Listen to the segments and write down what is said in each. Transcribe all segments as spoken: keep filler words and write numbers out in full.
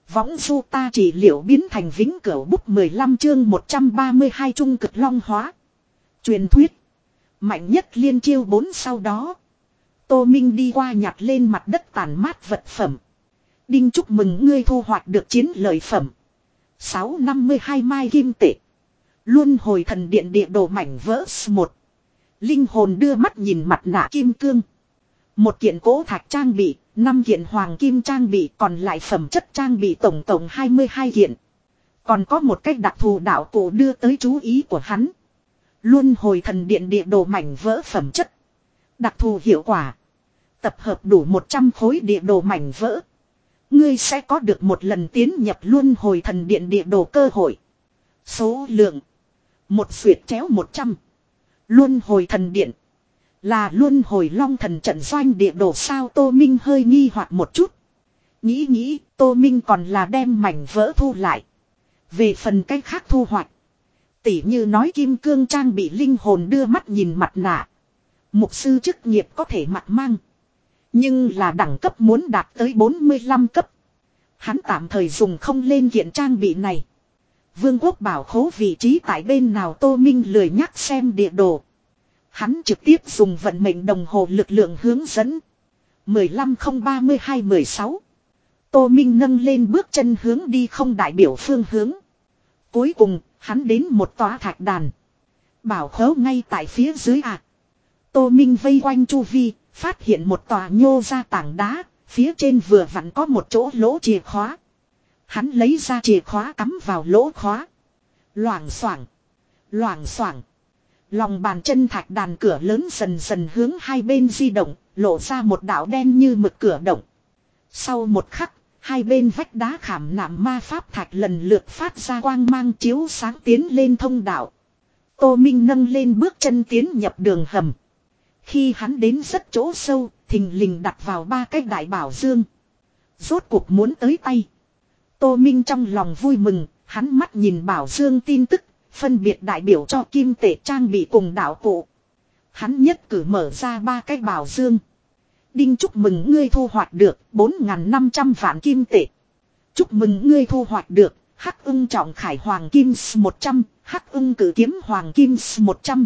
Võng du ta trị liệu biến thành vĩnh cửu bút mười lăm chương một trăm ba mươi hai trung cực long hóa. Truyền thuyết. Mạnh nhất liên chiêu bốn sau đó. Tô Minh đi qua nhặt lên mặt đất tàn mát vật phẩm. Đinh chúc mừng ngươi thu hoạch được chiến lợi phẩm. sáu trăm năm mươi hai mai kim tệ. Luân hồi thần điện địa đồ mảnh vỡ một. Linh hồn đưa mắt nhìn mặt nạ kim cương. Một kiện cố thạch trang bị, năm kiện hoàng kim trang bị, còn lại phẩm chất trang bị tổng tổng hai mươi hai kiện. Còn có một cách đặc thù đạo cụ đưa tới chú ý của hắn. Luân hồi thần điện địa đồ mảnh vỡ phẩm chất. Đặc thù hiệu quả. Tập hợp đủ một trăm khối địa đồ mảnh vỡ. Ngươi sẽ có được một lần tiến nhập luân hồi thần điện địa đồ cơ hội. Số lượng. Một xuyệt chéo một trăm. Luân hồi thần điện. Là luân hồi long thần trận doanh địa đồ sao? Tô Minh hơi nghi hoặc một chút. Nghĩ nghĩ Tô Minh còn là đem mảnh vỡ thu lại. Về phần cách khác thu hoạch. Tỉ như nói kim cương trang bị linh hồn đưa mắt nhìn mặt nạ. Mục sư chức nghiệp có thể mặt mang. Nhưng là đẳng cấp muốn đạt tới bốn mươi lăm cấp. Hắn tạm thời dùng không lên kiện trang bị này. Vương quốc bảo khố vị trí tại bên nào? Tô Minh lười nhắc xem địa đồ. Hắn trực tiếp dùng vận mệnh đồng hồ lực lượng hướng dẫn. mười lăm không ba mươi hai mười sáu. Tô Minh nâng lên bước chân hướng đi không đại biểu phương hướng. Cuối cùng, hắn đến một tòa thạch đàn. Bảo khố ngay tại phía dưới ạ. À. Tô Minh vây quanh chu vi, phát hiện một tòa nhô ra tảng đá, phía trên vừa vặn có một chỗ lỗ chìa khóa. Hắn lấy ra chìa khóa cắm vào lỗ khóa. Loảng xoảng, loảng xoảng. Lòng bàn chân thạch đàn cửa lớn dần dần hướng hai bên di động, lộ ra một đạo đen như mực cửa động. Sau một khắc, hai bên vách đá khảm nạm ma pháp thạch lần lượt phát ra quang mang chiếu sáng tiến lên thông đạo. Tô Minh nâng lên bước chân tiến nhập đường hầm. Khi hắn đến rất chỗ sâu, thình lình đặt vào ba cái đại bảo dương. Rốt cuộc muốn tới tay. Tô Minh trong lòng vui mừng, hắn mắt nhìn bảo dương tin tức, phân biệt đại biểu cho kim tệ trang bị cùng đạo cụ. Hắn nhất cử mở ra ba cái bảo dương. Đinh chúc mừng ngươi thu hoạch được bốn nghìn năm trăm vạn kim tệ. Chúc mừng ngươi thu hoạch được hắc ưng trọng khải hoàng kim một trăm, hắc ưng cử kiếm hoàng kim một trăm.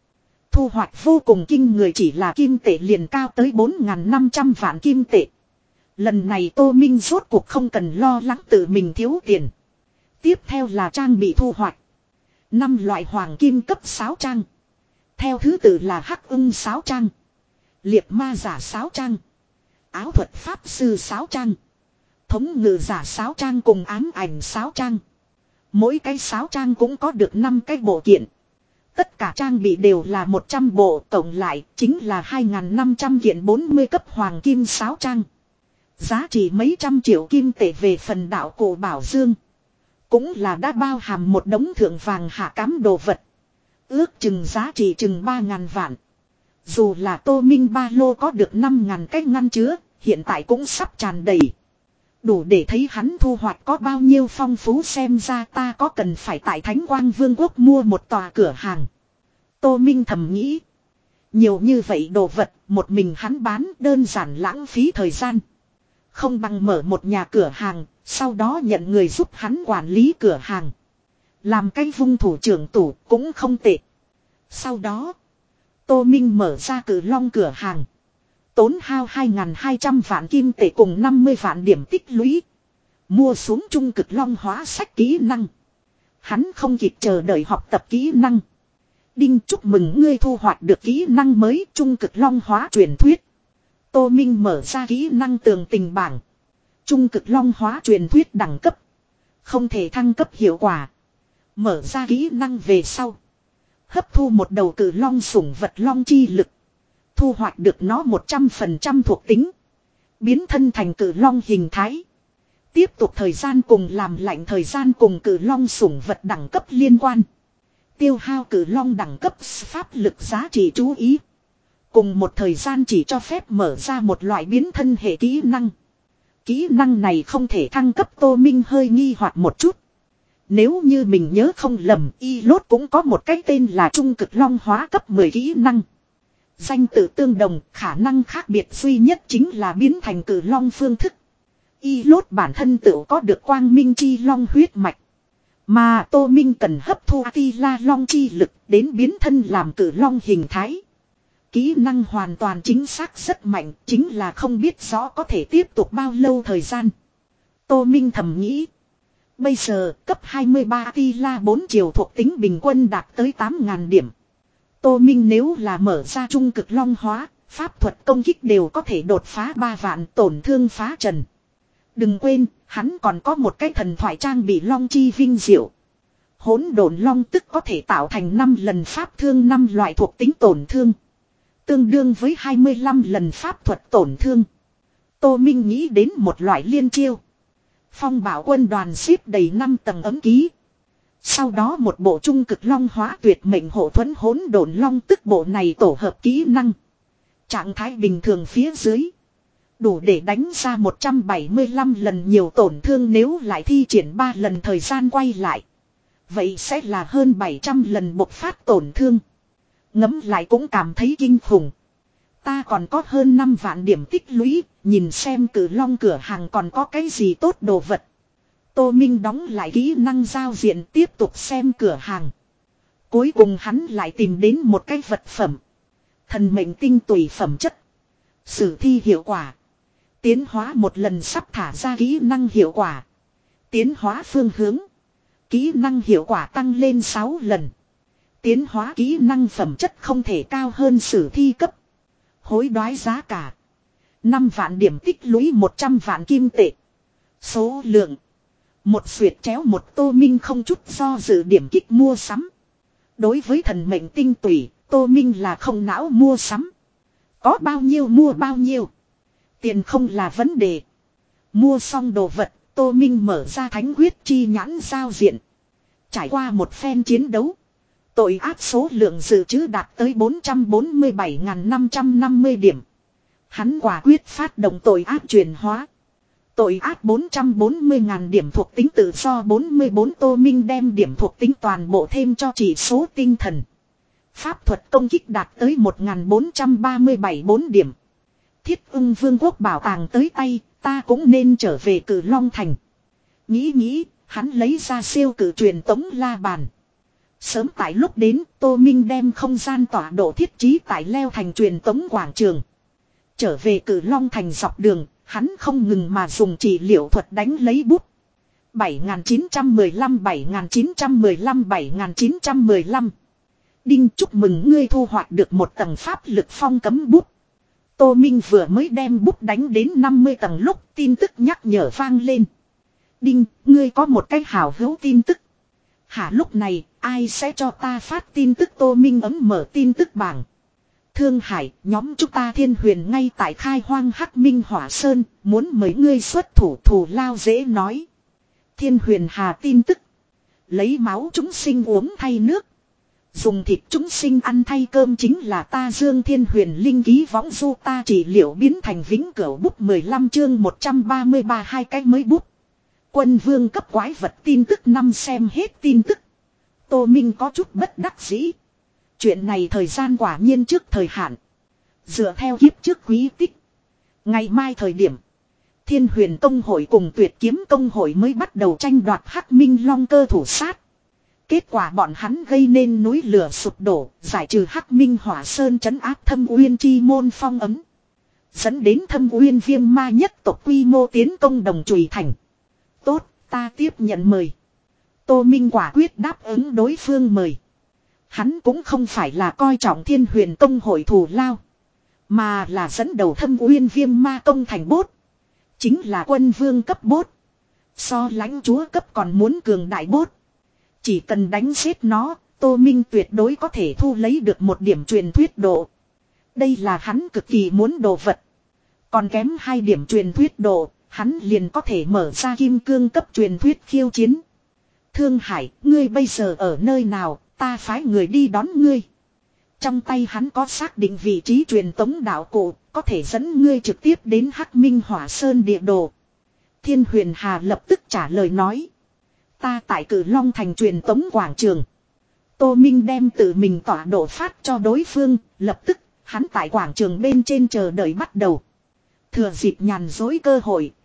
Thu hoạch vô cùng kinh người, chỉ là kim tệ liền cao tới bốn nghìn năm trăm vạn kim tệ. Lần này Tô Minh rốt cuộc không cần lo lắng tự mình thiếu tiền. Tiếp theo là trang bị thu hoạch. Năm loại hoàng kim cấp sáu trang. Theo thứ tự là hắc ưng sáu trang. Liệt ma giả sáu trang. Áo thuật pháp sư sáu trang. Thống ngự giả sáu trang cùng ám ảnh sáu trang. Mỗi cái sáu trang cũng có được năm cái bộ kiện. Tất cả trang bị đều là một trăm bộ, tổng lại chính là hai nghìn năm trăm kiện bốn mươi cấp hoàng kim sáu trang. Giá trị mấy trăm triệu kim tệ. Về phần đạo cụ bảo dương. Cũng là đã bao hàm một đống thượng vàng hạ cám đồ vật. Ước chừng giá trị chừng ba ngàn vạn. Dù là Tô Minh ba lô có được năm ngàn cái ngăn chứa, hiện tại cũng sắp tràn đầy. Đủ để thấy hắn thu hoạch có bao nhiêu phong phú. Xem ra ta có cần phải tại Thánh Quang Vương quốc mua một tòa cửa hàng. Tô Minh thầm nghĩ. Nhiều như vậy đồ vật, một mình hắn bán đơn giản lãng phí thời gian. Không bằng mở một nhà cửa hàng, sau đó nhận người giúp hắn quản lý cửa hàng. Làm cái vung thủ trưởng tủ cũng không tệ. Sau đó, Tô Minh mở ra Cử Long cửa hàng. Tốn hao hai nghìn hai trăm vạn kim tệ cùng năm mươi vạn điểm tích lũy. Mua xuống trung cực long hóa sách kỹ năng. Hắn không kịp chờ đợi học tập kỹ năng. Đinh chúc mừng ngươi thu hoạch được kỹ năng mới trung cực long hóa truyền thuyết. Tô Minh mở ra kỹ năng tường tình bảng. Trung cực long hóa truyền thuyết đẳng cấp. Không thể thăng cấp hiệu quả. Mở ra kỹ năng về sau. Hấp thu một đầu cử long sủng vật long chi lực. Thu hoạch được nó một trăm phần trăm thuộc tính. Biến thân thành cử long hình thái. Tiếp tục thời gian cùng làm lạnh thời gian cùng cử long sủng vật đẳng cấp liên quan. Tiêu hao cử long đẳng cấp pháp lực giá trị chú ý. Cùng một thời gian chỉ cho phép mở ra một loại biến thân hệ kỹ năng. Kỹ năng này không thể thăng cấp. Tô Minh hơi nghi hoặc một chút. Nếu như mình nhớ không lầm, y lốt cũng có một cái tên là trung cực long hóa cấp mười kỹ năng. Danh tự tương đồng, khả năng khác biệt duy nhất chính là biến thành cử long phương thức. Y lốt bản thân tự có được quang minh chi long huyết mạch. Mà Tô Minh cần hấp thu Atila long chi lực đến biến thân làm cử long hình thái. Kỹ năng hoàn toàn chính xác rất mạnh, chính là không biết rõ có thể tiếp tục bao lâu thời gian. Tô Minh thầm nghĩ. Bây giờ cấp hai mươi ba Atila bốn chiều thuộc tính bình quân đạt tới tám nghìn điểm. Tô Minh nếu là mở ra trung cực long hóa, pháp thuật công kích đều có thể đột phá ba vạn tổn thương phá trần. Đừng quên, hắn còn có một cái thần thoại trang bị long chi vinh diệu. Hỗn độn long tức có thể tạo thành năm lần pháp thương năm loại thuộc tính tổn thương. Tương đương với hai mươi lăm lần pháp thuật tổn thương. Tô Minh nghĩ đến một loại liên chiêu. Phong bảo quân đoàn xếp đầy năm tầng ấm ký. Sau đó một bộ trung cực long hóa tuyệt mệnh hộ thuẫn hỗn độn long tức bộ này tổ hợp kỹ năng. Trạng thái bình thường phía dưới. Đủ để đánh ra một trăm bảy mươi lăm lần nhiều tổn thương nếu lại thi triển ba lần thời gian quay lại. Vậy sẽ là hơn bảy trăm lần bộc phát tổn thương. Ngẫm lại cũng cảm thấy kinh khủng. Ta còn có hơn năm vạn điểm tích lũy, nhìn xem cử long cửa hàng còn có cái gì tốt đồ vật. Tô Minh đóng lại kỹ năng giao diện tiếp tục xem cửa hàng. Cuối cùng hắn lại tìm đến một cái vật phẩm. Thần mệnh tinh tùy phẩm chất. Sử thi hiệu quả. Tiến hóa một lần sắp thả ra kỹ năng hiệu quả. Tiến hóa phương hướng. Kỹ năng hiệu quả tăng lên sáu lần. Tiến hóa kỹ năng phẩm chất không thể cao hơn sử thi cấp. Hối đoái giá cả. năm vạn điểm tích lũy một trăm vạn kim tệ. Số lượng. Một xuyệt chéo một Tô Minh không chút do dự điểm kích mua sắm. Đối với thần mệnh tinh tùy, Tô Minh là không não mua sắm. Có bao nhiêu mua bao nhiêu. Tiền không là vấn đề. Mua xong đồ vật, Tô Minh mở ra thánh quyết chi nhãn giao diện. Trải qua một phen chiến đấu. Tội ác số lượng dự trữ đạt tới bốn trăm bốn mươi bảy nghìn năm trăm năm mươi điểm. Hắn quả quyết phát động tội ác chuyển hóa. Tội ác bốn trăm bốn mươi nghìn điểm thuộc tính tự do bốn mươi bốn Tô Minh đem điểm thuộc tính toàn bộ thêm cho chỉ số tinh thần. Pháp thuật công kích đạt tới một nghìn bốn trăm ba mươi bảy bốn điểm. Thiết ưng vương quốc bảo tàng tới tay, ta cũng nên trở về Cử Long Thành. Nghĩ nghĩ, hắn lấy ra siêu cử truyền tống la bàn. Sớm tại lúc đến, Tô Minh đem không gian tọa độ thiết trí tại leo thành truyền tống quảng trường. Trở về Cử Long Thành dọc đường, hắn không ngừng mà dùng trị liệu thuật đánh lấy bút. bảy nghìn chín trăm mười lăm, bảy nghìn chín trăm mười lăm, bảy nghìn chín trăm mười lăm. Đinh, chúc mừng ngươi thu hoạch được một tầng pháp lực phong cấm bút. Tô Minh vừa mới đem bút đánh đến năm mươi tầng lúc tin tức nhắc nhở vang lên. Đinh, ngươi có một cái hào hữu tin tức. Hả, lúc này, ai sẽ cho ta phát tin tức? Tô Minh ấm mở tin tức bảng. Thương Hải, nhóm chúng ta Thiên Huyền ngay tại khai hoang Hắc Minh Hỏa Sơn, muốn mời ngươi xuất thủ thù lao dễ nói. Thiên Huyền Hà tin tức. Lấy máu chúng sinh uống thay nước. Dùng thịt chúng sinh ăn thay cơm chính là ta Dương Thiên Huyền linh ký võng du ta trị liệu biến thành vĩnh cửu bút mười lăm chương một trăm ba mươi ba hai cái mới bút. Quân vương cấp quái vật tin tức năm xem hết tin tức. Tô Minh có chút bất đắc dĩ. Chuyện này thời gian quả nhiên trước thời hạn. Dựa theo kiếp trước quý tích. Ngày mai thời điểm. Thiên Huyền Công hội cùng Tuyệt Kiếm Công hội mới bắt đầu tranh đoạt Hắc Minh Long cơ thủ sát. Kết quả bọn hắn gây nên núi lửa sụp đổ, giải trừ Hắc Minh Hỏa Sơn trấn áp Thâm Uyên chi môn phong ấm. Dẫn đến Thâm Uyên viêm ma nhất tộc quy mô tiến công Đồng Chùy Thành. Tốt, ta tiếp nhận mời. Tô Minh quả quyết đáp ứng đối phương mời. Hắn cũng không phải là coi trọng Thiên Huyền Công hội thù lao. Mà là dẫn đầu Thâm Uyên viêm ma công thành bốt. Chính là quân vương cấp bốt. So lãnh chúa cấp còn muốn cường đại bốt. Chỉ cần đánh giết nó, Tô Minh tuyệt đối có thể thu lấy được một điểm truyền thuyết độ. Đây là hắn cực kỳ muốn đồ vật. Còn kém hai điểm truyền thuyết độ, hắn liền có thể mở ra kim cương cấp truyền thuyết khiêu chiến. Thương Hải, ngươi bây giờ ở nơi nào, ta phái người đi đón ngươi. Trong tay hắn có xác định vị trí truyền tống đạo cụ, có thể dẫn ngươi trực tiếp đến Hắc Minh Hỏa Sơn địa đồ. Thiên Huyền Hà lập tức trả lời nói. Ta tại Cử Long Thành truyền tống quảng trường. Tô Minh đem tự mình tọa độ phát cho đối phương, lập tức, hắn tại quảng trường bên trên chờ đợi bắt đầu. Thừa dịp nhàn dối cơ hội,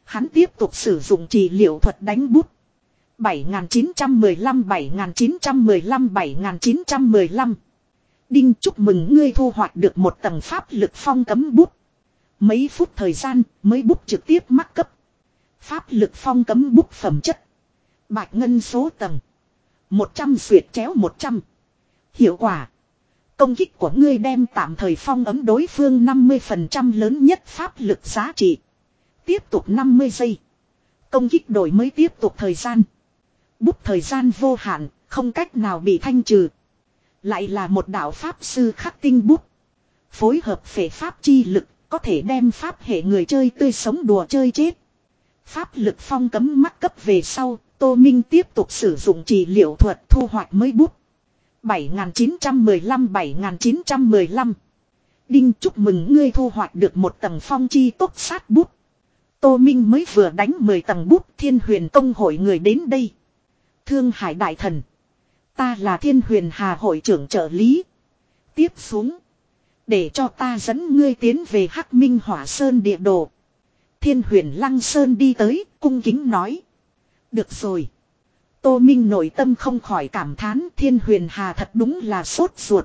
Hắn tiếp tục sử dụng trị liệu thuật đánh bút. bảy nghìn chín trăm mười lăm bảy nghìn chín trăm mười lăm bảy nghìn chín trăm mười lăm. Đinh, chúc mừng ngươi thu hoạch được một tầng pháp lực phong cấm bút. Mấy phút thời gian mới bút trực tiếp mắc cấp. Pháp lực phong cấm bút phẩm chất. Bạch ngân số tầng. một trăm xuyệt chéo một trăm. Hiệu quả. Công kích của ngươi đem tạm thời phong ấm đối phương năm mươi phần trăm lớn nhất pháp lực giá trị. Tiếp tục năm mươi giây. Công kích đổi mới tiếp tục thời gian. Bút thời gian vô hạn, không cách nào bị thanh trừ. Lại là một đạo pháp sư khắc tinh bút. Phối hợp phệ pháp chi lực, có thể đem pháp hệ người chơi tươi sống đùa chơi chết. Pháp lực phong cấm mắc cấp về sau, Tô Minh tiếp tục sử dụng trị liệu thuật thu hoạch mới bút. bảy nghìn chín trăm mười lăm bảy nghìn chín trăm mười lăm. Đinh, chúc mừng ngươi thu hoạch được một tầng phong chi tốc sát bút. Tô Minh mới vừa đánh mười tầng bút, Thiên Huyền Tông hội người đến đây. Thương Hải đại thần. Ta là Thiên Huyền Hà hội trưởng trợ lý. Tiếp xuống. Để cho ta dẫn ngươi tiến về Hắc Minh Hỏa Sơn địa đồ. Thiên Huyền Lăng Sơn đi tới, cung kính nói. Được rồi. Tô Minh nội tâm không khỏi cảm thán, Thiên Huyền Hà thật đúng là sốt ruột.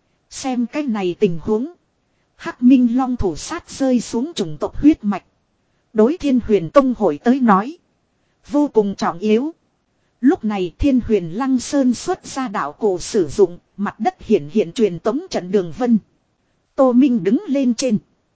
Xem cái này tình huống. Hắc Minh Long thủ sát rơi xuống chủng tộc huyết mạch. Đối Thiên Huyền Tông hội tới nói. Vô cùng trọng yếu. Lúc này Thiên Huyền Lăng Sơn xuất ra đạo cổ sử dụng, mặt đất hiển hiện truyền tống trận đường vân. Tô Minh đứng lên trên.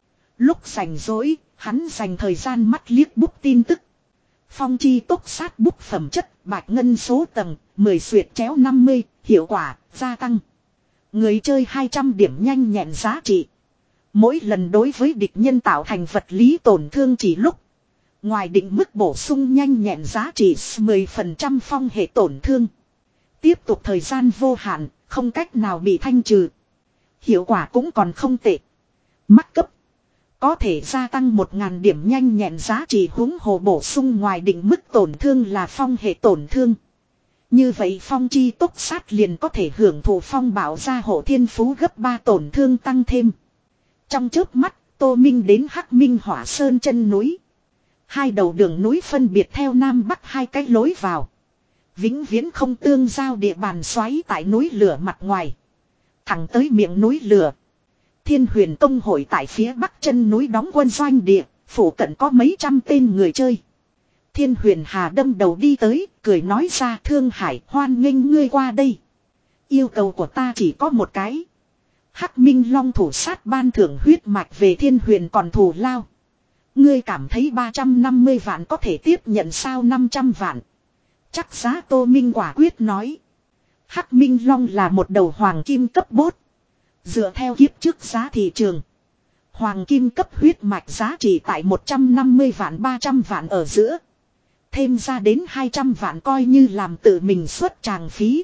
Lúc rảnh rỗi, hắn dành thời gian mắt liếc bút tin tức. Phong chi tốc sát bút phẩm chất, bạch ngân số tầng, mười xuyệt chéo năm mươi, hiệu quả, gia tăng. Người chơi hai trăm điểm nhanh nhẹn giá trị. Mỗi lần đối với địch nhân tạo thành vật lý tổn thương chỉ lúc. Ngoài định mức bổ sung nhanh nhẹn giá trị mười phần trăm phong hệ tổn thương. Tiếp tục thời gian vô hạn, không cách nào bị thanh trừ. Hiệu quả cũng còn không tệ. Mắc cấp. Có thể gia tăng một nghìn điểm nhanh nhẹn giá trị huống hồ bổ sung ngoài định mức tổn thương là phong hệ tổn thương. Như vậy phong chi tốc sát liền có thể hưởng thụ phong bảo gia hộ thiên phú gấp ba tổn thương tăng thêm. Trong chớp mắt, Tô Minh đến Hắc Minh Hỏa Sơn chân núi. Hai đầu đường núi phân biệt theo nam bắc hai cái lối vào. Vĩnh viễn không tương giao địa bàn xoáy tại núi lửa mặt ngoài. Thẳng tới miệng núi lửa. Thiên Huyền Tông hội tại phía bắc chân núi đóng quân doanh địa, phủ cận có mấy trăm tên người chơi. Thiên Huyền Hà đâm đầu đi tới, cười nói ra Thương Hải hoan nghênh ngươi qua đây. Yêu cầu của ta chỉ có một cái. Hắc Minh Long thủ sát ban thưởng huyết mạch về Thiên Huyền còn thù lao. Ngươi cảm thấy ba trăm năm mươi vạn có thể tiếp nhận sao năm trăm vạn. Chắc giá Tô Minh quả quyết nói. Hắc Minh Long là một đầu hoàng kim cấp bốt. Dựa theo kiếp trước giá thị trường. Hoàng kim cấp huyết mạch giá trị tại một trăm năm mươi vạn ba trăm vạn ở giữa. Thêm ra đến hai trăm vạn coi như làm tự mình xuất tràng phí.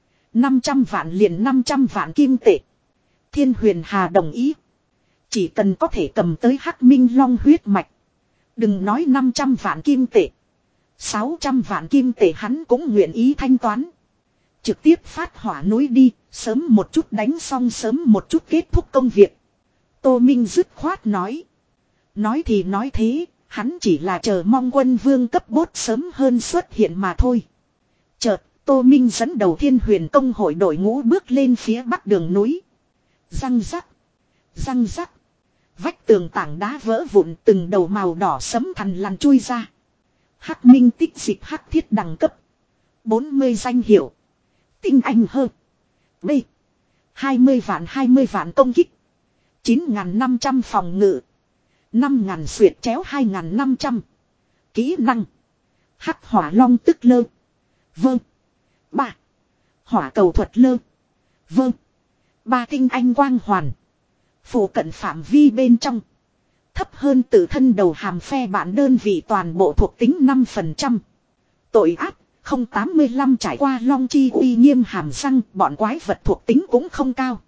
năm trăm vạn liền năm trăm vạn kim tệ. Thiên Huyền Hà đồng ý. Chỉ cần có thể cầm tới Hắc Minh Long huyết mạch. Đừng nói năm trăm vạn kim tệ. sáu trăm vạn kim tệ hắn cũng nguyện ý thanh toán. Trực tiếp phát hỏa núi đi, sớm một chút đánh xong sớm một chút kết thúc công việc. Tô Minh dứt khoát nói. Nói thì nói thế, hắn chỉ là chờ mong quân vương cấp bốt sớm hơn xuất hiện mà thôi. Chợt, Tô Minh dẫn đầu Thiên Huyền Tông hội đội ngũ bước lên phía bắc đường núi. Răng rắc, răng rắc. Vách tường tảng đá vỡ vụn từng đầu màu đỏ sấm thằn lằn chui ra. Hắc Minh tích dịch hắc thiết đẳng cấp. bốn mươi danh hiệu. Tinh anh hơn. B. hai mươi vạn hai mươi vạn công kích. chín nghìn năm trăm phòng ngự. năm nghìn xuyệt chéo hai nghìn năm trăm. Kỹ năng. Hắc hỏa long tức lơ. Vâng. ba. Hỏa cầu thuật lơ. Vâng. ba tinh anh quang hoàn. Phủ cận phạm vi bên trong. Thấp hơn tự thân đầu hàm phe bản đơn vị toàn bộ thuộc tính năm phần trăm. Tội ác. Không tám mươi lăm trải qua long chi uy nghiêm hàm răng, bọn quái vật thuộc tính cũng không cao.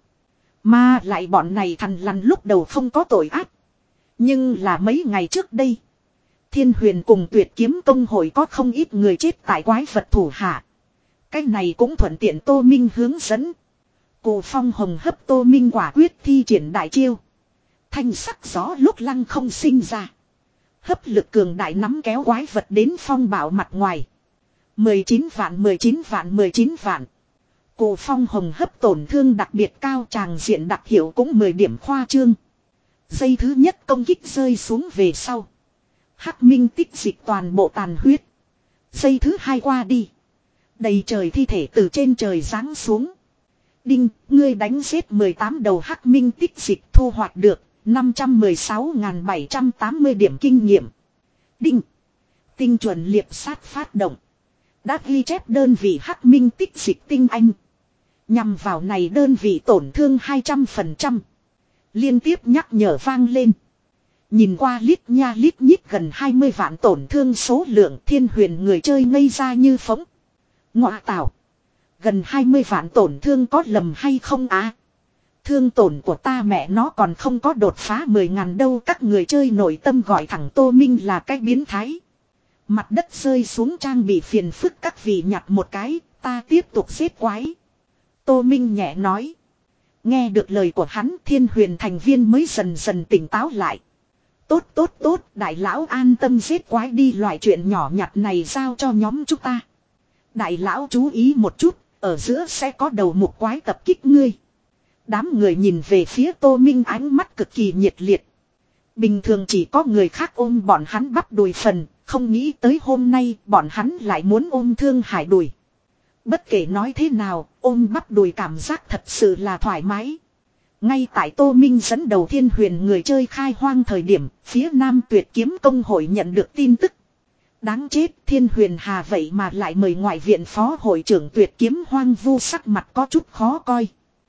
Mà lại bọn này thằn lằn lúc đầu không có tội ác. Nhưng là mấy ngày trước đây. Thiên Huyền cùng Tuyệt Kiếm Công hội có không ít người chết tại quái vật thủ hạ. Cái này cũng thuận tiện Tô Minh hướng dẫn. Cổ phong hồng hấp Tô Minh quả quyết thi triển đại chiêu. Thanh sắc gió lúc lăng không sinh ra. Hấp lực cường đại nắm kéo quái vật đến phong bảo mặt ngoài. mười chín vạn mười chín vạn mười chín vạn. Cổ phong hồng hấp tổn thương đặc biệt cao, tràng diện đặc hiệu cũng mười điểm khoa trương. Giây thứ nhất công kích rơi xuống về sau. Hắc minh tích dịch toàn bộ tàn huyết. Giây thứ hai qua đi. Đầy trời thi thể từ trên trời giáng xuống. Đinh, ngươi đánh giết mười tám đầu hắc minh tích dịch, thu hoạch được năm trăm mười sáu nghìn bảy trăm tám mươi điểm kinh nghiệm. Đinh, tinh chuẩn liệp sát phát động. Đã ghi chép đơn vị hắc minh tích dịch tinh anh. Nhằm vào này đơn vị tổn thương hai trăm phần trăm. Liên tiếp nhắc nhở vang lên. Nhìn qua lít nha lít nhít gần hai mươi vạn tổn thương số lượng, Thiên Huyền người chơi ngây ra như phóng. Ngọa tảo. Gần hai mươi vạn tổn thương có lầm hay không á? À? Thương tổn của ta mẹ nó còn không có đột phá mười ngàn đâu. Các người chơi nội tâm gọi thẳng Tô Minh là cái biến thái. Mặt đất rơi xuống trang bị phiền phức các vị nhặt một cái, ta tiếp tục giết quái. Tô Minh nhẹ nói. Nghe được lời của hắn, Thiên Huyền thành viên mới dần dần tỉnh táo lại. Tốt tốt tốt, đại lão an tâm giết quái đi, loại chuyện nhỏ nhặt này giao cho nhóm chúng ta. Đại lão chú ý một chút, ở giữa sẽ có đầu mục quái tập kích ngươi. Đám người nhìn về phía Tô Minh ánh mắt cực kỳ nhiệt liệt. Bình thường chỉ có người khác ôm bọn hắn bắp đùi phần, không nghĩ tới hôm nay bọn hắn lại muốn ôm Thương Hải đùi. Bất kể nói thế nào, ôm bắp đùi cảm giác thật sự là thoải mái. Ngay tại Tô Minh dẫn đầu Thiên Huyền người chơi khai hoang thời điểm, phía Nam Tuyệt Kiếm Công hội nhận được tin tức. Đáng chết, Thiên Huyền Hà vậy mà lại mời ngoại viện phó hội trưởng Tuyệt Kiếm Hoang Vu, sắc mặt có chút khó coi.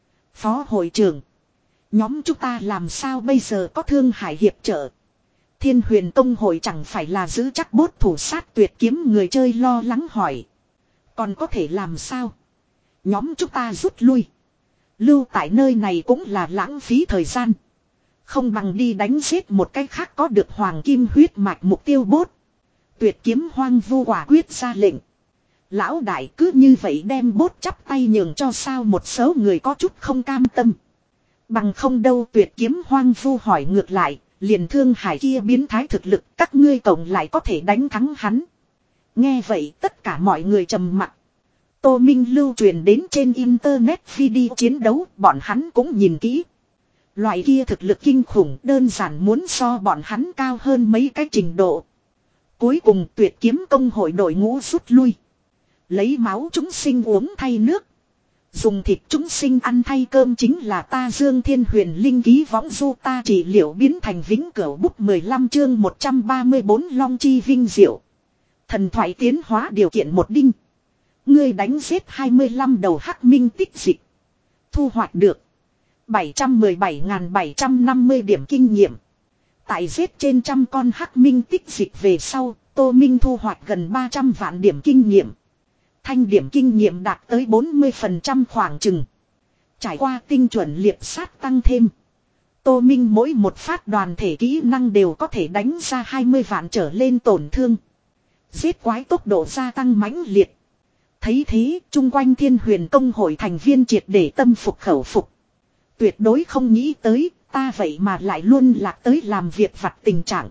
Phó hội trưởng, nhóm chúng ta làm sao bây giờ, có Thương Hải hiệp trợ? Thiên Huyền Công hội chẳng phải là giữ chắc bốt thủ sát Tuyệt Kiếm người chơi lo lắng hỏi. Còn có thể làm sao? Nhóm chúng ta rút lui. Lưu tại nơi này cũng là lãng phí thời gian. Không bằng đi đánh giết một cái khác có được hoàng kim huyết mạch mục tiêu bốt. Tuyệt Kiếm Hoang Vu quả quyết ra lệnh. Lão đại cứ như vậy đem bốt chắp tay nhường cho sao? Một số người có chút không cam tâm. Bằng không đâu, Tuyệt Kiếm Hoang Vu hỏi ngược lại. Liền Thương Hải kia biến thái thực lực, các ngươi cộng lại có thể đánh thắng hắn. Nghe vậy tất cả mọi người trầm mặc. Tô Minh lưu truyền đến trên internet video chiến đấu, bọn hắn cũng nhìn kỹ. Loại kia thực lực kinh khủng, đơn giản muốn so bọn hắn cao hơn mấy cái trình độ. Cuối cùng Tuyệt Kiếm Công hội đội ngũ rút lui. Lấy máu chúng sinh uống thay nước. Dùng thịt chúng sinh ăn thay cơm chính là ta Dương Thiên Huyền linh ký võng du, ta trị liệu biến thành vĩnh cửu bút mười lăm chương một trăm ba mươi bốn Long Chi Vinh Diệu. Thần thoại tiến hóa điều kiện một đinh. Ngươi đánh giết hai mươi lăm đầu hắc minh tích dịch. Thu hoạch được bảy trăm mười bảy nghìn bảy trăm năm mươi điểm kinh nghiệm. Tại giết trên trăm con hắc minh tích dịch về sau, Tô Minh thu hoạch gần ba trăm vạn điểm kinh nghiệm. Thanh điểm kinh nghiệm đạt tới bốn mươi phần trăm khoảng chừng. Trải qua tinh chuẩn liệp sát tăng thêm. Tô Minh mỗi một phát đoàn thể kỹ năng đều có thể đánh ra hai mươi vạn trở lên tổn thương. Giết quái tốc độ gia tăng mãnh liệt. Thấy thế, chung quanh Thiên Huyền Công hội thành viên triệt để tâm phục khẩu phục. Tuyệt đối không nghĩ tới, ta vậy mà lại luôn lạc tới làm việc vặt tình trạng.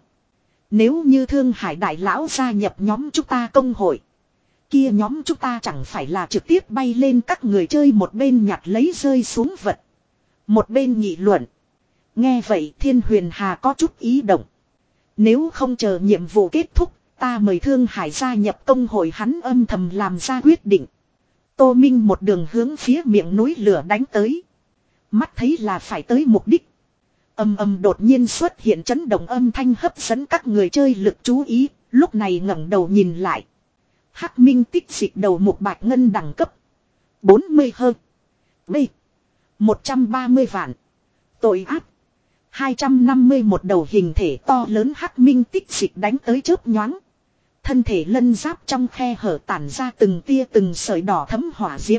Nếu như Thương Hải đại lão gia nhập nhóm chúng ta công hội, kia nhóm chúng ta chẳng phải là trực tiếp bay lên, các người chơi một bên nhặt lấy rơi xuống vật, một bên nghị luận. Nghe vậy Thiên Huyền Hà có chút ý động. Nếu không chờ nhiệm vụ kết thúc, ta mời Thương Hải gia nhập công hội, hắn âm thầm làm ra quyết định. Tô Minh một đường hướng phía miệng núi lửa đánh tới. Mắt thấy là phải tới mục đích. Âm âm đột nhiên xuất hiện chấn động âm thanh hấp dẫn các người chơi lực chú ý, lúc này ngẩng đầu nhìn lại. Hắc minh tích dịch đầu mục bạch ngân đẳng cấp bốn mươi hơn. B. một trăm ba mươi vạn. Tội ác hai trăm năm mươi một đầu hình thể to lớn hắc minh tích dịch đánh tới chớp nhoáng. Thân thể lân giáp trong khe hở tản ra từng tia từng sợi đỏ thấm hỏa diễm.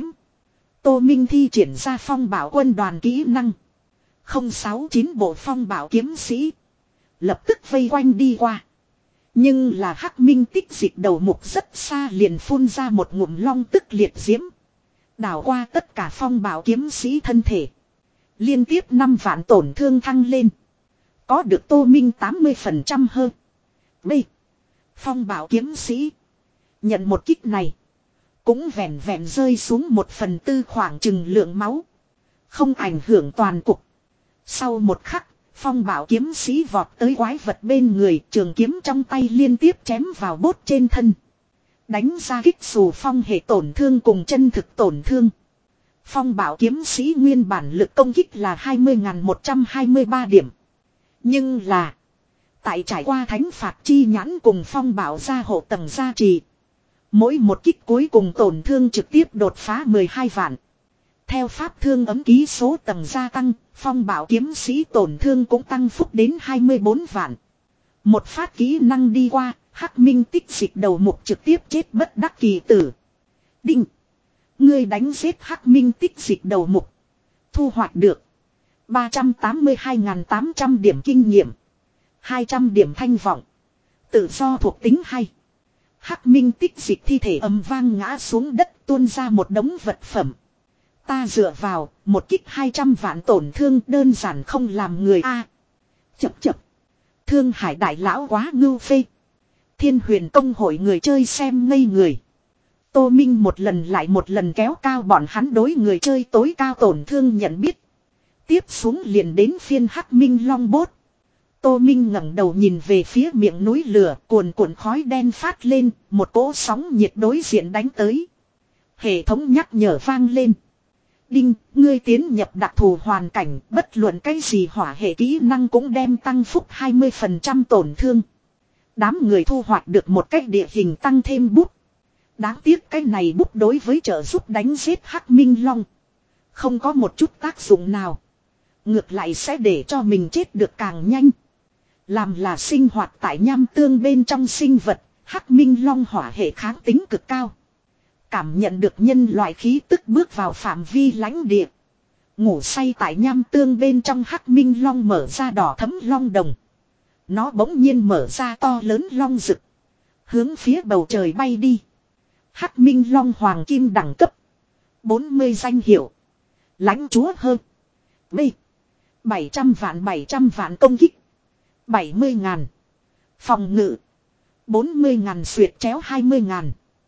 Tô Minh thi triển ra phong bảo quân đoàn kỹ năng. không sáu chín bộ phong bảo kiếm sĩ. Lập tức vây quanh đi qua. Nhưng là hắc minh tích dịch đầu mục rất xa liền phun ra một ngụm long tức liệt diễm. Đảo qua tất cả phong bảo kiếm sĩ thân thể. Liên tiếp năm vạn tổn thương thăng lên. Có được Tô Minh tám mươi phần trăm hơn. B. Phong bảo kiếm sĩ. Nhận một kích này. Cũng vẹn vẹn rơi xuống một phần tư khoảng chừng lượng máu. Không ảnh hưởng toàn cục. Sau một khắc, phong bảo kiếm sĩ vọt tới quái vật bên người, trường kiếm trong tay liên tiếp chém vào bốt trên thân. Đánh ra kích xù phong hệ tổn thương cùng chân thực tổn thương. Phong bảo kiếm sĩ nguyên bản lực công kích là hai mươi nghìn một trăm hai mươi ba điểm. Nhưng là, tại trải qua thánh phạt chi nhãn cùng phong bảo gia hộ tầng gia trì. Mỗi một kích cuối cùng tổn thương trực tiếp đột phá mười hai vạn. Theo pháp thương ấm ký số tầng gia tăng, phong bảo kiếm sĩ tổn thương cũng tăng phúc đến hai mươi bốn vạn. Một phát kỹ năng đi qua, Hắc Minh tích dịch đầu mục trực tiếp chết bất đắc kỳ tử. Đinh! Ngươi đánh giết Hắc Minh tích dịch đầu mục. Thu hoạch được ba trăm tám mươi hai nghìn tám trăm điểm kinh nghiệm. hai trăm điểm thanh vọng. Tự do thuộc tính hay. Hắc Minh tích dịch thi thể ầm vang ngã xuống đất tuôn ra một đống vật phẩm. Ta dựa vào, một kích hai trăm vạn tổn thương đơn giản không làm người a. À, chập chập. Thương Hải đại lão quá ngưu phê. Thiên Huyền công hội người chơi xem ngây người. Tô Minh một lần lại một lần kéo cao bọn hắn đối người chơi tối cao tổn thương nhận biết. Tiếp xuống liền đến phiên Hắc Minh Long Bốt. Tô Minh ngẩng đầu nhìn về phía miệng núi lửa, cuồn cuộn khói đen phát lên, một cỗ sóng nhiệt đối diện đánh tới. Hệ thống nhắc nhở vang lên. Đinh, ngươi tiến nhập đặc thù hoàn cảnh, bất luận cái gì hỏa hệ kỹ năng cũng đem tăng phúc hai mươi phần trăm tổn thương. Đám người thu hoạch được một cách địa hình tăng thêm bút. Đáng tiếc cái này bút đối với trợ giúp đánh giết Hắc Minh Long không có một chút tác dụng nào. Ngược lại sẽ để cho mình chết được càng nhanh. Làm là sinh hoạt tại nham tương bên trong sinh vật, Hắc Minh Long hỏa hệ kháng tính cực cao. Cảm nhận được nhân loại khí tức bước vào phạm vi lãnh địa. Ngủ say tại nham tương bên trong Hắc Minh Long mở ra đỏ thấm long đồng. Nó bỗng nhiên mở ra to lớn long rực. Hướng phía bầu trời bay đi. Hắc Minh Long hoàng kim đẳng cấp. bốn mươi danh hiệu. Lãnh chúa hơn. B. bảy trăm vạn bảy trăm vạn công kích. bảy mươi ngàn. Phòng ngự. bốn mươi ngàn xuyệt chéo hai mươi ngàn.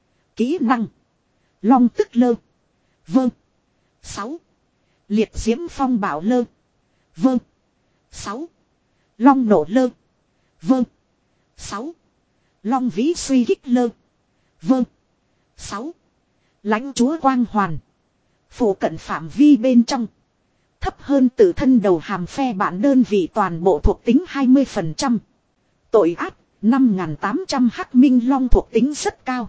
Kỹ năng. Long tức lơ. Vâng. sáu. Liệt diễm phong bảo lơ. Vâng. sáu. Long nổ lơ. Vâng. sáu. Long vĩ suy kích lơ. Vâng. sáu. Lãnh chúa quang hoàn. Phủ cận phạm vi bên trong. Thấp hơn tự thân đầu hàm phe bản đơn vị toàn bộ thuộc tính hai mươi phần trăm. Tội ác năm nghìn tám trăm Hắc Minh Long thuộc tính rất cao.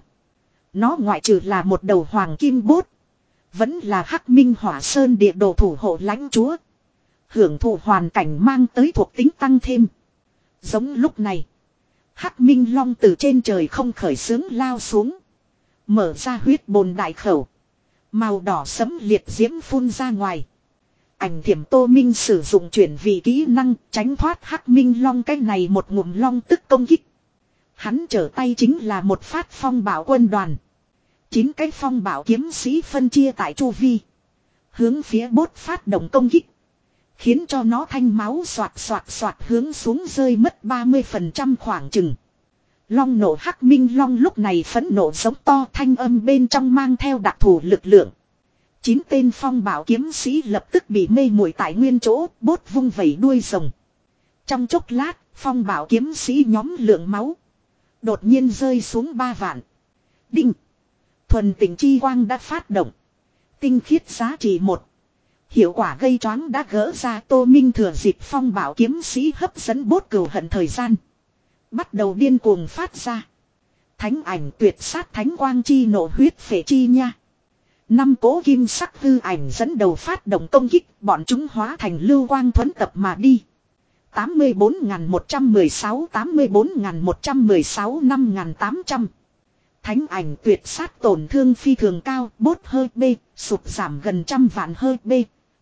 Nó ngoại trừ là một đầu hoàng kim bốt. Vẫn là Hắc Minh Hỏa Sơn địa đồ thủ hộ lãnh chúa. Hưởng thụ hoàn cảnh mang tới thuộc tính tăng thêm. Giống lúc này. Hắc Minh Long từ trên trời không khởi xướng lao xuống. Mở ra huyết bồn đại khẩu. Màu đỏ sẫm liệt diễm phun ra ngoài. Ảnh thiểm Tô Minh sử dụng chuyển vị kỹ năng tránh thoát Hắc Minh Long cái này một ngụm long tức công kích. Hắn trở tay chính là một phát phong bảo quân đoàn. Chín cái phong bảo kiếm sĩ phân chia tại chu vi. Hướng phía bốt phát động công kích. Khiến cho nó thanh máu xoạt xoạt xoạt hướng xuống rơi mất ba mươi phần trăm khoảng chừng. Long nổ Hắc Minh Long lúc này phẫn nộ giống to thanh âm bên trong mang theo đặc thù lực lượng. Chín tên phong bảo kiếm sĩ lập tức bị mê muội tại nguyên chỗ, bốt vung vẩy đuôi rồng. Trong chốc lát, phong bảo kiếm sĩ nhóm lượng máu. Đột nhiên rơi xuống ba vạn. Đinh! Thuần tình chi quang đã phát động. Tinh khiết giá trị một. Hiệu quả gây choáng đã gỡ ra. Tô Minh thừa dịp phong bảo kiếm sĩ hấp dẫn bốt cừu hận thời gian. Bắt đầu điên cuồng phát ra. Thánh ảnh tuyệt sát thánh quang chi nổ huyết phệ chi nha. Năm cố kim sắc hư ảnh dẫn đầu phát động công kích, bọn chúng hóa thành lưu quang thuẫn tập mà đi. tám mươi bốn nghìn một trăm mười sáu, tám mươi bốn nghìn một trăm mười sáu, năm nghìn tám trăm. Thánh ảnh tuyệt sát tổn thương phi thường cao, bốt hơi B, sụp giảm gần trăm vạn hơi B.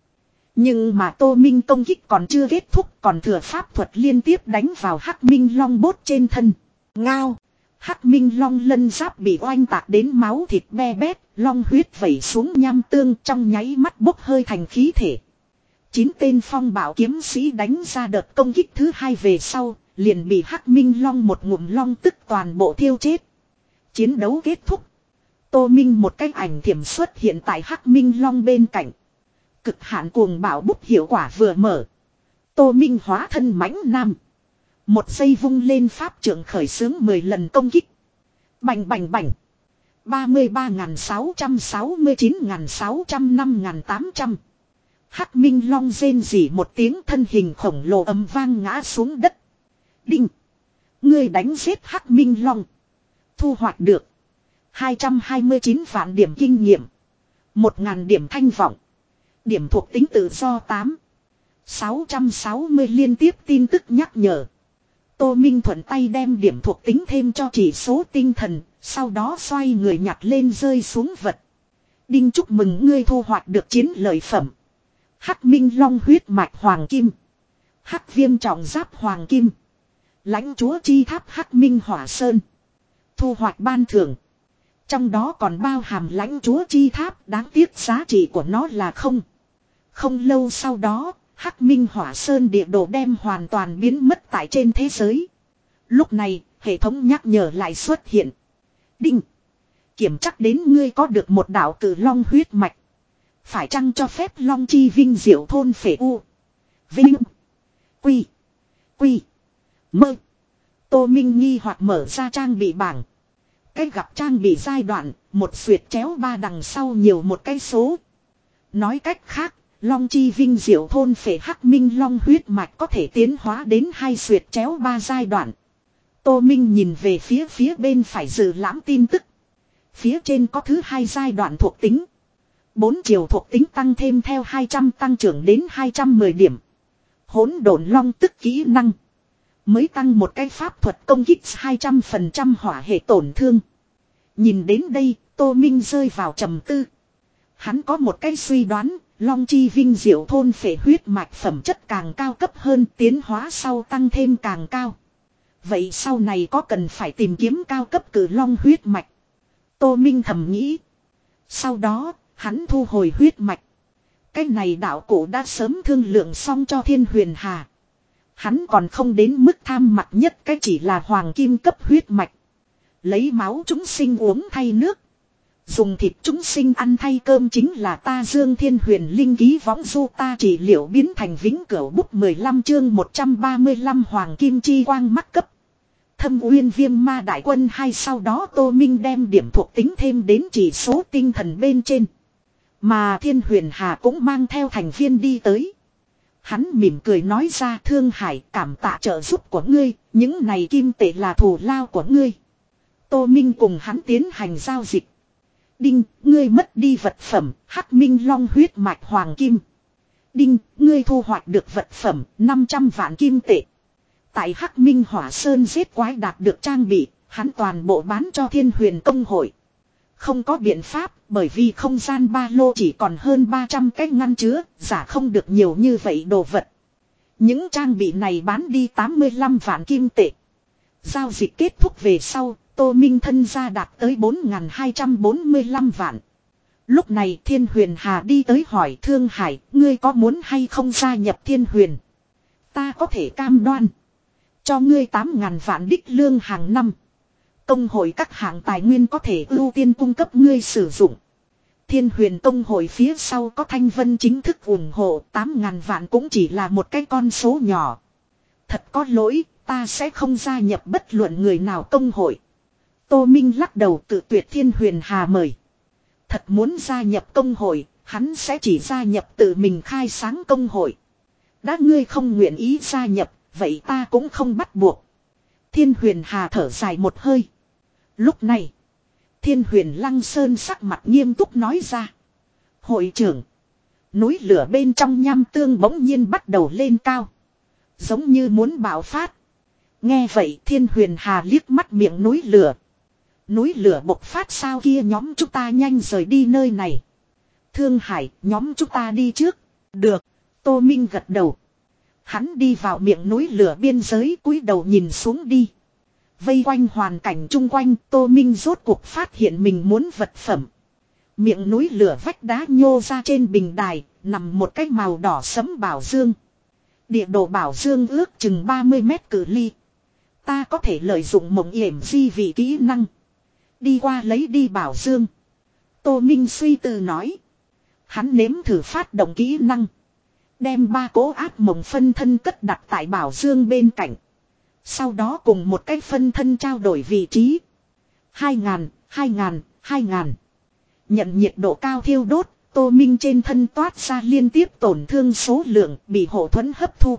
Nhưng mà Tô Minh công kích còn chưa kết thúc, còn thừa pháp thuật liên tiếp đánh vào Hắc Minh Long bốt trên thân. Ngao! Hắc Minh Long lân giáp bị oanh tạc đến máu thịt be bét, long huyết vẩy xuống nham tương trong nháy mắt bốc hơi thành khí thể. Chín tên phong bảo kiếm sĩ đánh ra đợt công kích thứ hai về sau, liền bị Hắc Minh Long một ngụm long tức toàn bộ thiêu chết. Chiến đấu kết thúc. Tô Minh một cái ảnh thiểm xuất hiện tại Hắc Minh Long bên cạnh. Cực hạn cuồng bạo bút hiệu quả vừa mở. Tô Minh hóa thân mãnh nam. Một giây vung lên pháp trưởng khởi xướng mười lần công kích. Bành bành bành. ba mươi ba nghìn sáu trăm sáu mươi chín nghìn sáu trăm năm nghìn tám trăm. Hắc Minh Long rên rỉ một tiếng, thân hình khổng lồ ầm vang ngã xuống đất. Đinh. Ngươi đánh giết Hắc Minh Long. Thu hoạch được hai trăm hai mươi chín vạn điểm kinh nghiệm. một nghìn điểm thanh vọng. Điểm thuộc tính tự do tám. sáu trăm sáu mươi liên tiếp tin tức nhắc nhở. Tô Minh thuận tay đem điểm thuộc tính thêm cho chỉ số tinh thần. Sau đó xoay người nhặt lên rơi xuống vật. Đinh, chúc mừng ngươi thu hoạch được chiến lợi phẩm. Hắc Minh Long huyết mạch hoàng kim. Hắc Viêm trọng giáp hoàng kim. Lãnh chúa chi tháp Hắc Minh hỏa sơn. Thu hoạch ban thưởng. Trong đó còn bao hàm lãnh chúa chi tháp, đáng tiếc giá trị của nó là không. Không lâu sau đó, Hắc Minh hỏa sơn địa đồ đem hoàn toàn biến mất tại trên thế giới. Lúc này, hệ thống nhắc nhở lại xuất hiện. Đinh. Kiểm chắc đến ngươi có được một đạo cử long huyết mạch. Phải chăng cho phép long chi vinh diệu thôn phệ u. Vinh. Quy. Quy. Mơ. Tô Minh nghi hoặc mở ra trang bị bảng. Cái gặp trang bị giai đoạn, một xuyệt chéo ba đằng sau nhiều một cái số. Nói cách khác, long chi vinh diệu thôn phệ Hắc Minh Long huyết mạch có thể tiến hóa đến hai xuyệt chéo ba giai đoạn. Tô Minh nhìn về phía phía bên phải dự lãm tin tức. Phía trên có thứ hai giai đoạn thuộc tính. Bốn chiều thuộc tính tăng thêm theo hai trăm tăng trưởng đến hai trăm mười điểm. Hỗn độn long tức kỹ năng. Mới tăng một cái pháp thuật công kích hai trăm phần trăm hỏa hệ tổn thương. Nhìn đến đây, Tô Minh rơi vào trầm tư. Hắn có một cái suy đoán, long chi vinh diệu thôn phệ huyết mạch phẩm chất càng cao cấp hơn, tiến hóa sau tăng thêm càng cao. Vậy sau này có cần phải tìm kiếm cao cấp cử long huyết mạch? Tô Minh thầm nghĩ. Sau đó, hắn thu hồi huyết mạch. Cái này đạo cổ đã sớm thương lượng xong cho Thiên Huyền Hà. Hắn còn không đến mức tham mặt nhất, cái chỉ là hoàng kim cấp huyết mạch. Lấy máu chúng sinh uống thay nước. Dùng thịt chúng sinh ăn thay cơm chính là ta Dương Thiên Huyền linh ký võng du ta chỉ liệu biến thành vĩnh cửu bút mười lăm chương một trăm ba mươi lăm hoàng kim chi quang mắc cấp. Thâm Uyên Viêm Ma Đại Quân hai. Sau đó Tô Minh đem điểm thuộc tính thêm đến chỉ số tinh thần bên trên. Mà Thiên Huyền Hà cũng mang theo thành viên đi tới. Hắn mỉm cười nói ra, Thương Hải, cảm tạ trợ giúp của ngươi, những này kim tệ là thù lao của ngươi. Tô Minh cùng hắn tiến hành giao dịch. Đinh, ngươi mất đi vật phẩm, Hắc Minh Long huyết mạch hoàng kim. Đinh, ngươi thu hoạch được vật phẩm, năm trăm vạn kim tệ. Tại Hắc Minh Hỏa Sơn giết quái đạt được trang bị, hắn toàn bộ bán cho Thiên Huyền Công hội. Không có biện pháp, bởi vì không gian ba lô chỉ còn hơn ba trăm cái ngăn chứa, giả không được nhiều như vậy đồ vật. Những trang bị này bán đi tám mươi lăm vạn kim tệ. Giao dịch kết thúc về sau, Tô Minh thân gia đạt tới bốn nghìn hai trăm bốn mươi lăm vạn. Lúc này Thiên Huyền Hà đi tới hỏi Thương Hải, ngươi có muốn hay không gia nhập Thiên Huyền? Ta có thể cam đoan. Cho ngươi tám nghìn vạn đích lương hàng năm. Công hội các hạng tài nguyên có thể ưu tiên cung cấp ngươi sử dụng. Thiên Huyền Công hội phía sau có Thanh Vân chính thức ủng hộ, tám nghìn vạn cũng chỉ là một cái con số nhỏ. Thật có lỗi, ta sẽ không gia nhập bất luận người nào công hội. Tô Minh lắc đầu tự tuyệt Thiên Huyền Hà mời. Thật muốn gia nhập công hội, hắn sẽ chỉ gia nhập tự mình khai sáng công hội. Đã ngươi không nguyện ý gia nhập, vậy ta cũng không bắt buộc. Thiên Huyền Hà thở dài một hơi. Lúc này, Thiên Huyền Lăng Sơn sắc mặt nghiêm túc nói ra. Hội trưởng, núi lửa bên trong nham tương bỗng nhiên bắt đầu lên cao. Giống như muốn bạo phát. Nghe vậy Thiên Huyền Hà liếc mắt miệng núi lửa. Núi lửa bộc phát sao kia, nhóm chúng ta nhanh rời đi nơi này. Thương Hải, nhóm chúng ta đi trước. Được, Tô Minh gật đầu. Hắn đi vào miệng núi lửa biên giới, cúi đầu nhìn xuống đi. Vây quanh hoàn cảnh chung quanh, Tô Minh rốt cuộc phát hiện mình muốn vật phẩm. Miệng núi lửa vách đá nhô ra trên bình đài, nằm một cái màu đỏ sẫm bảo dương. Địa đồ bảo dương ước chừng ba mươi mét cự ly. Ta có thể lợi dụng mộng yểm di vị kỹ năng. Đi qua lấy đi Bảo Dương. Tô Minh suy tư nói. Hắn nếm thử phát động kỹ năng. Đem ba cố ác mộng phân thân cất đặt tại Bảo Dương bên cạnh. Sau đó cùng một cái phân thân trao đổi vị trí. Hai ngàn, hai ngàn, hai ngàn. Nhận nhiệt độ cao thiêu đốt, Tô Minh trên thân toát ra liên tiếp tổn thương số lượng bị hộ thuẫn hấp thu.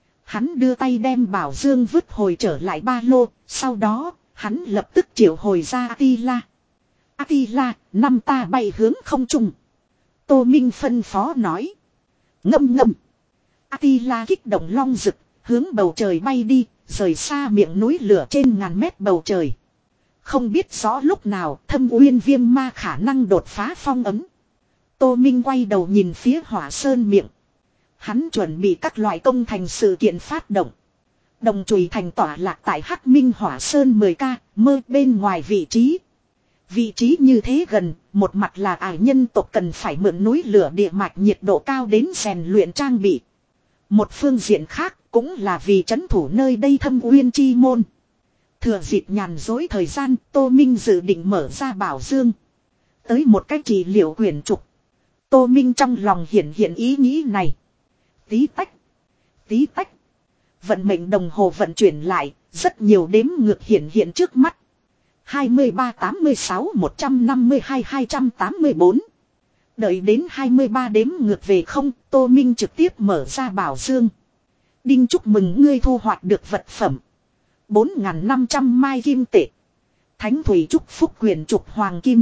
Hắn đưa tay đem Bảo Dương vứt hồi trở lại ba lô, sau đó, hắn lập tức triệu hồi ra Attila. Attila, năm ta bay hướng không trung. Tô Minh phân phó nói. Ngâm ngâm. Attila kích động long rực, hướng bầu trời bay đi, rời xa miệng núi lửa trên ngàn mét bầu trời. Không biết rõ lúc nào Thâm Uyên Viêm Ma khả năng đột phá phong ấm. Tô Minh quay đầu nhìn phía Hỏa Sơn miệng. Hắn chuẩn bị các loại công thành sự kiện phát động. Đồng chùy thành tỏa lạc tại Hắc Minh Hỏa Sơn mười K, mơ bên ngoài vị trí. Vị trí như thế gần, một mặt là ải nhân tộc cần phải mượn núi lửa địa mạch nhiệt độ cao đến rèn luyện trang bị. Một phương diện khác cũng là vì trấn thủ nơi đây Thâm Uyên chi môn. Thừa dịp nhàn dối thời gian, Tô Minh dự định mở ra Bảo Dương. Tới một cách trị liệu quyển trục. Tô Minh trong lòng hiện hiện ý nghĩ này. Tí tách. Tí tách. Vận mệnh đồng hồ vận chuyển lại, rất nhiều đếm ngược hiện hiện trước mắt. hai mươi ba, tám mươi sáu, một trăm năm mươi hai, hai trăm tám mươi bốn. Đợi đến hai mươi ba đếm ngược về không, Tô Minh trực tiếp mở ra Bảo Dương. Đinh chúc mừng ngươi thu hoạch được vật phẩm. bốn nghìn năm trăm mai kim tệ. Thánh thủy chúc phúc quyền trục hoàng kim.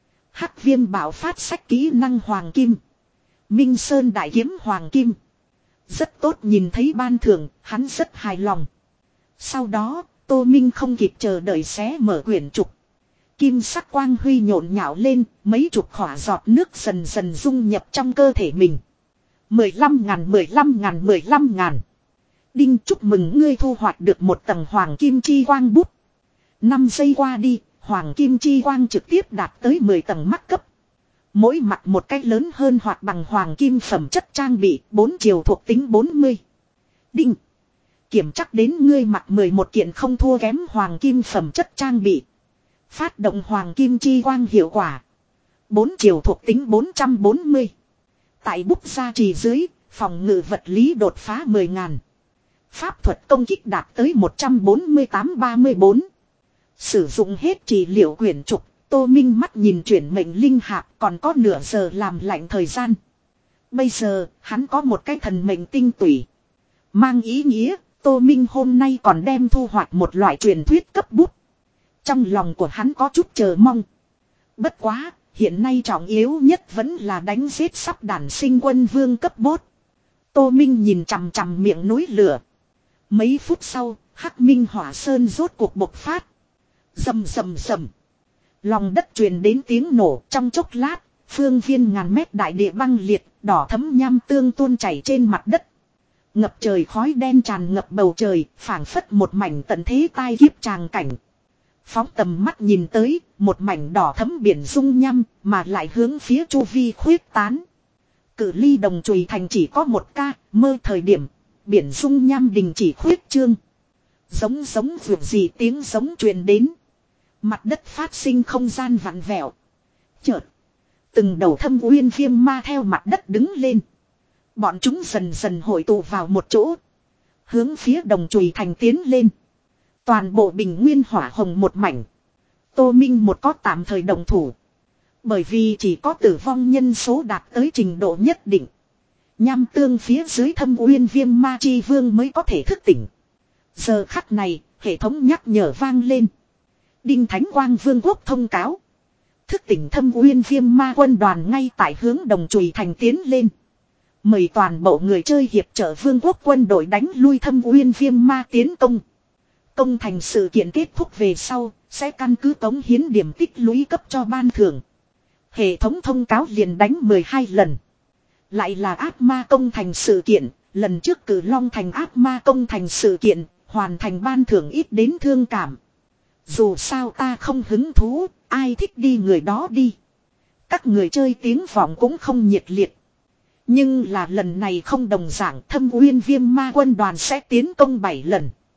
Hắc viêm bảo phát sách kỹ năng hoàng kim. Minh Sơn đại kiếm hoàng kim. Rất tốt, nhìn thấy ban thưởng, hắn rất hài lòng. Sau đó, Tô Minh không kịp chờ đợi xé mở quyển trục. Kim sắc quang huy nhộn nhạo lên, mấy chục khỏa giọt nước dần dần dung nhập trong cơ thể mình. mười lăm ngàn, mười lăm ngàn, mười lăm ngàn. Đinh chúc mừng ngươi thu hoạch được một tầng hoàng kim chi quang bút. năm giây qua đi, hoàng kim chi quang trực tiếp đạt tới mười tầng mắc cấp. Mỗi mặt một cách lớn hơn hoặc bằng hoàng kim phẩm chất trang bị, bốn chiều thuộc tính bốn mươi. Đinh. Kiểm chắc đến ngươi mặc mười một kiện không thua kém hoàng kim phẩm chất trang bị. Phát động hoàng kim chi quang hiệu quả. bốn chiều thuộc tính bốn trăm bốn mươi. Tại bút gia trì dưới, phòng ngự vật lý đột phá mười ngàn. Pháp thuật công kích đạt tới một trăm bốn mươi tám ba mươi bốn. Sử dụng hết trị liệu quyển trục, Tô Minh mắt nhìn chuyển mệnh linh hạp còn có nửa giờ làm lạnh thời gian. Bây giờ, hắn có một cái thần mệnh tinh tủy. Mang ý nghĩa, Tô Minh hôm nay còn đem thu hoạch một loại truyền thuyết cấp bút. Trong lòng của hắn có chút chờ mong. Bất quá, hiện nay trọng yếu nhất vẫn là đánh giết sắp đản sinh quân vương cấp bốt. Tô Minh nhìn chằm chằm miệng núi lửa. Mấy phút sau, Hắc Minh Hỏa Sơn rốt cuộc bộc phát. Rầm rầm rầm. Lòng đất truyền đến tiếng nổ, trong chốc lát, phương viên ngàn mét đại địa băng liệt, đỏ thấm nham tương tuôn chảy trên mặt đất. Ngập trời khói đen tràn ngập bầu trời, phảng phất một mảnh tận thế tai kiếp tràng cảnh. Phóng tầm mắt nhìn tới, một mảnh đỏ thấm biển dung nham, mà lại hướng phía chu vi khuyết tán. Cự ly đồng chùy thành chỉ có một ca, mơ thời điểm, biển dung nham đình chỉ khuyết trương. Giống giống vượt gì tiếng giống truyền đến. Mặt đất phát sinh không gian vặn vẹo. Chợt, từng đầu Thâm Uyên Viêm Ma theo mặt đất đứng lên. Bọn chúng dần dần hội tụ vào một chỗ. Hướng phía đồng chùy thành tiến lên. Toàn bộ bình nguyên hỏa hồng một mảnh. Tô Minh một có tạm thời đồng thủ. Bởi vì chỉ có tử vong nhân số đạt tới trình độ nhất định. Nham tương phía dưới Thâm Uyên Viêm Ma Chi Vương mới có thể thức tỉnh. Giờ khắc này, hệ thống nhắc nhở vang lên. Đinh Thánh Quang Vương quốc thông cáo. Thức tỉnh Thâm Uyên Viêm Ma quân đoàn ngay tại hướng đồng chùy thành tiến lên. Mời toàn bộ người chơi hiệp trợ vương quốc quân đội đánh lui Thâm Uyên Viêm Ma tiến công. Công thành sự kiện kết thúc về sau, sẽ căn cứ cống hiến điểm tích lũy cấp cho ban thưởng. Hệ thống thông cáo liền đánh mười hai lần. Lại là ác ma công thành sự kiện, lần trước Cử Long thành ác ma công thành sự kiện, hoàn thành ban thưởng ít đến thương cảm. Dù sao ta không hứng thú, ai thích đi người đó đi. Các người chơi tiếng vọng cũng không nhiệt liệt. Nhưng là lần này không đồng dạng, Thâm Uyên Viêm Ma quân đoàn sẽ tiến công bảy lần.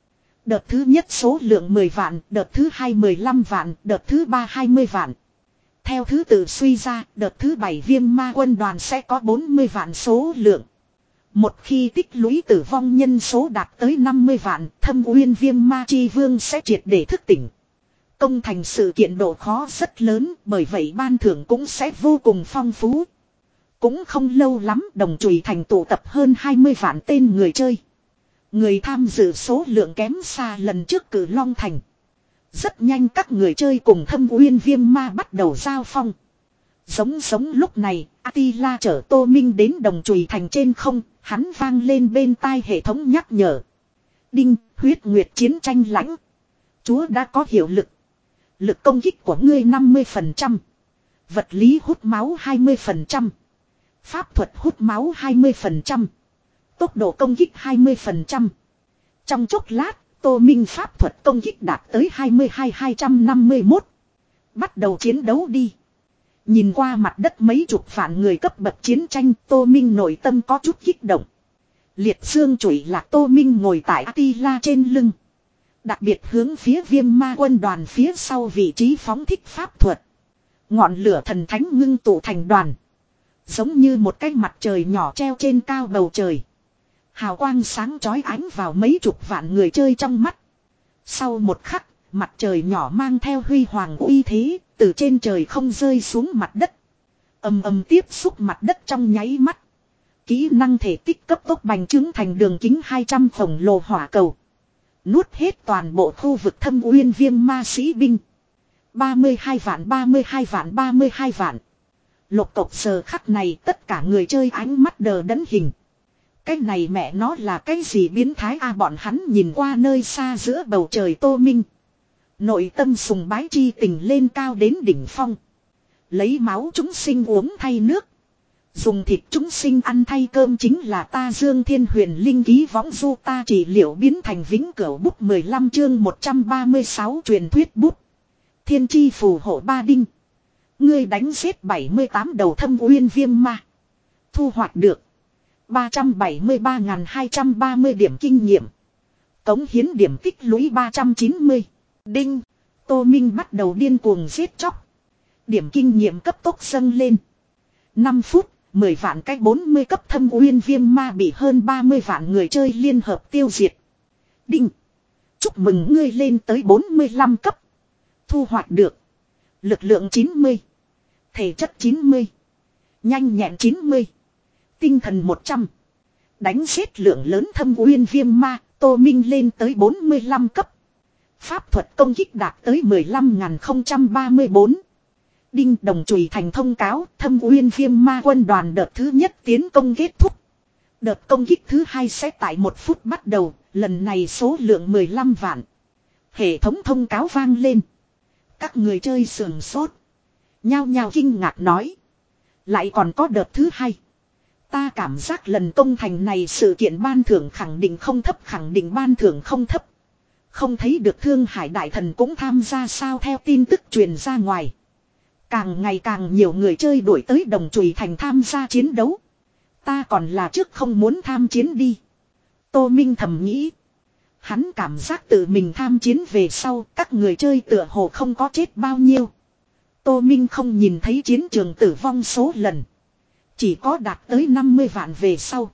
Đợt thứ nhất số lượng mười vạn, đợt thứ hai mười lăm vạn, đợt thứ ba hai mươi vạn. Theo thứ tự suy ra, đợt thứ bảy viêm ma quân đoàn sẽ có bốn mươi vạn số lượng. Một khi tích lũy tử vong nhân số đạt tới năm mươi vạn, Thâm Uyên viêm ma chi vương sẽ triệt để thức tỉnh. Công thành sự kiện độ khó rất lớn, bởi vậy ban thưởng cũng sẽ vô cùng phong phú. Cũng không lâu lắm, Đồng Chùy Thành tụ tập hơn hai mươi vạn tên người chơi. Người tham dự số lượng kém xa lần trước Cử Long Thành. Rất nhanh các người chơi cùng Thâm Uyên viêm ma bắt đầu giao phong. Giống giống lúc này, Atila chở Tô Minh đến Đồng Chùy Thành trên không, hắn vang lên bên tai hệ thống nhắc nhở. Đinh, huyết nguyệt chiến tranh lãnh. Chúa đã có hiệu lực. Lực công kích của ngươi năm mươi phần trăm. Vật lý hút máu hai mươi phần trăm. Pháp thuật hút máu hai mươi phần trăm. Tốc độ công kích hai mươi phần trăm. Trong chốc lát, Tô Minh pháp thuật công kích đạt tới hai mươi hai nghìn hai trăm năm mươi mốt. Bắt đầu chiến đấu đi. Nhìn qua mặt đất mấy chục vạn người cấp bậc chiến tranh, Tô Minh nội tâm có chút kích động. Liệt xương chủy lạc Tô Minh ngồi tại Atila trên lưng. Đặc biệt hướng phía viêm ma quân đoàn phía sau vị trí phóng thích pháp thuật. Ngọn lửa thần thánh ngưng tụ thành đoàn. Giống như một cái mặt trời nhỏ treo trên cao bầu trời. Hào quang sáng chói ánh vào mấy chục vạn người chơi trong mắt. Sau một khắc, mặt trời nhỏ mang theo huy hoàng uy thế, từ trên trời không rơi xuống mặt đất. Ầm ầm tiếp xúc mặt đất trong nháy mắt. Kỹ năng thể tích cấp tốc bành trướng thành đường kính hai trăm khổng lồ hỏa cầu. Nuốt hết toàn bộ khu vực Thâm Uyên viêm ma sĩ binh. ba mươi hai vạn ba mươi hai vạn ba mươi hai vạn. Lục cộc giờ khắc này tất cả người chơi ánh mắt đờ đẫn hình. Cái này mẹ nó là cái gì biến thái a bọn hắn nhìn qua nơi xa giữa bầu trời Tô Minh. Nội tâm sùng bái chi tình lên cao đến đỉnh phong. Lấy máu chúng sinh uống thay nước. Dùng thịt chúng sinh ăn thay cơm chính là ta Dương Thiên Huyền Linh ký võng du ta chỉ liệu biến thành vĩnh cửu bút mười lăm chương một trăm ba mươi sáu truyền thuyết bút. Thiên chi phù hộ ba đinh. Ngươi đánh giết bảy mươi tám đầu Thâm Uyên viêm ma. Thu hoạch được ba trăm bảy mươi ba nghìn hai trăm ba mươi điểm kinh nghiệm. Cống hiến điểm tích lũy ba trăm chín mươi. Đinh. Tô Minh bắt đầu điên cuồng giết chóc. Điểm kinh nghiệm cấp tốc dâng lên. năm phút, mười vạn cách bốn mươi cấp Thâm Uyên viêm ma bị hơn ba mươi vạn người chơi liên hợp tiêu diệt. Đinh. Chúc mừng ngươi lên tới bốn mươi lăm cấp. Thu hoạch được lực lượng chín mươi. Thể chất chín mươi. Nhanh nhẹn chín mươi. Tinh thần một trăm. Đánh giết lượng lớn Thâm Uyên viêm ma, Tô Minh lên tới bốn mươi lăm cấp. Pháp thuật công kích đạt tới mười lăm nghìn không trăm ba mươi bốn. Đinh Đồng Chùy Thành thông cáo Thâm Uyên viêm ma quân đoàn đợt thứ nhất tiến công kết thúc. Đợt công kích thứ hai sẽ tại một phút bắt đầu, lần này số lượng mười lăm vạn. Hệ thống thông cáo vang lên. Các người chơi sườn sốt. Nhao nhao kinh ngạc nói. Lại còn có đợt thứ hai. Ta cảm giác lần công thành này sự kiện ban thưởng khẳng định không thấp khẳng định ban thưởng không thấp. Không thấy được Thương Hải Đại Thần cũng tham gia sao theo tin tức truyền ra ngoài. Càng ngày càng nhiều người chơi đuổi tới Đồng Chùy Thành tham gia chiến đấu. Ta còn là trước không muốn tham chiến đi. Tô Minh thầm nghĩ. Hắn cảm giác tự mình tham chiến về sau các người chơi tựa hồ không có chết bao nhiêu. Tô Minh không nhìn thấy chiến trường tử vong số lần. Chỉ có đạt tới năm mươi vạn về sau.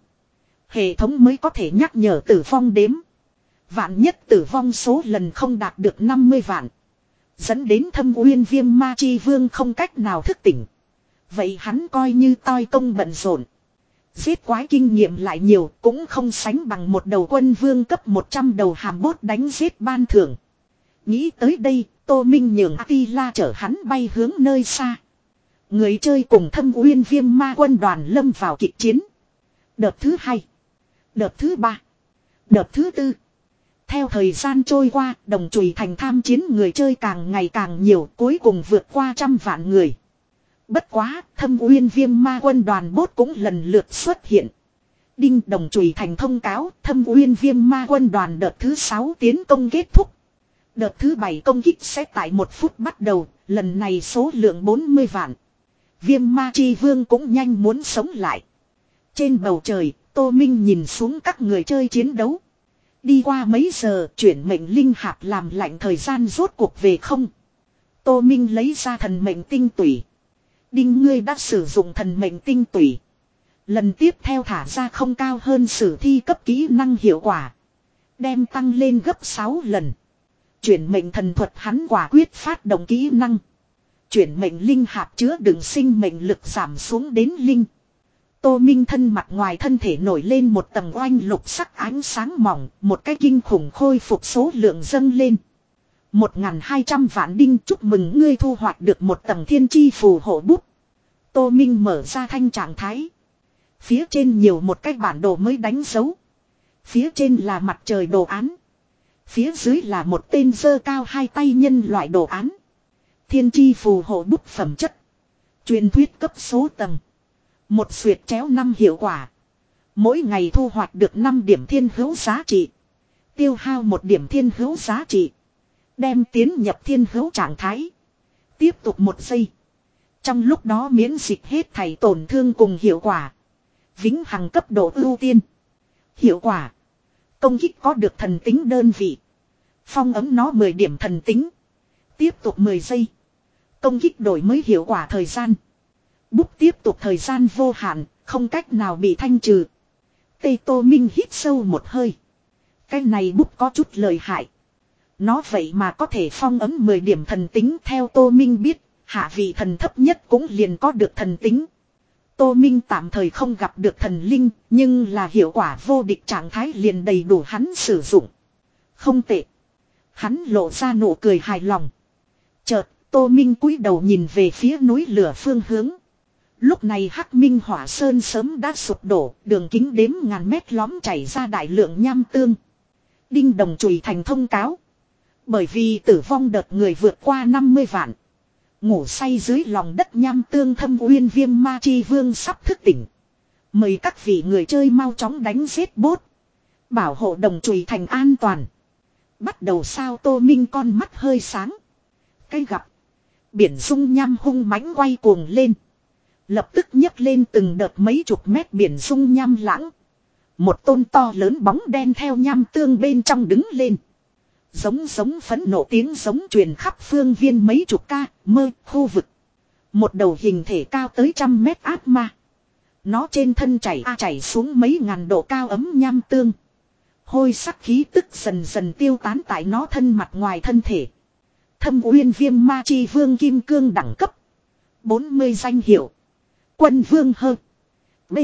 Hệ thống mới có thể nhắc nhở tử vong đếm. Vạn nhất tử vong số lần không đạt được năm mươi vạn. Dẫn đến Thâm Uyên viêm ma chi vương không cách nào thức tỉnh. Vậy hắn coi như toi công bận rộn. Giết quái kinh nghiệm lại nhiều cũng không sánh bằng một đầu quân vương cấp một trăm đầu hàm bốt đánh giết ban thưởng. Nghĩ tới đây, Tô Minh nhường Atila chở hắn bay hướng nơi xa. Người chơi cùng Thâm Uyên viêm ma quân đoàn lâm vào kịch chiến. Đợt thứ hai. Đợt thứ ba. Đợt thứ tư. Theo thời gian trôi qua, Đồng Chùy Thành tham chiến người chơi càng ngày càng nhiều, cuối cùng vượt qua trăm vạn người. Bất quá, Thâm Uyên viêm ma quân đoàn bốt cũng lần lượt xuất hiện. Đinh Đồng Chùy Thành thông cáo, Thâm Uyên viêm ma quân đoàn đợt thứ sáu tiến công kết thúc. Đợt thứ bảy công kích sẽ tại một phút bắt đầu, lần này số lượng bốn mươi vạn. Viêm ma chi vương cũng nhanh muốn sống lại. Trên bầu trời, Tô Minh nhìn xuống các người chơi chiến đấu. Đi qua mấy giờ chuyển mệnh linh hạp làm lạnh thời gian rốt cuộc về không. Tô Minh lấy ra thần mệnh tinh tủy. Đinh ngươi đã sử dụng thần mệnh tinh tủy. Lần tiếp theo thả ra không cao hơn sử thi cấp kỹ năng hiệu quả. Đem tăng lên gấp sáu lần. Chuyển mệnh thần thuật hắn quả quyết phát động kỹ năng. Chuyển mệnh linh hạp chứa đựng sinh mệnh lực giảm xuống đến linh. Tô Minh thân mặt ngoài thân thể nổi lên một tầng oanh lục sắc ánh sáng mỏng, một cái kinh khủng khôi phục số lượng dâng lên. một nghìn hai trăm vạn đinh chúc mừng ngươi thu hoạch được một tầng thiên chi phù hộ bút. Tô Minh mở ra thanh trạng thái. Phía trên nhiều một cái bản đồ mới đánh dấu. Phía trên là mặt trời đồ án. Phía dưới là một tên giơ cao hai tay nhân loại đồ án. Thiên chi phù hộ bút phẩm chất. Truyền thuyết cấp số tầng. Một xuyệt chéo năm hiệu quả. Mỗi ngày thu hoạch được năm điểm thiên hữu giá trị. Tiêu hao một điểm thiên hữu giá trị. Đem tiến nhập thiên hữu trạng thái. Tiếp tục một giây. Trong lúc đó miễn dịch hết thảy tổn thương cùng hiệu quả. Vĩnh hằng cấp độ ưu tiên. Hiệu quả. Công kích có được thần tính đơn vị. Phong ấm nó mười điểm thần tính. Tiếp tục mười giây. Công kích đổi mới hiệu quả thời gian. Bút tiếp tục thời gian vô hạn, không cách nào bị thanh trừ. Tây Tô Minh hít sâu một hơi. Cái này bút có chút lợi hại. Nó vậy mà có thể phong ấm mười điểm thần tính theo Tô Minh biết, hạ vị thần thấp nhất cũng liền có được thần tính. Tô Minh tạm thời không gặp được thần linh, nhưng là hiệu quả vô địch trạng thái liền đầy đủ hắn sử dụng. Không tệ. Hắn lộ ra nụ cười hài lòng. Chợt, Tô Minh cúi đầu nhìn về phía núi lửa phương hướng. Lúc này Hắc Minh Hỏa Sơn sớm đã sụp đổ, đường kính đếm ngàn mét lõm chảy ra đại lượng nham tương. Đinh Đồng chùi thành thông cáo. Bởi vì tử vong đợt người vượt qua năm mươi vạn. Ngủ say dưới lòng đất nham tương thâm uyên viêm ma chi vương sắp thức tỉnh. Mời các vị người chơi mau chóng đánh giết bốt. Bảo hộ đồng chùi thành an toàn. Bắt đầu sao Tô Minh con mắt hơi sáng. Cái gặp. Biển dung nham hung mãnh quay cuồng lên. Lập tức nhấc lên từng đợt mấy chục mét biển dung nham lãng. Một tôn to lớn bóng đen theo nham tương bên trong đứng lên. Giống giống phẫn nộ tiếng giống truyền khắp phương viên mấy chục ca, mơ, khu vực. Một đầu hình thể cao tới trăm mét ác ma. Nó trên thân chảy a chảy xuống mấy ngàn độ cao ấm nham tương. Hôi sắc khí tức dần dần tiêu tán tại nó thân mặt ngoài thân thể. Thâm uyên viêm ma chi vương kim cương đẳng cấp. bốn mươi danh hiệu. Quân vương hơ. B.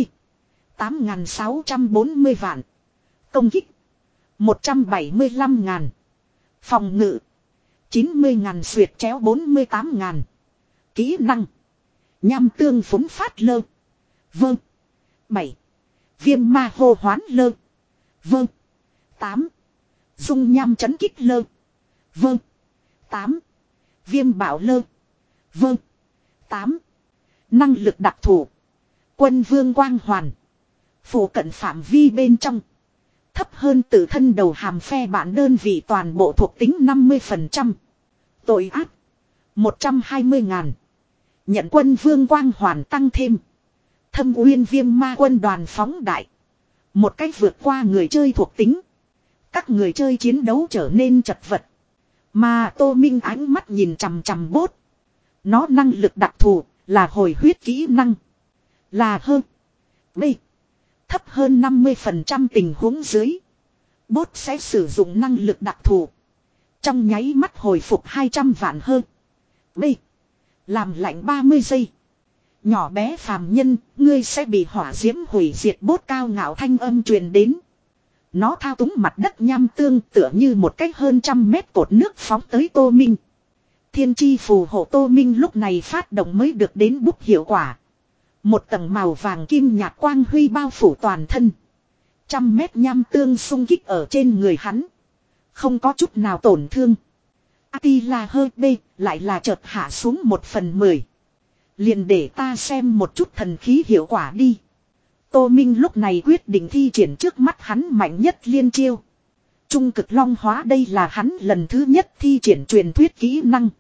tám nghìn sáu trăm bốn mươi vạn. Công kích. một trăm bảy mươi lăm ngàn. Phòng ngự. chín mươi ngàn xuyệt chéo bốn mươi tám ngàn. Kỹ năng. Nham tương phúng phát lơ. Vâng. bảy. Viêm ma hô hoán lơ. Vâng. tám. Dung nham chấn kích lơ. Vâng. tám. Viêm bảo lơ. Vâng. tám. Năng lực đặc thù. Quân vương quang hoàn. Phủ cận phạm vi bên trong. Thấp hơn tự thân đầu hàm phe bản đơn vị toàn bộ thuộc tính năm mươi phần trăm. Tội ác. một trăm hai mươi ngàn. Nhận quân vương quang hoàn tăng thêm. Thâm uyên viêm ma quân đoàn phóng đại. Một cách vượt qua người chơi thuộc tính. Các người chơi chiến đấu trở nên chật vật. Mà Tô Minh ánh mắt nhìn chằm chằm bốt. Nó năng lực đặc thù là hồi huyết kỹ năng. Là hơn. B. Thấp hơn năm mươi phần trăm tình huống dưới. Bốt sẽ sử dụng năng lực đặc thù. Trong nháy mắt hồi phục hai trăm vạn hơn. B. Làm lạnh ba mươi giây. Nhỏ bé phàm nhân, ngươi sẽ bị hỏa diễm hủy diệt bốt cao ngạo thanh âm truyền đến. Nó thao túng mặt đất nham tương tựa như một cách hơn trăm mét cột nước phóng tới Tô Minh. Thiên chi phù hộ Tô Minh lúc này phát động mới được đến bút hiệu quả. Một tầng màu vàng kim nhạt quang huy bao phủ toàn thân. Trăm mét nham tương xung kích ở trên người hắn. Không có chút nào tổn thương. Attila hơi B lại là chợt hạ xuống một phần mười. Liền để ta xem một chút thần khí hiệu quả đi. Tô Minh lúc này quyết định thi triển trước mắt hắn mạnh nhất liên chiêu. Trung cực long hóa đây là hắn lần thứ nhất thi triển truyền thuyết kỹ năng.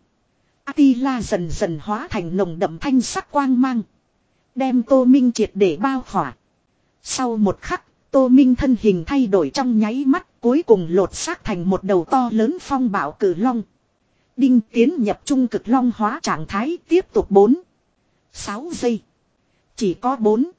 Attila dần dần hóa thành nồng đậm thanh sắc quang mang. Đem Tô Minh triệt để bao khỏa. Sau một khắc, Tô Minh thân hình thay đổi trong nháy mắt, Cuối cùng lột xác thành một đầu to lớn phong bạo cử long. Đinh tiến nhập trung cực long hóa trạng thái tiếp tục bốn. sáu giây. Chỉ có bốn.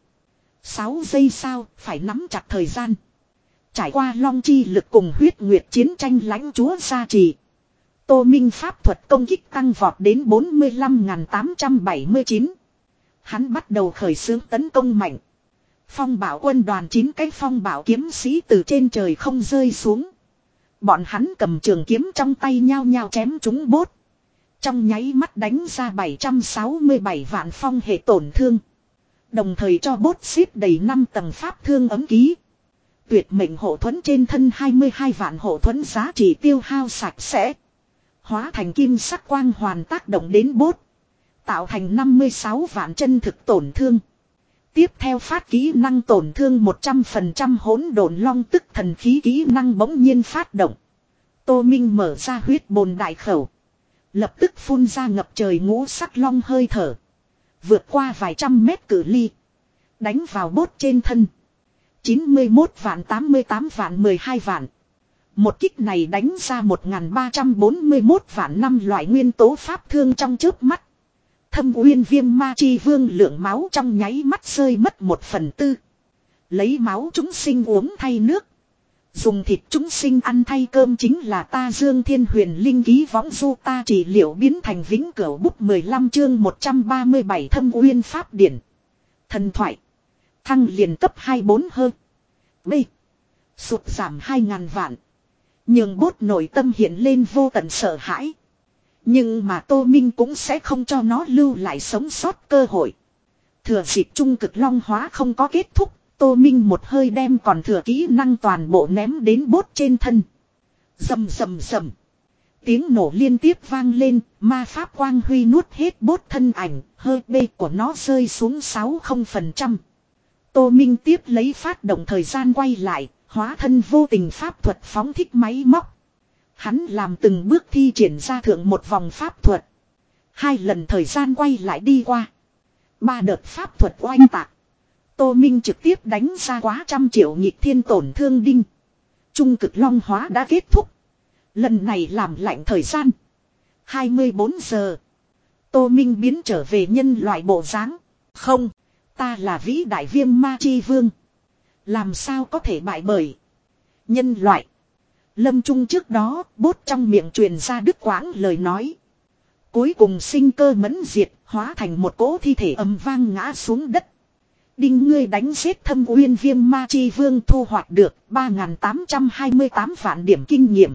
sáu giây sao, phải nắm chặt thời gian. Trải qua long chi lực cùng huyết nguyệt chiến tranh lãnh chúa gia trì. Tô Minh pháp thuật công kích tăng vọt đến bốn mươi lăm nghìn tám trăm bảy mươi chín. Hắn bắt đầu khởi xướng tấn công mạnh. Phong bảo quân đoàn chín cái phong bảo kiếm sĩ từ trên trời không rơi xuống. Bọn hắn cầm trường kiếm trong tay nhao nhao chém chúng bốt. Trong nháy mắt đánh ra bảy trăm sáu mươi bảy vạn phong hệ tổn thương. Đồng thời cho bốt xếp đầy năm tầng pháp thương ấm ký. Tuyệt mệnh hộ thuẫn trên thân hai mươi hai vạn hộ thuẫn giá trị tiêu hao sạch sẽ. Hóa thành kim sắc quang hoàn tác động đến bốt. Tạo thành năm mươi sáu vạn chân thực tổn thương. Tiếp theo phát kỹ năng tổn thương một trăm phần trăm hỗn độn long tức thần khí kỹ năng bỗng nhiên phát động. Tô Minh mở ra huyết bồn đại khẩu. Lập tức phun ra ngập trời ngũ sắc long hơi thở. Vượt qua vài trăm mét cự ly. Đánh vào bốt trên thân. chín mươi mốt vạn tám mươi tám vạn mười hai vạn. Một kích này đánh ra một nghìn ba trăm bốn mươi mốt vạn năm loại nguyên tố pháp thương trong chớp mắt. Thâm uyên viêm ma chi vương lượng máu trong nháy mắt rơi mất một phần tư. Lấy máu chúng sinh uống thay nước. Dùng thịt chúng sinh ăn thay cơm chính là ta Dương Thiên Huyền Linh ký võng du ta trị liệu biến thành vĩnh cửu bút mười lăm chương một trăm ba mươi bảy thâm uyên pháp điển. Thần thoại. Thăng liền cấp hai mươi bốn hơn. B. Sụt giảm hai ngàn vạn. Nhưng bốt nội tâm hiện lên vô tận sợ hãi. Nhưng mà Tô Minh cũng sẽ không cho nó lưu lại sống sót cơ hội. Thừa dịp trung cực long hóa không có kết thúc. Tô Minh một hơi đem còn thừa kỹ năng toàn bộ ném đến bốt trên thân. Rầm rầm rầm. Tiếng nổ liên tiếp vang lên. Ma pháp quang huy nuốt hết bốt thân ảnh. Hơi bê của nó rơi xuống sáu mươi phần trăm. Tô Minh tiếp lấy phát động thời gian quay lại. Hóa thân vô tình pháp thuật phóng thích máy móc. Hắn làm từng bước thi triển ra thượng một vòng pháp thuật. Hai lần thời gian quay lại đi qua. Ba đợt pháp thuật oanh tạc. Tô Minh trực tiếp đánh ra quá trăm triệu nhịp thiên tổn thương đinh. Trung cực long hóa đã kết thúc. Lần này làm lạnh thời gian. hai mươi bốn giờ. Tô Minh biến trở về nhân loại bộ dáng. Không, ta là vĩ đại viêm ma chi vương. Làm sao có thể bại bởi nhân loại. Lâm trung trước đó, bốt trong miệng truyền ra đứt quãng lời nói. Cuối cùng sinh cơ mẫn diệt, hóa thành một cỗ thi thể ầm vang ngã xuống đất. Đinh ngươi đánh giết thâm uyên viêm ma chi vương thu hoạch được ba nghìn tám trăm hai mươi tám vạn điểm kinh nghiệm.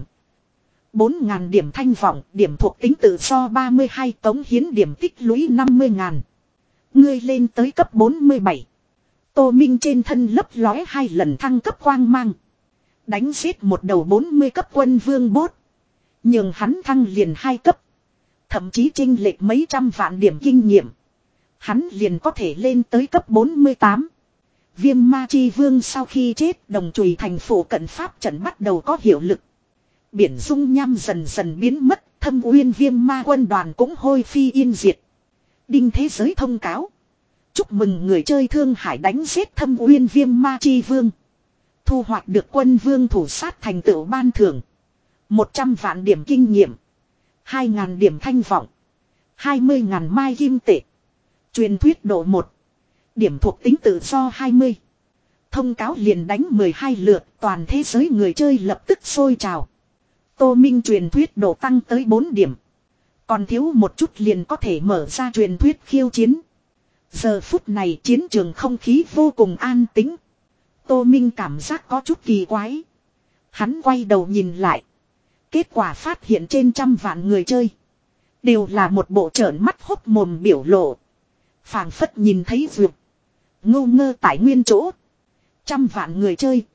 bốn nghìn điểm thanh vọng, điểm thuộc tính tự do ba mươi hai, tống hiến điểm tích lũy năm mươi nghìn. Ngươi lên tới cấp bốn mươi bảy. Tô Minh trên thân lấp lóe hai lần thăng cấp quang mang. Đánh giết một đầu bốn mươi cấp quân vương bốt. Nhưng hắn thăng liền hai cấp. Thậm chí chênh lệch mấy trăm vạn điểm kinh nghiệm. Hắn liền có thể lên tới cấp bốn mươi tám. Viêm ma chi vương sau khi chết đồng chùy thành phủ cận pháp trận bắt đầu có hiệu lực. Biển dung nham dần dần biến mất. Thâm uyên viêm ma quân đoàn cũng hôi phi yên diệt. Đinh thế giới thông cáo. Chúc mừng người chơi Thương Hải đánh giết thâm uyên viêm ma chi vương. Thu hoạch được quân vương thủ sát thành tựu ban thưởng. một trăm vạn điểm kinh nghiệm. hai nghìn điểm thanh vọng. hai mươi nghìn mai kim tệ. Truyền thuyết độ một. Điểm thuộc tính tự do hai mươi. Thông cáo liền đánh mười hai lượt. Toàn thế giới người chơi lập tức sôi trào. Tô Minh truyền thuyết độ tăng tới bốn điểm. Còn thiếu một chút liền có thể mở ra truyền thuyết khiêu chiến. Giờ phút này chiến trường không khí vô cùng an tĩnh. Tô Minh cảm giác có chút kỳ quái. Hắn quay đầu nhìn lại. Kết quả phát hiện trên trăm vạn người chơi. Đều là một bộ trợn mắt hốc mồm biểu lộ. Phảng phất nhìn thấy vượt. Ngô ngơ tại nguyên chỗ. Trăm vạn người chơi.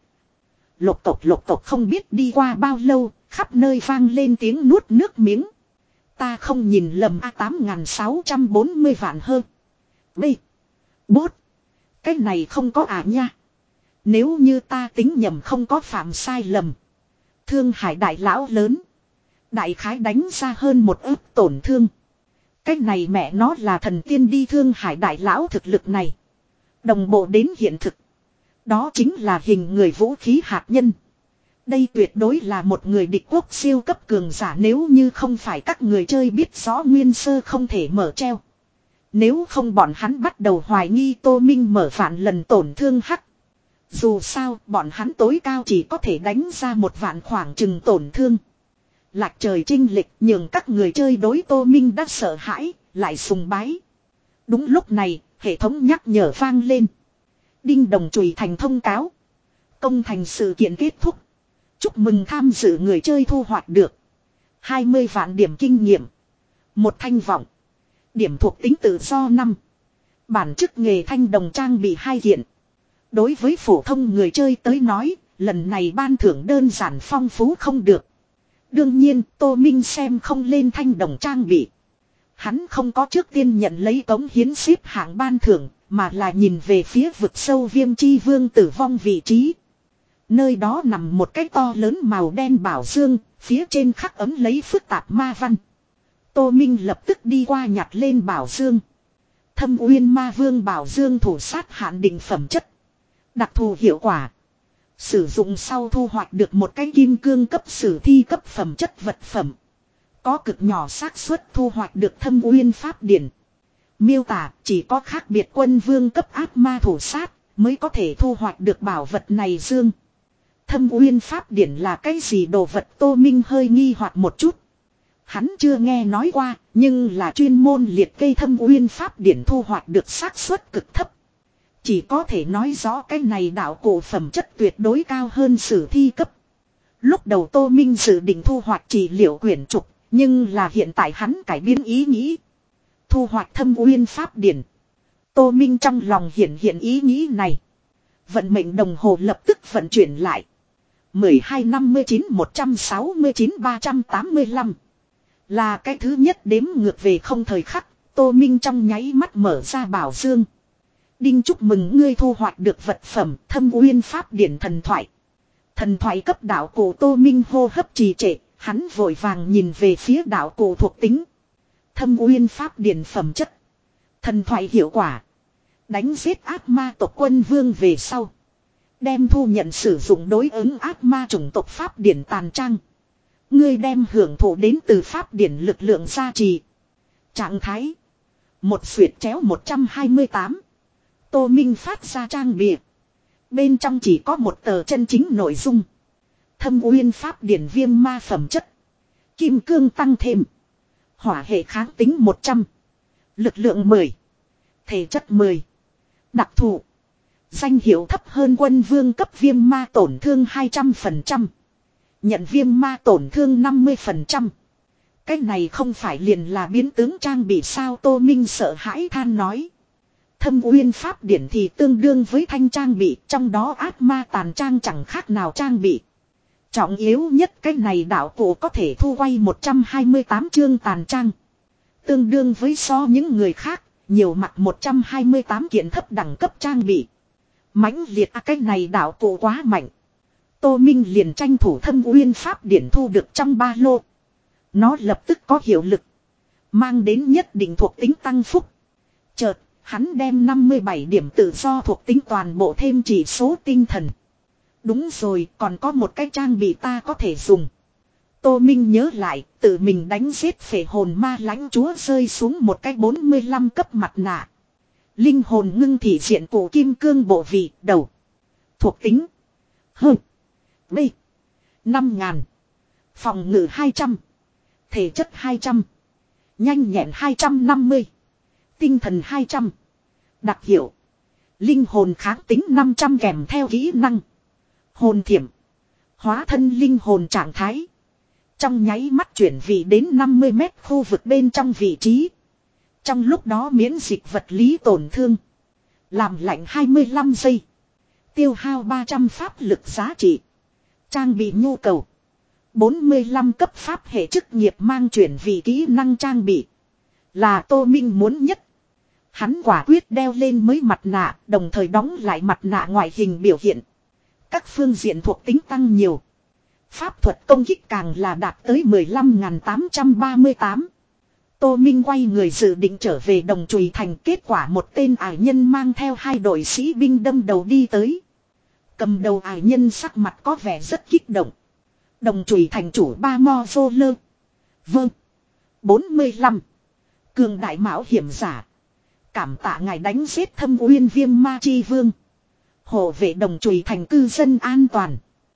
Lục tộc lục tộc không biết đi qua bao lâu. Khắp nơi vang lên tiếng nuốt nước miếng. Ta không nhìn lầm A tám nghìn sáu trăm bốn mươi vạn hơn. B. Bốt. Cái này không có à nha. Nếu như ta tính nhầm không có phạm sai lầm. Thương Hải đại lão lớn. Đại khái đánh ra hơn một ức tổn thương. Cái này mẹ nó là thần tiên đi. Thương Hải đại lão thực lực này. Đồng bộ đến hiện thực. Đó chính là hình người vũ khí hạt nhân. Đây tuyệt đối là một người địch quốc siêu cấp cường giả, nếu như không phải các người chơi biết rõ nguyên sơ không thể mở treo. Nếu không bọn hắn bắt đầu hoài nghi Tô Minh mở vạn lần tổn thương hắc. Dù sao bọn hắn tối cao chỉ có thể đánh ra một vạn khoảng chừng tổn thương. Lạc trời chênh lệch nhường các người chơi đối Tô Minh đã sợ hãi, lại sùng bái. Đúng lúc này, hệ thống nhắc nhở vang lên. Đinh đồng chùy thành thông cáo. Công thành sự kiện kết thúc. Chúc mừng tham dự người chơi thu hoạch được hai mươi vạn điểm kinh nghiệm, một thanh vọng, điểm thuộc tính tự do năm, bản chức nghề thanh đồng trang bị hai kiện. Đối với phổ thông người chơi tới nói, lần này ban thưởng đơn giản phong phú không được. Đương nhiên, Tô Minh xem không lên thanh đồng trang bị. Hắn không có trước tiên nhận lấy cống hiến xếp hạng ban thưởng, mà là nhìn về phía vực sâu Viêm Chi Vương tử vong vị trí. Nơi đó nằm một cái to lớn màu đen bảo dương, phía trên khắc ấm lấy phức tạp ma văn. Tô Minh lập tức đi qua nhặt lên bảo dương. Thâm Uyên Ma Vương bảo dương thủ sát hạn định phẩm chất. Đặc thù hiệu quả. Sử dụng sau thu hoạch được một cái kim cương cấp sử thi cấp phẩm chất vật phẩm. Có cực nhỏ xác suất thu hoạch được Thâm Uyên Pháp Điển. Miêu tả chỉ có khác biệt quân vương cấp ác ma thủ sát mới có thể thu hoạch được bảo vật này dương. Thâm Uyên Pháp Điển là cái gì đồ vật? Tô Minh hơi nghi hoặc một chút. Hắn chưa nghe nói qua, nhưng là chuyên môn liệt kê Thâm Uyên Pháp Điển thu hoạch được xác suất cực thấp. Chỉ có thể nói rõ cái này đạo cổ phẩm chất tuyệt đối cao hơn sử thi cấp. Lúc đầu Tô Minh dự định thu hoạch chỉ liệu quyển trục, nhưng là hiện tại hắn cải biến ý nghĩ. Thu hoạch Thâm Uyên Pháp Điển. Tô Minh trong lòng hiện hiện ý nghĩ này. Vận mệnh đồng hồ lập tức vận chuyển lại. mười hai năm mươi chín một trăm sáu mươi chín ba trăm tám mươi lăm. Là cái thứ nhất đếm ngược về không thời khắc, Tô Minh trong nháy mắt mở ra bảo dương. Đinh chúc mừng ngươi thu hoạch được vật phẩm Thâm Uyên Pháp Điển thần thoại. Thần thoại cấp đạo cổ. Tô Minh hô hấp trì trệ, hắn vội vàng nhìn về phía đạo cổ thuộc tính. Thâm Uyên Pháp Điển phẩm chất. Thần thoại hiệu quả. Đánh giết ác ma tộc quân vương về sau. Đem thu nhận sử dụng đối ứng ác ma chủng tộc Pháp Điển tàn trang. Ngươi đem hưởng thụ đến từ Pháp Điển lực lượng gia trì. Trạng thái. Một xuyệt chéo một trăm hai mươi tám. Tô Minh phát ra trang bìa. Bên trong chỉ có một tờ chân chính nội dung. Thâm Uyên Pháp Điển viêm ma phẩm chất. Kim cương tăng thêm. Hỏa hệ kháng tính một trăm. Lực lượng mười. Thể chất mười. Đặc thù. Danh hiệu thấp hơn quân vương cấp viêm ma tổn thương hai trăm phần trăm. Nhận viêm ma tổn thương năm mươi phần trăm. Cái này không phải liền là biến tướng trang bị sao? Tô Minh sợ hãi than nói. Thâm Uyên Pháp Điển thì tương đương với thanh trang bị, trong đó ác ma tàn trang chẳng khác nào trang bị. Trọng yếu nhất cái này đạo cổ có thể thu quay một trăm hai mươi tám chương tàn trang. Tương đương với so những người khác, nhiều mặt một trăm hai mươi tám kiện thấp đẳng cấp trang bị. Mãnh liệt à, cái này đạo cổ quá mạnh. Tô Minh liền tranh thủ Thâm Uyên Pháp Điển thu được trong ba lô. Nó lập tức có hiệu lực. Mang đến nhất định thuộc tính tăng phúc. Chợt, hắn đem năm mươi bảy điểm tự do thuộc tính toàn bộ thêm chỉ số tinh thần. Đúng rồi, còn có một cái trang bị ta có thể dùng. Tô Minh nhớ lại, tự mình đánh giết phệ hồn ma lãnh chúa rơi xuống một cái bốn mươi lăm cấp mặt nạ. Linh hồn ngưng thị diện cổ kim cương bộ vị đầu. Thuộc tính. Hơ. B. năm ngàn. Phòng ngự hai trăm. Thể chất hai trăm. Nhanh nhẹn hai trăm năm mươi. Tinh thần hai trăm. Đặc hiệu. Linh hồn kháng tính năm trăm kèm theo kỹ năng. Hồn thiểm. Hóa thân linh hồn trạng thái. Trong nháy mắt chuyển vị đến năm mươi mét khu vực bên trong vị trí. Trong lúc đó miễn dịch vật lý tổn thương. Làm lạnh hai mươi lăm giây. Tiêu hao ba trăm pháp lực giá trị. Trang bị nhu cầu. bốn mươi lăm cấp pháp hệ chức nghiệp mang chuyển vị kỹ năng trang bị. Là Tô Minh muốn nhất. Hắn quả quyết đeo lên mới mặt nạ, đồng thời đóng lại mặt nạ ngoại hình biểu hiện. Các phương diện thuộc tính tăng nhiều. Pháp thuật công kích càng là đạt tới mười lăm nghìn tám trăm ba mươi tám. Tô Minh quay người dự định trở về Đồng Chùy Thành, kết quả một tên ải nhân mang theo hai đội sĩ binh đâm đầu đi tới. Cầm đầu ải nhân sắc mặt có vẻ rất kích động. Đồng chùy thành chủ ba mo vô lơ. Vâng. bốn mươi lăm. Cường đại mạo hiểm giả. Cảm tạ ngài đánh giết thâm uyên viêm ma chi vương. Hộ vệ đồng chùy thành cư dân an toàn.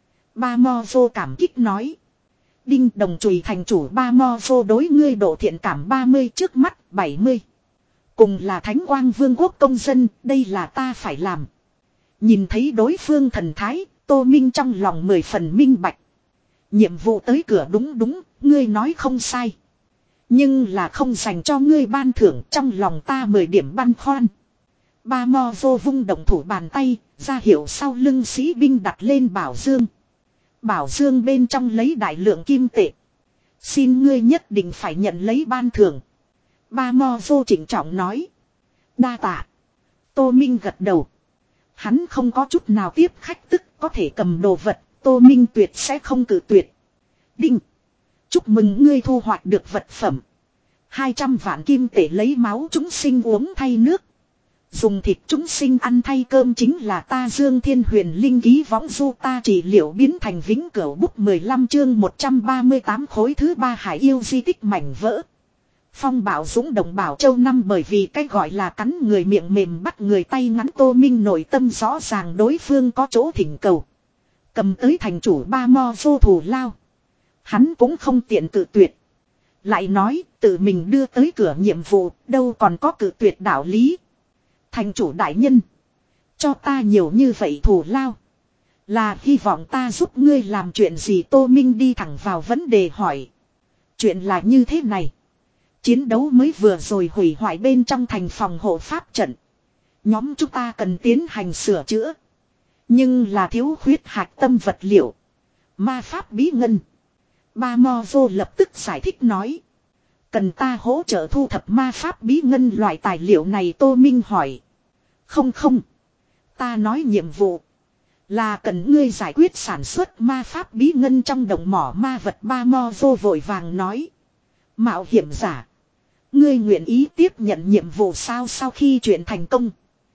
Ba mo vô cảm kích nói. Đinh đồng chùy thành chủ ba mo vô đối ngươi độ thiện cảm ba mươi trước mắt bảy mươi. Cùng là thánh quang vương quốc công dân, đây là ta phải làm. Nhìn thấy đối phương thần thái, Tô Minh trong lòng mười phần minh bạch. Nhiệm vụ tới cửa đúng đúng, ngươi nói không sai. Nhưng là không dành cho ngươi ban thưởng, trong lòng ta mười điểm băn khoăn. Ba mo vô vung động thủ bàn tay, ra hiệu sau lưng sĩ binh đặt lên bảo dương. Bảo dương bên trong lấy đại lượng kim tệ. Xin ngươi nhất định phải nhận lấy ban thưởng. Ba mo vô chỉnh trọng nói. Đa tạ. Tô Minh gật đầu. Hắn không có chút nào tiếp khách tức có thể cầm đồ vật. Tô Minh tuyệt sẽ không cử tuyệt. Đinh. Chúc mừng ngươi thu hoạch được vật phẩm. hai trăm vạn kim tệ lấy máu chúng sinh uống thay nước. Dùng thịt chúng sinh ăn thay cơm chính là ta Dương Thiên Huyền Linh ký võng du ta trị liệu biến thành vĩnh cửu bút mười lăm chương một trăm ba mươi tám khối thứ ba hải yêu di tích mảnh vỡ. Phong Bảo Dũng đồng Bảo Châu năm bởi vì cái gọi là cắn người miệng mềm bắt người tay ngắn Tô Minh nội tâm rõ ràng đối phương có chỗ thỉnh cầu. Cầm tới thành chủ ba mo vô thù lao. Hắn cũng không tiện cự tuyệt. Lại nói tự mình đưa tới cửa nhiệm vụ đâu còn có cự tuyệt đạo lý. Thành chủ đại nhân. Cho ta nhiều như vậy thù lao. Là hy vọng ta giúp ngươi làm chuyện gì Tô Minh đi thẳng vào vấn đề hỏi. Chuyện là như thế này. Chiến đấu mới vừa rồi hủy hoại bên trong thành phòng hộ pháp trận. Nhóm chúng ta cần tiến hành sửa chữa. Nhưng là thiếu khuyết hạt tâm vật liệu. Ma pháp bí ngân. Ba mo vô lập tức giải thích nói. Cần ta hỗ trợ thu thập ma pháp bí ngân loại tài liệu này Tô Minh hỏi. Không không. Ta nói nhiệm vụ. Là cần ngươi giải quyết sản xuất ma pháp bí ngân trong đồng mỏ ma vật ba mo vô vội vàng nói. Mạo hiểm giả. Ngươi nguyện ý tiếp nhận nhiệm vụ sao sau khi chuyện thành công.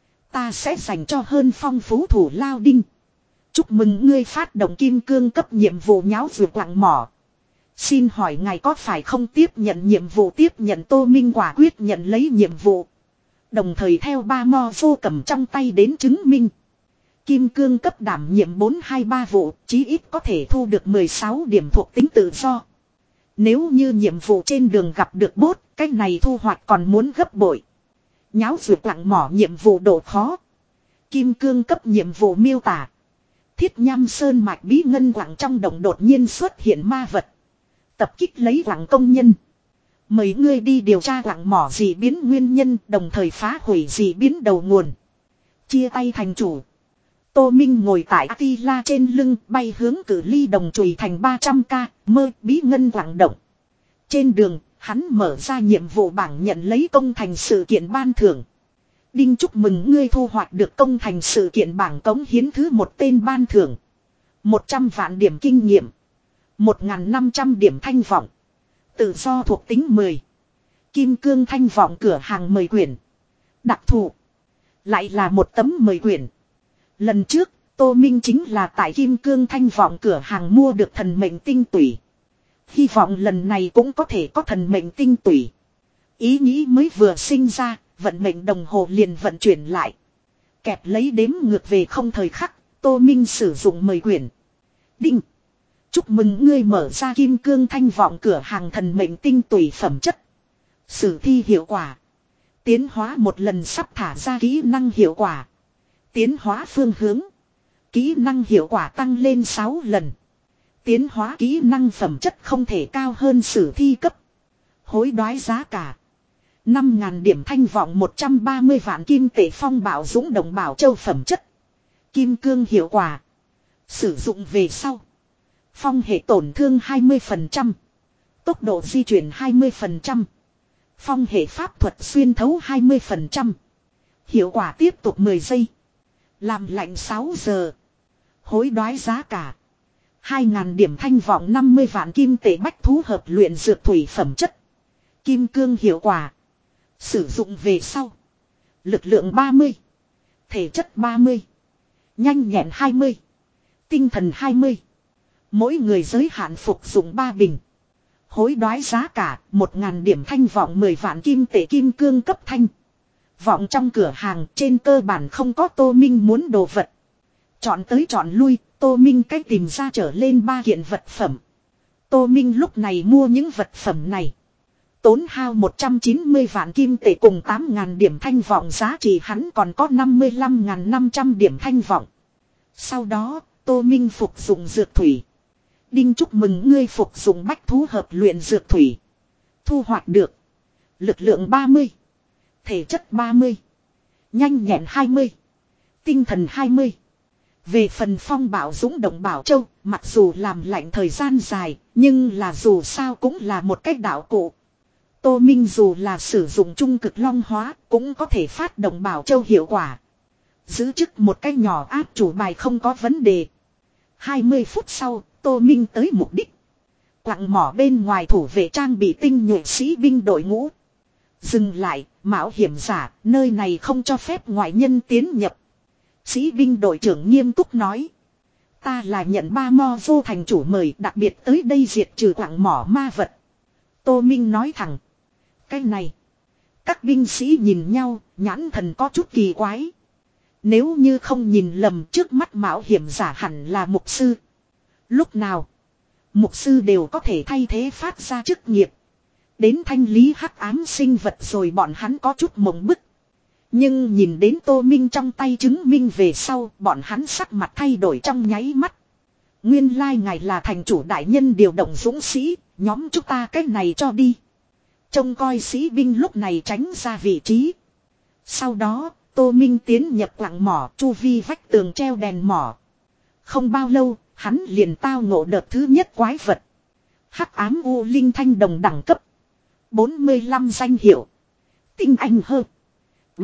Ta sẽ dành cho hơn phong phú thủ lao đinh. Chúc mừng ngươi phát động kim cương cấp nhiệm vụ nháo vượt quặng mỏ. Xin hỏi ngài có phải không tiếp nhận nhiệm vụ tiếp nhận Tô Minh quả quyết nhận lấy nhiệm vụ. Đồng thời theo ba mo vô cầm trong tay đến chứng minh. Kim cương cấp đảm nhiệm bốn hai ba vụ chí ít có thể thu được mười sáu điểm thuộc tính tự do. Nếu như nhiệm vụ trên đường gặp được bốt, cách này thu hoạch còn muốn gấp bội. Nháo vượt quặng mỏ nhiệm vụ độ khó. Kim cương cấp nhiệm vụ miêu tả. Thiết nham sơn mạch bí ngân quặng trong đồng đột nhiên xuất hiện ma vật. Tập kích lấy quặng công nhân. Mời ngươi đi điều tra quặng mỏ dị biến nguyên nhân đồng thời phá hủy dị biến đầu nguồn. Chia tay thành chủ. Tô Minh ngồi tại Attila trên lưng bay hướng cử ly đồng chùy thành ba trăm k mơ bí ngân quặng động. Trên đường, hắn mở ra nhiệm vụ bảng nhận lấy công thành sự kiện ban thưởng. Đinh chúc mừng ngươi thu hoạch được công thành sự kiện bảng cống hiến thứ một tên ban thưởng. một trăm vạn điểm kinh nghiệm. một nghìn năm trăm điểm thanh vọng. Tự do thuộc tính mười. Kim cương thanh vọng cửa hàng mười quyển. Đặc thù. Lại là một tấm mười quyển. Lần trước, Tô Minh chính là tại Kim Cương Thanh Vọng cửa hàng mua được thần mệnh tinh tủy. Hy vọng lần này cũng có thể có thần mệnh tinh tủy. Ý nghĩ mới vừa sinh ra, vận mệnh đồng hồ liền vận chuyển lại. Kẹp lấy đếm ngược về không thời khắc, Tô Minh sử dụng mười quyển. Đinh! Chúc mừng ngươi mở ra Kim Cương Thanh Vọng cửa hàng thần mệnh tinh tủy phẩm chất. Sử thi hiệu quả. Tiến hóa một lần sắp thả ra kỹ năng hiệu quả. Tiến hóa phương hướng. Kỹ năng hiệu quả tăng lên sáu lần. Tiến hóa kỹ năng phẩm chất không thể cao hơn sử thi cấp. Hối đoái giá cả. năm nghìn điểm thanh vọng một trăm ba mươi vạn kim tệ Phong Bảo Dũng đồng Bảo Châu phẩm chất. Kim cương hiệu quả. Sử dụng về sau. Phong hệ tổn thương hai mươi phần trăm. Tốc độ di chuyển hai mươi phần trăm. Phong hệ pháp thuật xuyên thấu hai mươi phần trăm. Hiệu quả tiếp tục mười giây. Làm lạnh sáu giờ. Hối đoái giá cả. hai nghìn điểm thanh vọng năm mươi vạn kim tệ bách thú hợp luyện dược thủy phẩm chất. Kim cương hiệu quả. Sử dụng về sau. Lực lượng ba mươi. Thể chất ba mươi. Nhanh nhẹn hai mươi. Tinh thần hai mươi. Mỗi người giới hạn phục dụng ba bình. Hối đoái giá cả một ngàn điểm thanh vọng mười vạn kim tệ kim cương cấp thanh. Vọng trong cửa hàng trên cơ bản không có Tô Minh muốn đồ vật. Chọn tới chọn lui, Tô Minh cách tìm ra trở lên ba kiện vật phẩm. Tô Minh lúc này mua những vật phẩm này. Tốn hao một trăm chín mươi vạn kim tệ cùng tám ngàn điểm thanh vọng, giá trị hắn còn có năm mươi lăm nghìn năm trăm điểm thanh vọng. Sau đó, Tô Minh phục dụng dược thủy. Đinh chúc mừng ngươi phục dụng bách thú hợp luyện dược thủy. Thu hoạch được. Lực lượng ba mươi. Thể chất ba mươi. Nhanh nhẹn hai mươi. Tinh thần hai mươi. Về phần phong bảo dũng động bảo châu, mặc dù làm lạnh thời gian dài, nhưng là dù sao cũng là một cách đạo cụ. Tô Minh dù là sử dụng trung cực long hóa, cũng có thể phát động bảo châu hiệu quả. Giữ chức một cái nhỏ áp chủ bài không có vấn đề. hai mươi phút sau, Tô Minh tới mục đích. Quặng mỏ bên ngoài thủ vệ trang bị tinh nhuệ sĩ binh đội ngũ. Dừng lại, mạo hiểm giả, nơi này không cho phép ngoại nhân tiến nhập. Sĩ binh đội trưởng nghiêm túc nói. Ta là nhận ba mo vô thành chủ mời đặc biệt tới đây diệt trừ quặng mỏ ma vật. Tô Minh nói thẳng. Cái này. Các binh sĩ nhìn nhau, nhãn thần có chút kỳ quái. Nếu như không nhìn lầm trước mắt mạo hiểm giả hẳn là mục sư. Lúc nào, mục sư đều có thể thay thế phát ra chức nghiệp. Đến thanh lý hắc ám sinh vật rồi bọn hắn có chút mộng bức. Nhưng nhìn đến Tô Minh trong tay chứng minh về sau, bọn hắn sắc mặt thay đổi trong nháy mắt. Nguyên lai ngài là thành chủ đại nhân điều động dũng sĩ, nhóm chúng ta cái này cho đi. Trông coi sĩ binh lúc này tránh ra vị trí. Sau đó, Tô Minh tiến nhập quặng mỏ, chu vi vách tường treo đèn mỏ. Không bao lâu, hắn liền tao ngộ đợt thứ nhất quái vật. Hắc ám u linh thanh đồng đẳng cấp. bốn mươi lăm danh hiệu. Tinh anh hơn. B.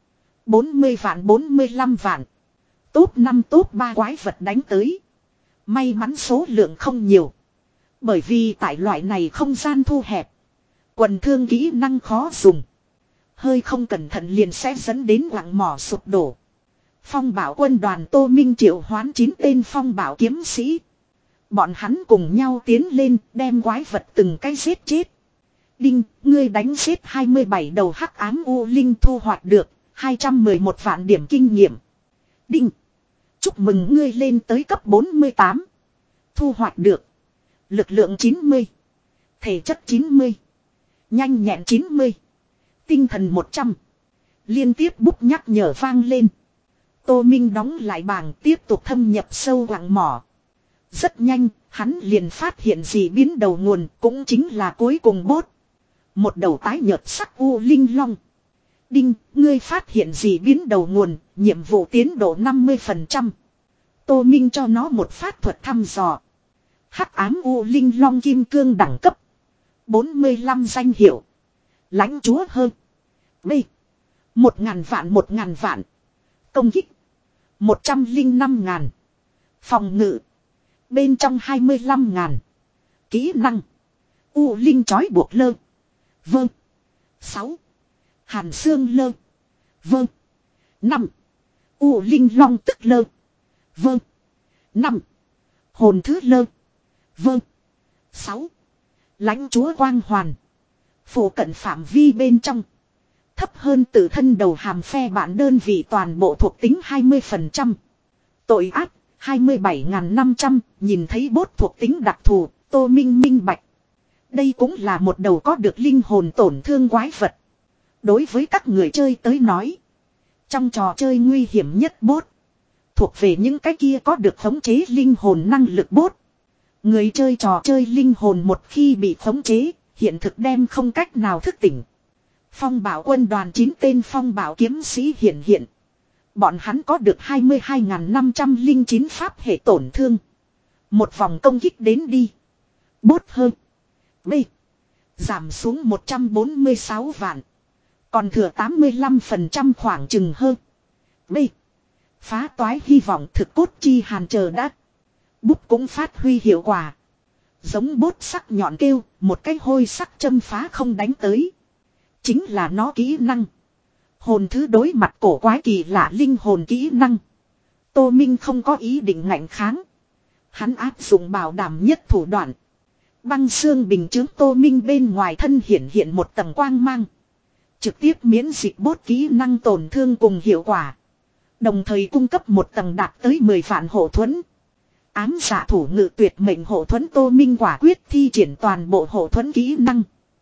bốn mươi vạn bốn mươi lăm vạn. Top năm top ba quái vật đánh tới. May mắn số lượng không nhiều. Bởi vì tại loại này không gian thu hẹp. Quần thương kỹ năng khó dùng. Hơi không cẩn thận liền sẽ dẫn đến quặng mỏ sụp đổ. Phong bảo quân đoàn Tô Minh triệu hoán chín tên phong bảo kiếm sĩ. Bọn hắn cùng nhau tiến lên đem quái vật từng cái giết chết. Đinh, ngươi đánh giết hai mươi bảy đầu hắc ám u linh thu hoạch được hai trăm mười một vạn điểm kinh nghiệm. Đinh, chúc mừng ngươi lên tới cấp bốn mươi tám. Thu hoạch được lực lượng chín mươi. Thể chất chín mươi. Nhanh nhẹn chín mươi. Tinh thần một trăm. Liên tiếp bút nhắc nhở vang lên. Tô Minh đóng lại bảng tiếp tục thâm nhập sâu quặng mỏ. Rất nhanh, hắn liền phát hiện gì biến đầu nguồn cũng chính là cuối cùng bốt. Một đầu tái nhợt sắc u linh long. Đinh, ngươi phát hiện gì biến đầu nguồn, nhiệm vụ tiến độ năm mươi phần trăm. Tô Minh cho nó một phát thuật thăm dò. Hắc ám u linh long kim cương đẳng cấp. bốn mươi lăm danh hiệu. Lãnh chúa hơn. B. Một ngàn vạn một ngàn vạn. Công kích. Một trăm linh năm ngàn. Phòng ngự. Bên trong hai mươi lăm ngàn. Kỹ năng. U linh chói buộc lơ. Vâng. Sáu. Hàn xương lơ. Vâng. Năm. U linh long tức lơ. Vâng. Năm. Hồn thứ lơ. Vâng. Sáu. Lãnh chúa quang hoàn. Phủ cận phạm vi bên trong. Thấp hơn tự thân đầu hàm phe bạn đơn vị toàn bộ thuộc tính hai mươi phần trăm. Tội ác hai mươi bảy nghìn năm trăm. Nhìn thấy bốt thuộc tính đặc thù. Tô Minh minh bạch. Đây cũng là một đầu có được linh hồn tổn thương quái vật. Đối với các người chơi tới nói. Trong trò chơi nguy hiểm nhất bốt. Thuộc về những cái kia có được khống chế linh hồn năng lực bốt. Người chơi trò chơi linh hồn một khi bị khống chế. Hiện thực đem không cách nào thức tỉnh. Phong bảo quân đoàn chín tên phong bảo kiếm sĩ hiện hiện. Bọn hắn có được hai mươi hai nghìn năm trăm lẻ chín pháp hệ tổn thương. Một vòng công kích đến đi. Bốt hơn. B. Giảm xuống một trăm bốn mươi sáu vạn. Còn thừa tám mươi lăm phần trăm khoảng chừng hơn. B. Phá toái hy vọng thực cốt chi hàn chờ đã. Bút cũng phát huy hiệu quả. Giống bốt sắc nhọn kêu, một cái hôi sắc châm phá không đánh tới. Chính là nó kỹ năng. Hồn thứ đối mặt cổ quái kỳ lạ linh hồn kỹ năng. Tô Minh không có ý định ngạnh kháng. Hắn áp dụng bảo đảm nhất thủ đoạn. Băng xương bình chứng Tô Minh bên ngoài thân hiện hiện một tầng quang mang. Trực tiếp miễn dịch bốt kỹ năng tổn thương cùng hiệu quả. Đồng thời cung cấp một tầng đạt tới mười vạn hộ thuẫn. Ám dạ thủ ngự tuyệt mệnh hộ thuẫn Tô Minh quả quyết thi triển toàn bộ hộ thuẫn kỹ năng.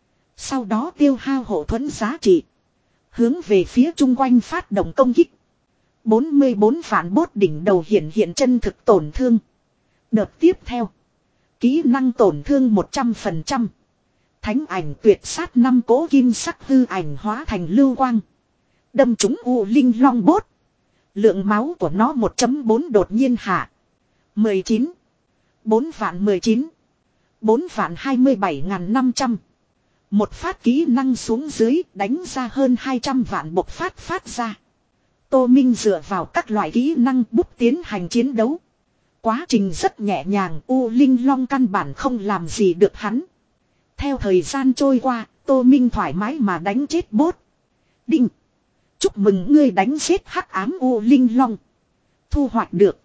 Sau đó tiêu hao hộ thuẫn giá trị. Hướng về phía chung quanh phát động công kích. bốn mươi bốn vạn bốt đỉnh đầu hiện hiện chân thực tổn thương. Đợt tiếp theo. Kỹ năng tổn thương một trăm phần trăm. Thánh ảnh tuyệt sát năm cỗ kim sắc hư ảnh hóa thành lưu quang. Đâm trúng U Linh Long bốt. Lượng máu của nó một chấm bốn đột nhiên hạ. mười chín. bốn vạn mười chín. bốn vạn hai mươi bảy ngàn năm trăm. Một phát kỹ năng xuống dưới đánh ra hơn hai trăm vạn bộc phát phát ra. Tô Minh dựa vào các loại kỹ năng bút tiến hành chiến đấu. Quá trình rất nhẹ nhàng, U Linh Long căn bản không làm gì được hắn. Theo thời gian trôi qua, Tô Minh thoải mái mà đánh chết bốt. Đinh! Chúc mừng ngươi đánh giết hắc ám U Linh Long. Thu hoạch được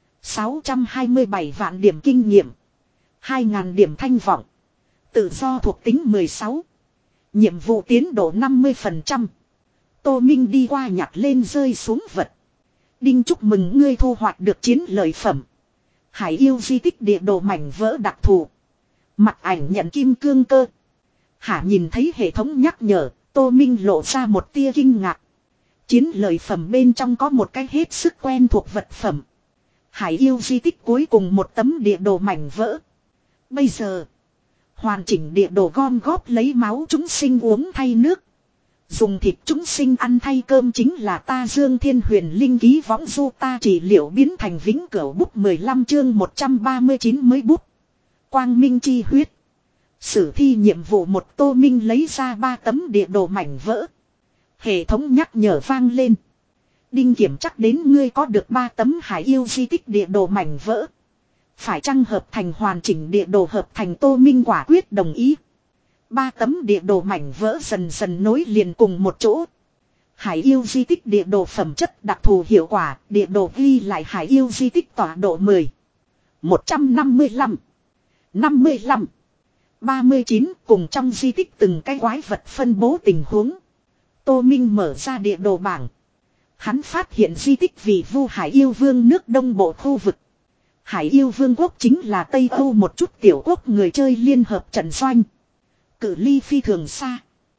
sáu trăm hai mươi bảy vạn điểm kinh nghiệm, hai nghìn điểm thanh vọng. Tự do thuộc tính mười sáu. Nhiệm vụ tiến độ năm mươi phần trăm. Tô Minh đi qua nhặt lên rơi xuống vật. Đinh, chúc mừng ngươi thu hoạch được chiến lợi phẩm. Hải yêu di tích địa đồ mảnh vỡ đặc thù. Mặt ảnh nhận kim cương cơ. Hả, nhìn thấy hệ thống nhắc nhở, Tô Minh lộ ra một tia kinh ngạc. Chiến lợi phẩm bên trong có một cái hết sức quen thuộc vật phẩm. Hải yêu di tích cuối cùng một tấm địa đồ mảnh vỡ. Bây giờ, hoàn chỉnh địa đồ gom góp lấy máu chúng sinh uống thay nước. Dùng thịt chúng sinh ăn thay cơm chính là ta Dương Thiên Huyền Linh ký võng du ta trị liệu biến thành vĩnh cửu bút mười lăm chương một trăm ba mươi chín mới bút. Quang Minh chi huyết. Sử thi nhiệm vụ một. Tô Minh lấy ra ba tấm địa đồ mảnh vỡ. Hệ thống nhắc nhở vang lên. Đinh, kiểm chắc đến ngươi có được ba tấm hải yêu di tích địa đồ mảnh vỡ. Phải chăng hợp thành hoàn chỉnh địa đồ hợp thành? Tô Minh quả quyết đồng ý. Ba tấm địa đồ mảnh vỡ dần dần nối liền cùng một chỗ. Hải yêu di tích địa đồ phẩm chất đặc thù hiệu quả. Địa đồ ghi lại hải yêu di tích tọa độ mười. một trăm năm mươi lăm. năm mươi lăm. ba mươi chín. Cùng trong di tích từng cái quái vật phân bố tình huống. Tô Minh mở ra địa đồ bảng. Hắn phát hiện di tích vì Vu Hải yêu vương nước đông bộ khu vực. Hải yêu vương quốc chính là Tây Âu một chút tiểu quốc người chơi liên hợp trận doanh. Cự ly phi thường xa.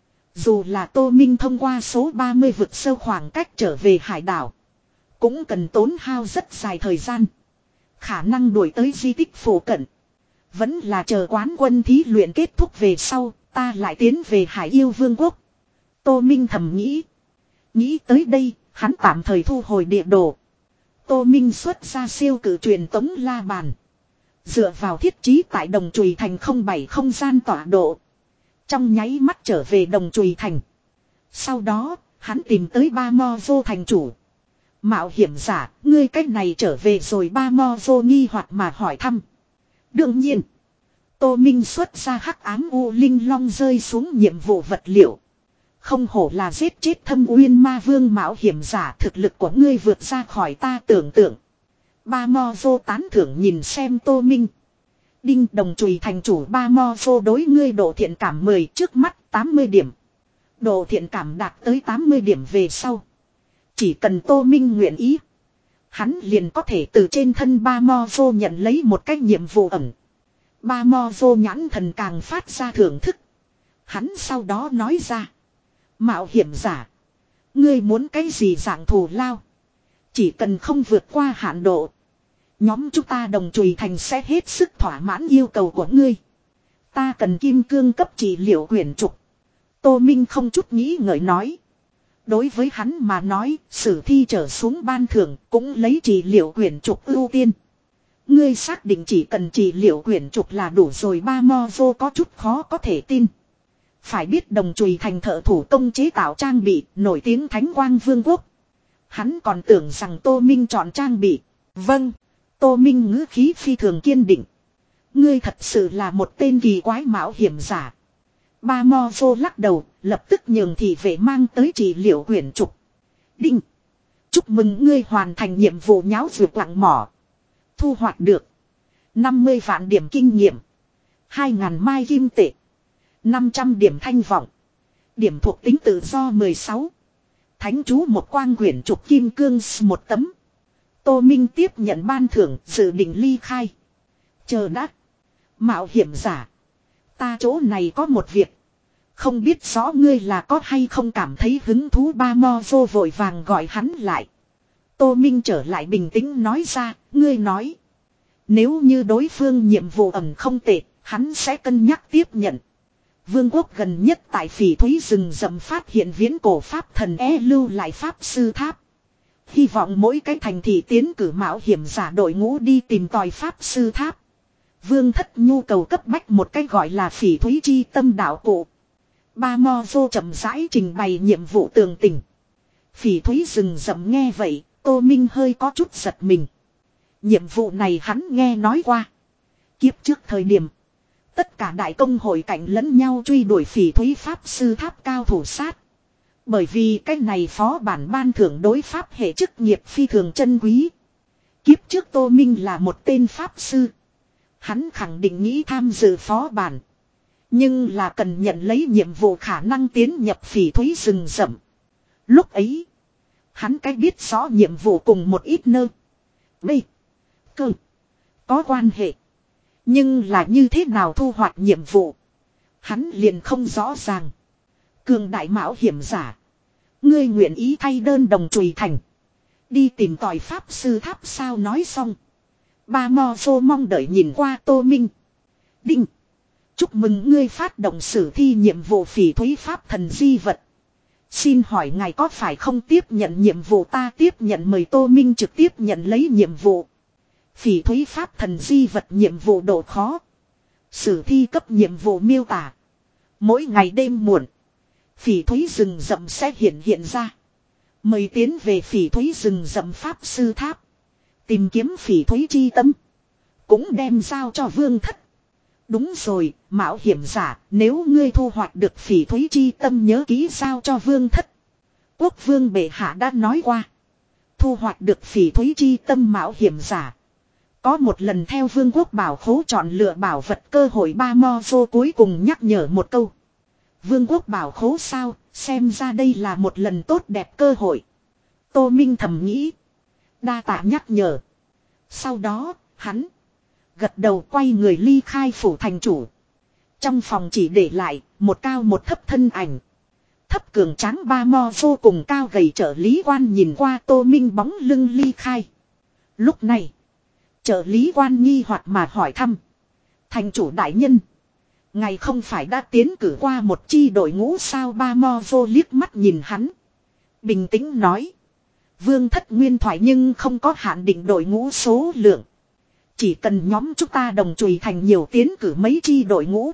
Dù là Tô Minh thông qua số ba mươi vực sâu khoảng cách trở về hải đảo, cũng cần tốn hao rất dài thời gian. Khả năng đuổi tới di tích phổ cận. Vẫn là chờ quán quân thí luyện kết thúc về sau, ta lại tiến về Hải yêu vương quốc. Tô Minh thầm nghĩ. Nghĩ tới đây, hắn tạm thời thu hồi địa đồ. Tô Minh xuất ra siêu cử truyền tống la bàn. Dựa vào thiết trí tại đồng chùy thành không bảy không gian tọa độ. Trong nháy mắt trở về đồng chùy thành. Sau đó, hắn tìm tới Ba Mo Vô thành chủ. Mạo hiểm giả, ngươi cách này trở về rồi? Ba Mo Vô nghi hoặc mà hỏi thăm. Đương nhiên, Tô Minh xuất ra hắc ám U Linh Long rơi xuống nhiệm vụ vật liệu. Không hổ là giết chết Thâm Uyên Ma Vương mạo hiểm giả, thực lực của ngươi vượt ra khỏi ta tưởng tượng. Ba Mo Vô tán thưởng nhìn xem Tô Minh. Đinh, đồng chùy thành chủ Ba Mo Vô đối ngươi độ thiện cảm mười, trước mắt tám mươi điểm. Độ thiện cảm đạt tới tám mươi điểm về sau, chỉ cần Tô Minh nguyện ý, hắn liền có thể từ trên thân Ba Mo Vô nhận lấy một cái nhiệm vụ ẩn. Ba Mo Vô nhãn thần càng phát ra thưởng thức. Hắn sau đó nói ra. Mạo hiểm giả, ngươi muốn cái gì dạng thù lao? Chỉ cần không vượt qua hạn độ, nhóm chúng ta đồng chùy thành sẽ hết sức thỏa mãn yêu cầu của ngươi. Ta cần kim cương cấp trị liệu quyển trục. Tô Minh không chút nghĩ ngợi nói. Đối với hắn mà nói, sử thi trở xuống ban thưởng cũng lấy trị liệu quyển trục ưu tiên. Ngươi xác định chỉ cần trị liệu quyển trục là đủ rồi? Ba Mo Vô có chút khó có thể tin. Phải biết đồng chùy thành thợ thủ công chế tạo trang bị nổi tiếng Thánh Quang Vương quốc. Hắn còn tưởng rằng Tô Minh chọn trang bị. Vâng. Tô Minh ngữ khí phi thường kiên định. Ngươi thật sự là một tên kỳ quái mạo hiểm giả. Ba Mo Vô lắc đầu, lập tức nhường thị vệ mang tới trị liệu quyển trục. Đinh. Chúc Chúc mừng ngươi hoàn thành nhiệm vụ nháo vượt lặng mỏ. Thu hoạch được năm mươi vạn điểm kinh nghiệm, hai ngàn mai kim tệ, năm trăm điểm thanh vọng. Điểm thuộc tính tự do mười sáu. Thánh chú một quang quyển trục kim cương một tấm. Tô Minh tiếp nhận ban thưởng, dự định ly khai. Chờ đã. Mạo hiểm giả. Ta chỗ này có một việc. Không biết rõ ngươi là có hay không cảm thấy hứng thú. Ba Mo vô vội vàng gọi hắn lại. Tô Minh trở lại bình tĩnh nói ra, ngươi nói. Nếu như đối phương nhiệm vụ ẩn không tệ, hắn sẽ cân nhắc tiếp nhận. Vương quốc gần nhất tại phỉ thúy rừng rậm phát hiện viễn cổ pháp thần e lưu lại pháp sư tháp. Hy vọng mỗi cái thành thị tiến cử mạo hiểm giả đội ngũ đi tìm tòi pháp sư tháp. Vương thất nhu cầu cấp bách một cái gọi là phỉ thúy chi tâm đạo cụ. Ba Mo vô chậm rãi trình bày nhiệm vụ tường tình. Phỉ thúy rừng rậm nghe vậy, Tô Minh hơi có chút giật mình. Nhiệm vụ này hắn nghe nói qua. Kiếp trước thời điểm, tất cả đại công hội cạnh lẫn nhau truy đuổi phỉ thúy pháp sư tháp cao thủ sát. Bởi vì cái này phó bản ban thưởng đối pháp hệ chức nghiệp phi thường chân quý. Kiếp trước Tô Minh là một tên pháp sư. Hắn khẳng định nghĩ tham dự phó bản. Nhưng là cần nhận lấy nhiệm vụ khả năng tiến nhập phỉ thúy rừng rậm. Lúc ấy, hắn cách biết rõ nhiệm vụ cùng một ít nơ. B. Cơ. Có quan hệ. Nhưng là như thế nào thu hoạch nhiệm vụ. Hắn liền không rõ ràng. Cường đại mạo hiểm giả. Ngươi nguyện ý thay đơn đồng chùy thành. Đi tìm tòi pháp sư tháp sao nói xong. Ba Mo vô mong đợi nhìn qua Tô Minh. Đinh. Chúc mừng ngươi phát động sử thi nhiệm vụ phỉ thúy pháp thần di vật. Xin hỏi ngài có phải không tiếp nhận nhiệm vụ ta tiếp nhận mời Tô Minh trực tiếp nhận lấy nhiệm vụ. Phỉ thúy pháp thần di vật nhiệm vụ độ khó. Sử thi cấp nhiệm vụ miêu tả. Mỗi ngày đêm muộn. Phỉ thúy rừng rậm sẽ hiện hiện ra. Mời tiến về phỉ thúy rừng rậm pháp sư tháp. Tìm kiếm phỉ thúy chi tâm. Cũng đem giao cho vương thất. Đúng rồi, mạo hiểm giả, nếu ngươi thu hoạch được phỉ thúy chi tâm nhớ ký giao cho vương thất. Quốc vương bệ hạ đã nói qua. Thu hoạch được phỉ thúy chi tâm mạo hiểm giả. Có một lần theo vương quốc bảo khố chọn lựa bảo vật cơ hội. Ba Mo vô cuối cùng nhắc nhở một câu. Vương quốc bảo khố sao, xem ra đây là một lần tốt đẹp cơ hội. Tô Minh thầm nghĩ. Đa tạ nhắc nhở. Sau đó, hắn gật đầu quay người ly khai phủ thành chủ. Trong phòng chỉ để lại một cao một thấp thân ảnh. Thấp cường tráng Ba Mo vô cùng cao gầy trợ lý quan nhìn qua Tô Minh bóng lưng ly khai. Lúc này, trợ lý quan nghi hoặc mà hỏi thăm. Thành chủ đại nhân, ngài không phải đã tiến cử qua một chi đội ngũ sao? Ba Mo vô liếc mắt nhìn hắn. Bình tĩnh nói. Vương thất nguyên thoại nhưng không có hạn định đội ngũ số lượng. Chỉ cần nhóm chúng ta đồng chùy thành nhiều tiến cử mấy chi đội ngũ.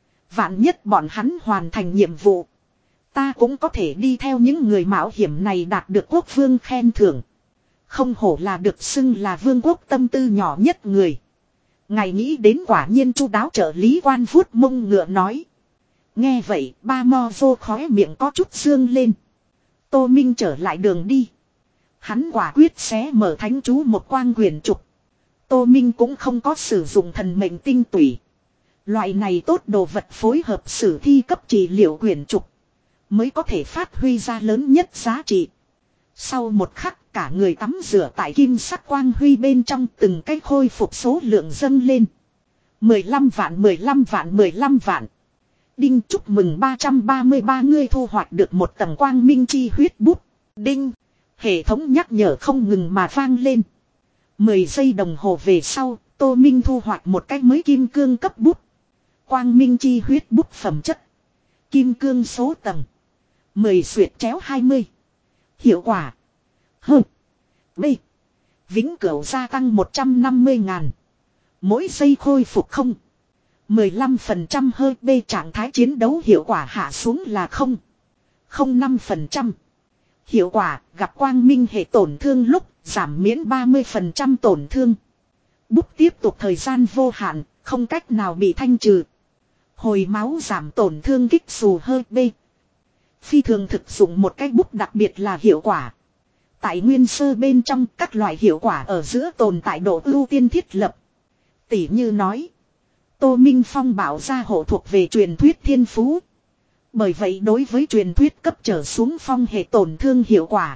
Vạn nhất bọn hắn hoàn thành nhiệm vụ. Ta cũng có thể đi theo những người mạo hiểm này đạt được quốc vương khen thưởng. Không hổ là được xưng là vương quốc tâm tư nhỏ nhất người. Ngài nghĩ đến quả nhiên chu đáo. Trợ lý quan vuốt mông ngựa nói. Nghe vậy Ba Mo vô khóe miệng có chút dương lên. Tô Minh trở lại đường đi. Hắn quả quyết xé mở thánh chú một quang quyển trục. Tô Minh cũng không có sử dụng thần mệnh tinh tủy. Loại này tốt đồ vật phối hợp sử thi cấp trị liệu quyển trục. Mới có thể phát huy ra lớn nhất giá trị. Sau một khắc cả người tắm rửa tại kim sắc quang huy bên trong từng cái khôi phục số lượng dâng lên. mười lăm vạn, mười lăm vạn, mười lăm vạn. Đinh chúc mừng ba trăm ba mươi ba ngươi thu hoạch được một tầng quang minh chi huyết bút. Đinh. Hệ thống nhắc nhở không ngừng mà vang lên. mười giây đồng hồ về sau, Tô Minh thu hoạch một cái mới kim cương cấp bút. Quang minh chi huyết bút phẩm chất. Kim cương số tầng. mười xuyệt chéo hai mươi. Hiệu quả. H. B. Vĩnh cửu gia tăng một trăm năm mươi ngàn. Mỗi giây khôi phục không. mười lăm phần trăm H. B. Trạng thái chiến đấu hiệu quả hạ xuống là không. không năm phần trăm. Hiệu quả gặp quang minh hệ tổn thương lúc giảm miễn ba mươi phần trăm tổn thương. Bút tiếp tục thời gian vô hạn, không cách nào bị thanh trừ. Hồi máu giảm tổn thương kích xù hơi B. Phi thường thực dụng một cái bút đặc biệt là hiệu quả. Tại nguyên sơ bên trong các loại hiệu quả ở giữa tồn tại độ ưu tiên thiết lập. Tỷ như nói. Tô Minh Phong bảo gia hộ thuộc về truyền thuyết thiên phú. Bởi vậy đối với truyền thuyết cấp trở xuống phong hệ tổn thương hiệu quả.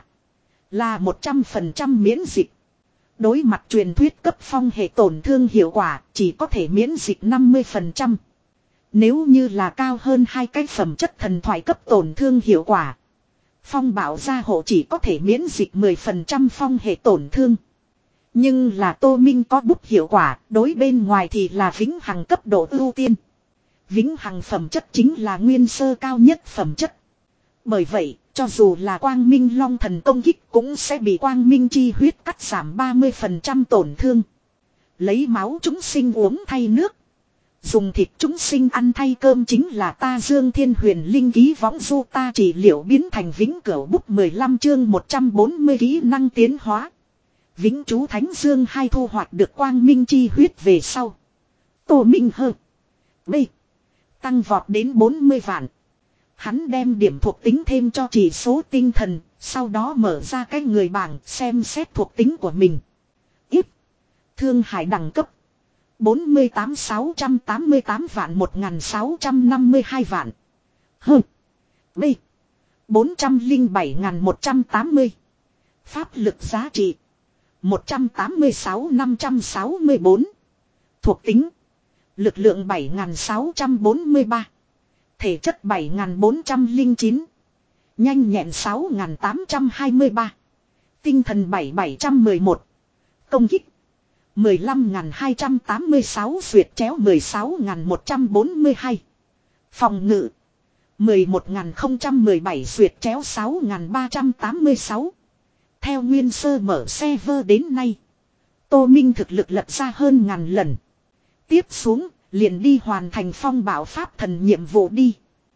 Là một trăm phần trăm miễn dịch. Đối mặt truyền thuyết cấp phong hệ tổn thương hiệu quả chỉ có thể miễn dịch năm mươi phần trăm. Nếu như là cao hơn hai cái phẩm chất thần thoại cấp tổn thương hiệu quả. Phong bảo gia hộ chỉ có thể miễn dịch mười phần trăm phong hệ tổn thương. Nhưng là Tô Minh có bút hiệu quả, đối bên ngoài thì là vĩnh hằng cấp độ ưu tiên. Vĩnh hằng phẩm chất chính là nguyên sơ cao nhất phẩm chất. Bởi vậy, cho dù là quang minh long thần công kích cũng sẽ bị quang minh chi huyết cắt giảm ba mươi phần trăm tổn thương. Lấy máu chúng sinh uống thay nước. Dùng thịt chúng sinh ăn thay cơm chính là ta Dương Thiên Huyền Linh ký võng du ta trị liệu biến thành vĩnh cửu bút mười lăm chương một trăm bốn mươi kỹ năng tiến hóa. Vĩnh chú Thánh Dương hai thu hoạch được quang minh chi huyết về sau. Tô Minh hơ. B. Tăng vọt đến bốn mươi vạn. Hắn đem điểm thuộc tính thêm cho chỉ số tinh thần, sau đó mở ra cái người bảng xem xét thuộc tính của mình. Ít. Thương hải đẳng cấp. bốn mươi tám sáu trăm tám mươi tám vạn một nghìn sáu trăm năm mươi hai vạn. Hơ. B. bốn trăm lẻ bảy nghìn một trăm tám mươi. Pháp lực giá trị. một trăm tám mươi sáu nghìn năm trăm sáu mươi tư. Thuộc tính. Lực lượng bảy nghìn sáu trăm bốn mươi ba. Thể chất bảy nghìn bốn trăm lẻ chín. Nhanh nhẹn sáu nghìn tám trăm hai mươi ba. Tinh thần bảy nghìn bảy trăm mười một. Công kích. mười lăm nghìn hai trăm tám mươi sáu xuyệt chéo mười sáu nghìn một trăm bốn mươi hai. Phòng ngự. mười một nghìn không trăm mười bảy xuyệt chéo sáu nghìn ba trăm tám mươi sáu. Theo nguyên sơ mở server đến nay. Tô Minh thực lực lật ra hơn ngàn lần. Tiếp xuống, liền đi hoàn thành phong bảo pháp thần nhiệm vụ đi.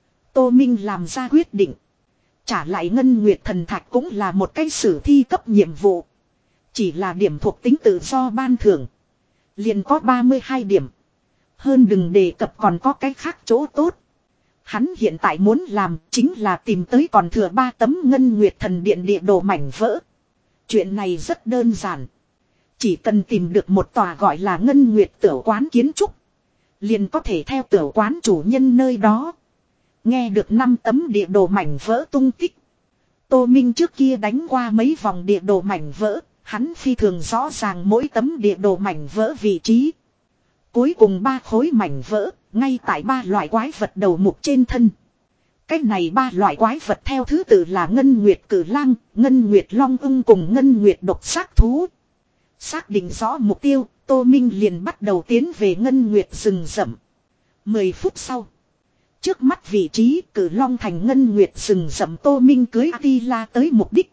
Tô Minh làm ra quyết định. Trả lại Ngân Nguyệt Thần Thạch cũng là một cái sử thi cấp nhiệm vụ. Chỉ là điểm thuộc tính tự do ban thưởng. Liền có ba mươi hai điểm. Hơn đừng đề cập còn có cái khác chỗ tốt. Hắn hiện tại muốn làm chính là tìm tới còn thừa ba tấm Ngân Nguyệt Thần Điện địa đồ mảnh vỡ. Chuyện này rất đơn giản. Chỉ cần tìm được một tòa gọi là Ngân Nguyệt Tửu Quán kiến trúc. Liền có thể theo tửu quán chủ nhân nơi đó. Nghe được năm tấm địa đồ mảnh vỡ tung tích. Tô Minh trước kia đánh qua mấy vòng địa đồ mảnh vỡ. Hắn phi thường rõ ràng mỗi tấm địa đồ mảnh vỡ vị trí. Cuối cùng ba khối mảnh vỡ. Ngay tại ba loại quái vật đầu mục trên thân. Cách này ba loại quái vật theo thứ tự là Ngân Nguyệt Cử Lang, Ngân Nguyệt Long Ưng cùng Ngân Nguyệt Độc Xác Thú. Xác định rõ mục tiêu, Tô Minh liền bắt đầu tiến về Ngân Nguyệt rừng rậm. Mười phút sau. Trước mắt vị trí Cử Long thành Ngân Nguyệt rừng rậm, Tô Minh cưới Attila tới mục đích.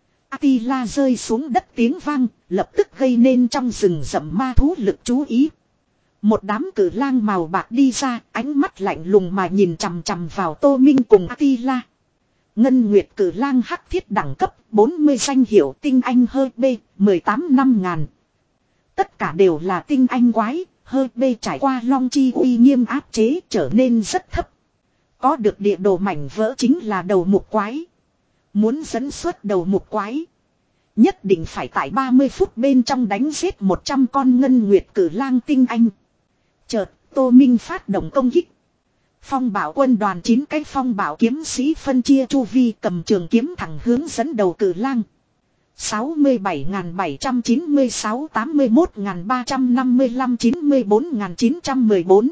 Attila rơi xuống đất tiếng vang, lập tức gây nên trong rừng rậm ma thú lực chú ý. Một đám cử lang màu bạc đi ra, ánh mắt lạnh lùng mà nhìn chằm chằm vào Tô Minh cùng Attila. Ngân Nguyệt cử lang hắc thiết đẳng cấp bốn mươi danh hiệu tinh anh hơi B, mười tám năm ngàn. Tất cả đều là tinh anh quái, hơi B trải qua long chi uy nghiêm áp chế trở nên rất thấp. Có được địa đồ mảnh vỡ chính là đầu mục quái. Muốn dẫn xuất đầu mục quái. Nhất định phải tại ba mươi phút bên trong đánh giết một trăm con Ngân Nguyệt cử lang tinh anh. Chợt, Tô Minh phát động công kích. Phong bảo quân đoàn chín cái phong bảo kiếm sĩ phân chia chu vi cầm trường kiếm thẳng hướng dẫn đầu cử lang. sáu mươi bảy nghìn bảy trăm chín mươi sáu, tám mươi mốt nghìn ba trăm năm mươi lăm, chín mươi bốn nghìn chín trăm mười bốn.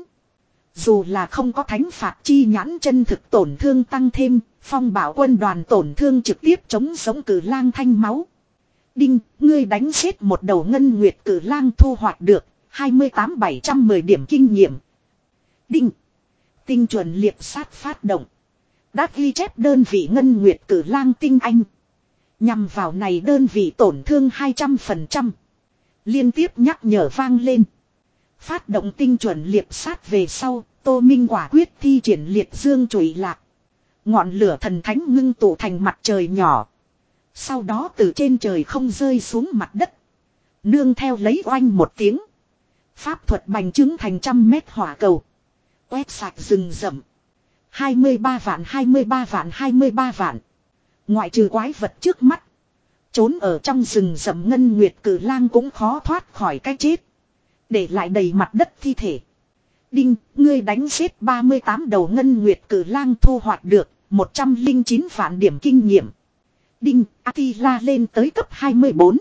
Dù là không có thánh phạt chi nhãn chân thực tổn thương tăng thêm, phong bảo quân đoàn tổn thương trực tiếp chống giống cử lang thanh máu. Đinh, ngươi đánh giết một đầu Ngân Nguyệt cử lang thu hoạch được hai mươi tám nghìn bảy trăm mười điểm kinh nghiệm. Đinh, tinh chuẩn liệp sát phát động. Đã ghi chép đơn vị Ngân Nguyệt cử lang tinh anh. Nhằm vào này đơn vị tổn thương hai trăm phần trăm. Liên tiếp nhắc nhở vang lên. Phát động tinh chuẩn liệp sát về sau, Tô Minh quả quyết thi triển liệt dương chùy lạc. Ngọn lửa thần thánh ngưng tụ thành mặt trời nhỏ. Sau đó từ trên trời không rơi xuống mặt đất. Nương theo lấy oanh một tiếng. Pháp thuật bành trướng thành trăm mét hỏa cầu. Quét sạch rừng rậm. hai mươi ba vạn, hai mươi ba vạn, hai mươi ba vạn. Ngoại trừ quái vật trước mắt. Trốn ở trong rừng rậm ngân nguyệt cử lang cũng khó thoát khỏi cái chết. Để lại đầy mặt đất thi thể. Đinh, ngươi đánh giết ba mươi tám đầu ngân nguyệt cử lang thu hoạch được một trăm lẻ chín vạn điểm kinh nghiệm. Đinh, Attila lên tới cấp hai mươi bốn.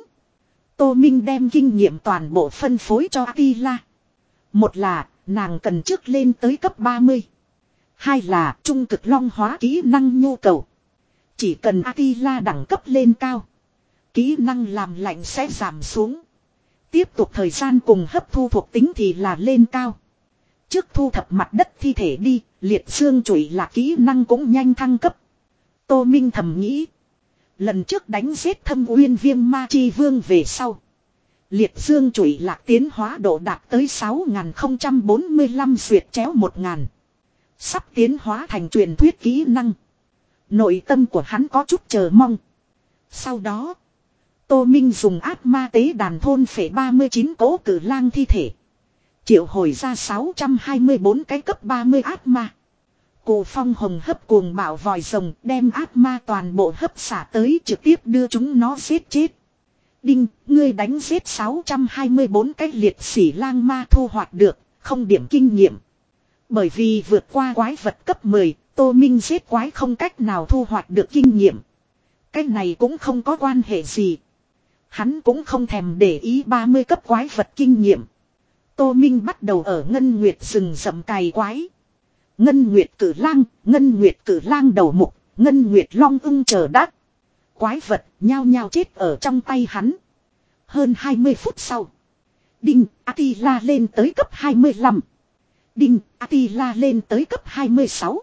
Tô Minh đem kinh nghiệm toàn bộ phân phối cho Attila. Một là, nàng cần trước lên tới cấp ba mươi. Hai là, trung cực long hóa kỹ năng nhu cầu. Chỉ cần Attila đẳng cấp lên cao, kỹ năng làm lạnh sẽ giảm xuống. Tiếp tục thời gian cùng hấp thu thuộc tính thì là lên cao. Trước thu thập mặt đất thi thể đi, liệt xương chùy là kỹ năng cũng nhanh thăng cấp. Tô Minh thầm nghĩ. Lần trước đánh giết thâm uyên viêm ma chi vương về sau, liệt dương chùy lạc tiến hóa độ đạt tới sáu nghìn không trăm bốn mươi lăm xuyệt chéo một ngàn. Sắp tiến hóa thành truyền thuyết kỹ năng. Nội tâm của hắn có chút chờ mong. Sau đó, Tô Minh dùng ác ma tế đàn thôn phệ ba mươi chín cỗ cử lang thi thể. Triệu hồi ra sáu trăm hai mươi bốn cái cấp ba mươi ác ma. Cụ phong hồng hấp cuồng bạo vòi rồng đem ác ma toàn bộ hấp xả tới trực tiếp đưa chúng nó giết chết. Đinh, ngươi đánh giết sáu trăm hai mươi bốn cái liệt sỉ lang ma thu hoạch được, không điểm kinh nghiệm. Bởi vì vượt qua quái vật cấp mười, Tô Minh giết quái không cách nào thu hoạch được kinh nghiệm. Cái này cũng không có quan hệ gì. Hắn cũng không thèm để ý ba mươi cấp quái vật kinh nghiệm. Tô Minh bắt đầu ở Ngân Nguyệt rừng rậm cày quái. Ngân Nguyệt cử lang, Ngân Nguyệt cử lang đầu mục, Ngân Nguyệt long ưng chờ đắc. Quái vật nhao nhao chết ở trong tay hắn. Hơn hai mươi phút sau, Đinh, Attila lên tới cấp hai mươi lăm. Đinh, Attila lên tới cấp hai mươi sáu.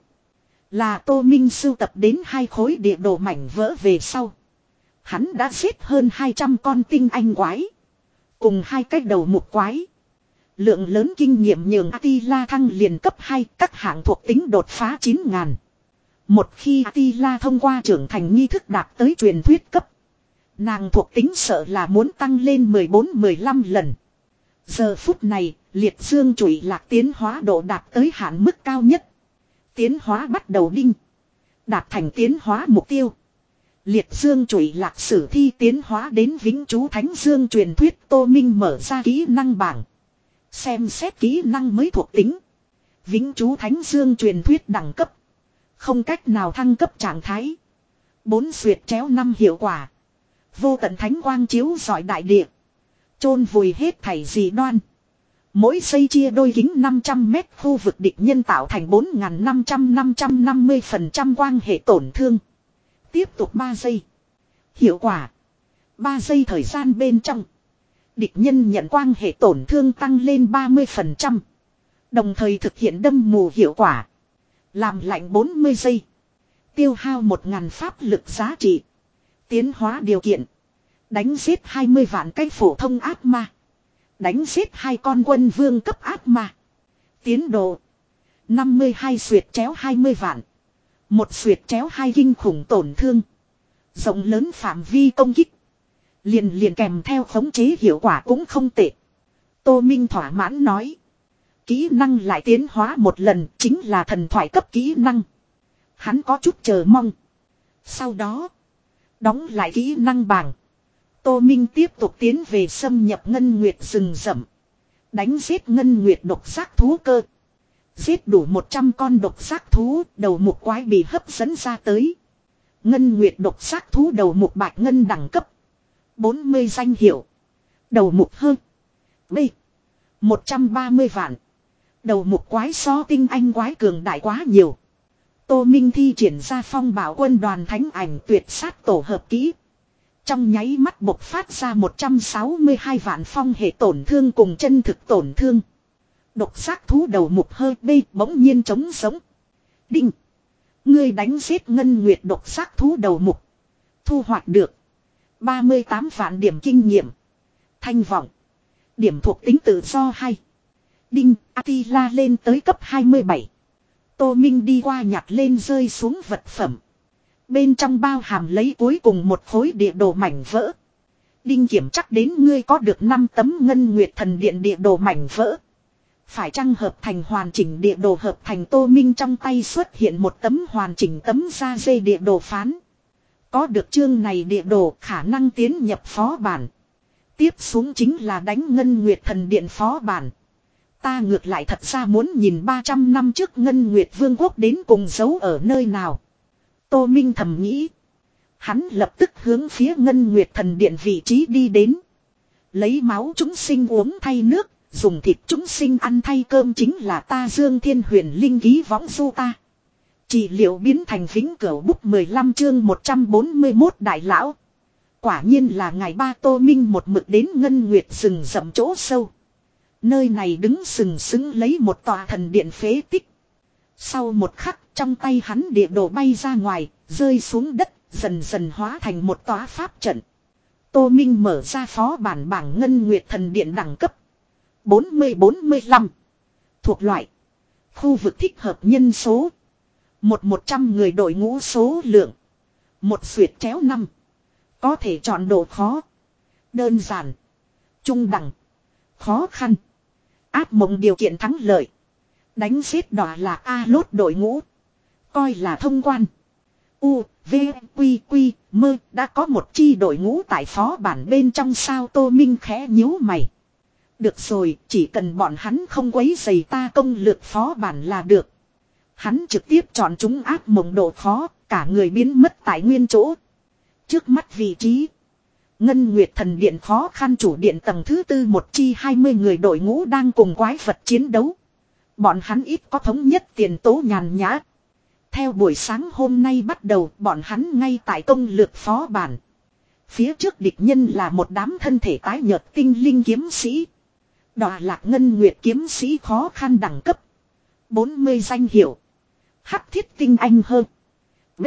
Là Tô Minh sưu tập đến hai khối địa đồ mảnh vỡ về sau. Hắn đã giết hơn hai trăm con tinh anh quái. Cùng hai cái đầu mục quái. Lượng lớn kinh nghiệm nhường Attila thăng liền cấp hai, các hạng thuộc tính đột phá chín nghìn. Một khi Attila thông qua trưởng thành nghi thức đạt tới truyền thuyết cấp, nàng thuộc tính sợ là muốn tăng lên mười bốn mười lăm lần. Giờ phút này, liệt dương chùy lạc tiến hóa độ đạt tới hạn mức cao nhất. Tiến hóa bắt đầu đinh. Đạt thành tiến hóa mục tiêu. Liệt dương chùy lạc sử thi tiến hóa đến vĩnh chú thánh dương truyền thuyết. Tô Minh mở ra kỹ năng bảng. Xem xét kỹ năng mới thuộc tính. Vĩnh chú thánh dương truyền thuyết đẳng cấp. Không cách nào thăng cấp trạng thái. Bốn xuyệt chéo năm hiệu quả. Vô tận thánh quang chiếu rọi đại địa. Chôn vùi hết thảy dị đoan. Mỗi giây chia đôi kính năm trăm mét khu vực địch nhân tạo thành bốn nghìn năm trăm năm trăm năm mươi phần trăm quang hệ tổn thương. Tiếp tục ba giây. Hiệu quả. ba giây thời gian bên trong. Địch nhân nhận quang hệ tổn thương tăng lên ba mươi phần trăm. Đồng thời thực hiện đâm mù hiệu quả. Làm lạnh bốn mươi giây. Tiêu hao một nghìn pháp lực giá trị. Tiến hóa điều kiện. Đánh giết hai mươi vạn cái phổ thông ác ma. Đánh giết hai con quân vương cấp ác ma. Tiến độ. năm mươi hai xuyệt chéo hai mươi vạn. Một xuyệt chéo hai kinh khủng tổn thương. Rộng lớn phạm vi công kích. Liền liền kèm theo khống chế hiệu quả cũng không tệ. Tô Minh thỏa mãn nói. Kỹ năng lại tiến hóa một lần chính là thần thoại cấp kỹ năng. Hắn có chút chờ mong. Sau đó. Đóng lại kỹ năng bảng. Tô Minh tiếp tục tiến về xâm nhập Ngân Nguyệt rừng rậm. Đánh giết Ngân Nguyệt độc giác thú cơ. Giết đủ một trăm con độc giác thú, đầu mục quái bị hấp dẫn ra tới. Ngân Nguyệt độc giác thú đầu mục bạch ngân đẳng cấp. bốn mươi danh hiệu. Đầu mục hơn. B. một trăm ba mươi vạn. Đầu mục quái so tinh anh quái cường đại quá nhiều. Tô Minh thi triển ra phong bảo quân đoàn thánh ảnh tuyệt sát tổ hợp kỹ. Trong nháy mắt bộc phát ra một trăm sáu mươi hai vạn phong hệ tổn thương cùng chân thực tổn thương. Độc giác thú đầu mục hơi bê bỗng nhiên trống sống. Đinh. Ngươi đánh giết Ngân Nguyệt độc giác thú đầu mục. Thu hoạch được. ba mươi tám vạn điểm kinh nghiệm. Thanh vọng. Điểm thuộc tính tự do hay. Đinh. Attila lên tới cấp hai mươi bảy. Tô Minh đi qua nhặt lên rơi xuống vật phẩm. Bên trong bao hàm lấy cuối cùng một khối địa đồ mảnh vỡ. Đinh kiểm chắc đến ngươi có được năm tấm Ngân Nguyệt thần điện địa đồ mảnh vỡ. Phải chăng hợp thành hoàn chỉnh địa đồ hợp thành. Tô Minh trong tay xuất hiện một tấm hoàn chỉnh tấm da dê địa đồ phán. Có được chương này địa đồ khả năng tiến nhập phó bản. Tiếp xuống chính là đánh Ngân Nguyệt Thần Điện phó bản. Ta ngược lại thật ra muốn nhìn ba trăm năm trước Ngân Nguyệt Vương quốc đến cùng giấu ở nơi nào. Tô Minh thầm nghĩ. Hắn lập tức hướng phía Ngân Nguyệt Thần Điện vị trí đi đến. Lấy máu chúng sinh uống thay nước, dùng thịt chúng sinh ăn thay cơm chính là ta Dương Thiên Huyền Linh ký võng du ta. Trị liệu biến thành vĩnh cửu bút mười lăm chương một trăm bốn mươi mốt đại lão. Quả nhiên là ngày ba Tô Minh một mực đến Ngân Nguyệt rừng rậm chỗ sâu. Nơi này đứng sừng sững lấy một tòa thần điện phế tích. Sau một khắc trong tay hắn địa đồ bay ra ngoài, rơi xuống đất, dần dần hóa thành một tòa pháp trận. Tô Minh mở ra phó bản bảng Ngân Nguyệt Thần Điện đẳng cấp bốn mươi bốn mươi lăm. Thuộc loại khu vực thích hợp nhân số một một trăm người đội ngũ số lượng một xuyệt chéo năm. Có thể chọn độ khó đơn giản, trung đẳng, khó khăn, áp mộng điều kiện thắng lợi. Đánh xếp đỏ là A lốt đội ngũ, coi là thông quan. U, V, Quy, Quy, Mơ đã có một chi đội ngũ tại phó bản bên trong sao. Tô Minh khẽ nhíu mày. Được rồi, chỉ cần bọn hắn không quấy rầy ta công lược phó bản là được. Hắn trực tiếp chọn chúng áp mộng độ khó, cả người biến mất tại nguyên chỗ. Trước mắt vị trí Ngân Nguyệt Thần Điện khó khăn chủ điện tầng thứ tư một chi hai mươi người đội ngũ đang cùng quái vật chiến đấu. Bọn hắn ít có thống nhất tiền tố nhàn nhã. Theo buổi sáng hôm nay bắt đầu bọn hắn ngay tại công lược phó bản. Phía trước địch nhân là một đám thân thể tái nhợt tinh linh kiếm sĩ. Đọa lạc Ngân Nguyệt kiếm sĩ khó khăn đẳng cấp bốn mươi danh hiệu. Hắc thiết tinh anh hơn B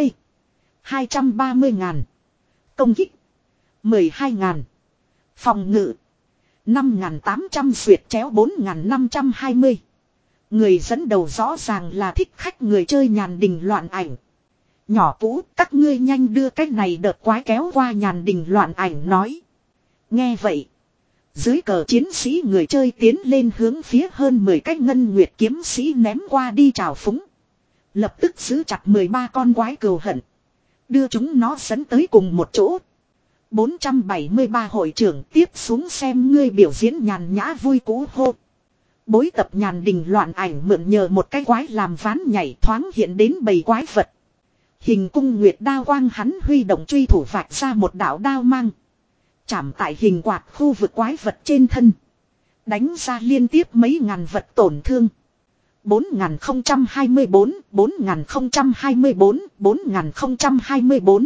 hai trăm ba mươi ngàn. Công kích mười hai ngàn. Phòng ngự năm ngàn tám trăm xuyệt chéo bốn ngàn năm trăm hai mươi. Người dẫn đầu rõ ràng là thích khách người chơi Nhàn Đình Loạn Ảnh. Nhỏ Vũ, các ngươi nhanh đưa cái này đợt quái kéo qua. Nhàn Đình Loạn Ảnh nói. Nghe vậy, dưới cờ chiến sĩ người chơi tiến lên hướng phía hơn mười cái Ngân Nguyệt kiếm sĩ ném qua đi trào phúng. Lập tức giữ chặt mười ba con quái cừu hận, đưa chúng nó dẫn tới cùng một chỗ. bốn trăm bảy mươi ba hội trưởng tiếp xuống xem ngươi biểu diễn nhàn nhã vui cú hô. Bối tập Nhàn Đình Loạn Ảnh mượn nhờ một cái quái làm ván nhảy thoáng hiện đến bầy quái vật. Hình cung nguyệt đao quang hắn huy động truy thủ vạch ra một đạo đao mang. Chạm tại hình quạt khu vực quái vật trên thân. Đánh ra liên tiếp mấy ngàn vật tổn thương. bốn nghìn không trăm hai mươi bốn, bốn nghìn không trăm hai mươi bốn, bốn nghìn không trăm hai mươi bốn.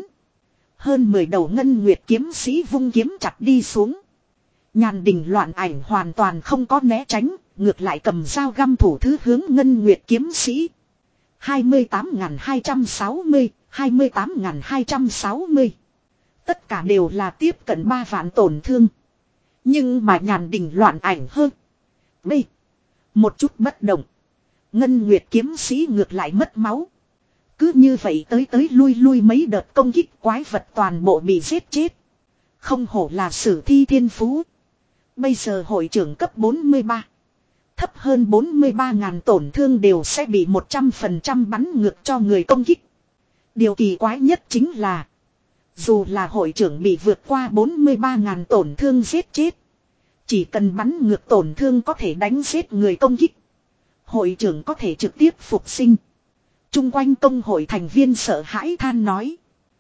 Hơn mười đầu Ngân Nguyệt kiếm sĩ vung kiếm chặt đi xuống. Nhàn Đình Loạn Ảnh hoàn toàn không có né tránh, ngược lại cầm dao găm thủ thứ hướng Ngân Nguyệt kiếm sĩ. hai mươi tám nghìn hai trăm sáu mươi, hai mươi tám nghìn hai trăm sáu mươi. Tất cả đều là tiếp cận ba vạn tổn thương. Nhưng mà Nhàn Đình Loạn Ảnh hơn B một chút bất động. Ngân Nguyệt kiếm sĩ ngược lại mất máu. Cứ như vậy tới tới lui lui mấy đợt công kích quái vật toàn bộ bị giết chết. Không hổ là sử thi thiên phú. Bây giờ hội trưởng cấp bốn mươi ba. Thấp hơn bốn mươi ba ngàn tổn thương đều sẽ bị một trăm phần trăm bắn ngược cho người công kích. Điều kỳ quái nhất chính là, dù là hội trưởng bị vượt qua bốn mươi ba ngàn tổn thương giết chết, chỉ cần bắn ngược tổn thương có thể đánh giết người công kích, hội trưởng có thể trực tiếp phục sinh. Trung quanh công hội thành viên sợ hãi than nói.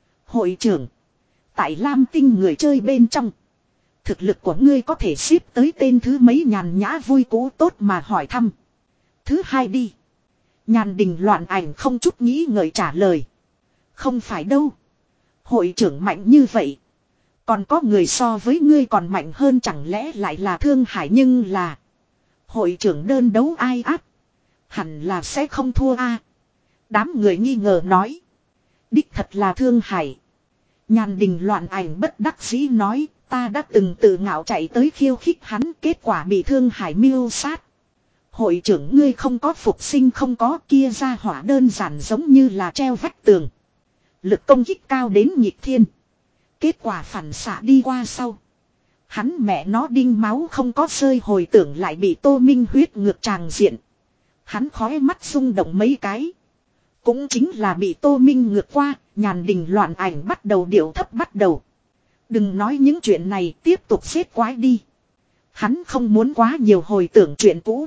Hội trưởng, tại Lam Tinh người chơi bên trong, thực lực của ngươi có thể xếp tới tên thứ mấy? Nhàn nhã vui cú tốt mà hỏi thăm. Thứ hai đi. Nhàn Đình Loạn Ảnh không chút nghĩ ngợi trả lời. Không phải đâu. Hội trưởng mạnh như vậy, còn có người so với ngươi còn mạnh hơn, chẳng lẽ lại là Thương Hải? Nhưng là hội trưởng đơn đấu ai áp, hẳn là sẽ không thua a. Đám người nghi ngờ nói. Đích thật là Thương Hải. Nhàn Đình Loạn Ảnh bất đắc dĩ nói. Ta đã từng tự ngạo chạy tới khiêu khích hắn, kết quả bị Thương Hải mưu sát. Hội trưởng ngươi không có phục sinh, không có, kia ra hỏa đơn giản giống như là treo vách tường. Lực công kích cao đến nhịp thiên. Kết quả phản xạ đi qua sau, hắn mẹ nó đinh máu không có rơi, hồi tưởng lại bị Tô Minh huyết ngược tràng diện. Hắn khói mắt rung động mấy cái. Cũng chính là bị Tô Minh ngược qua, Nhàn Đình loạn ảnh bắt đầu điệu thấp bắt đầu. Đừng nói những chuyện này, tiếp tục giết quái đi. Hắn không muốn quá nhiều hồi tưởng chuyện cũ.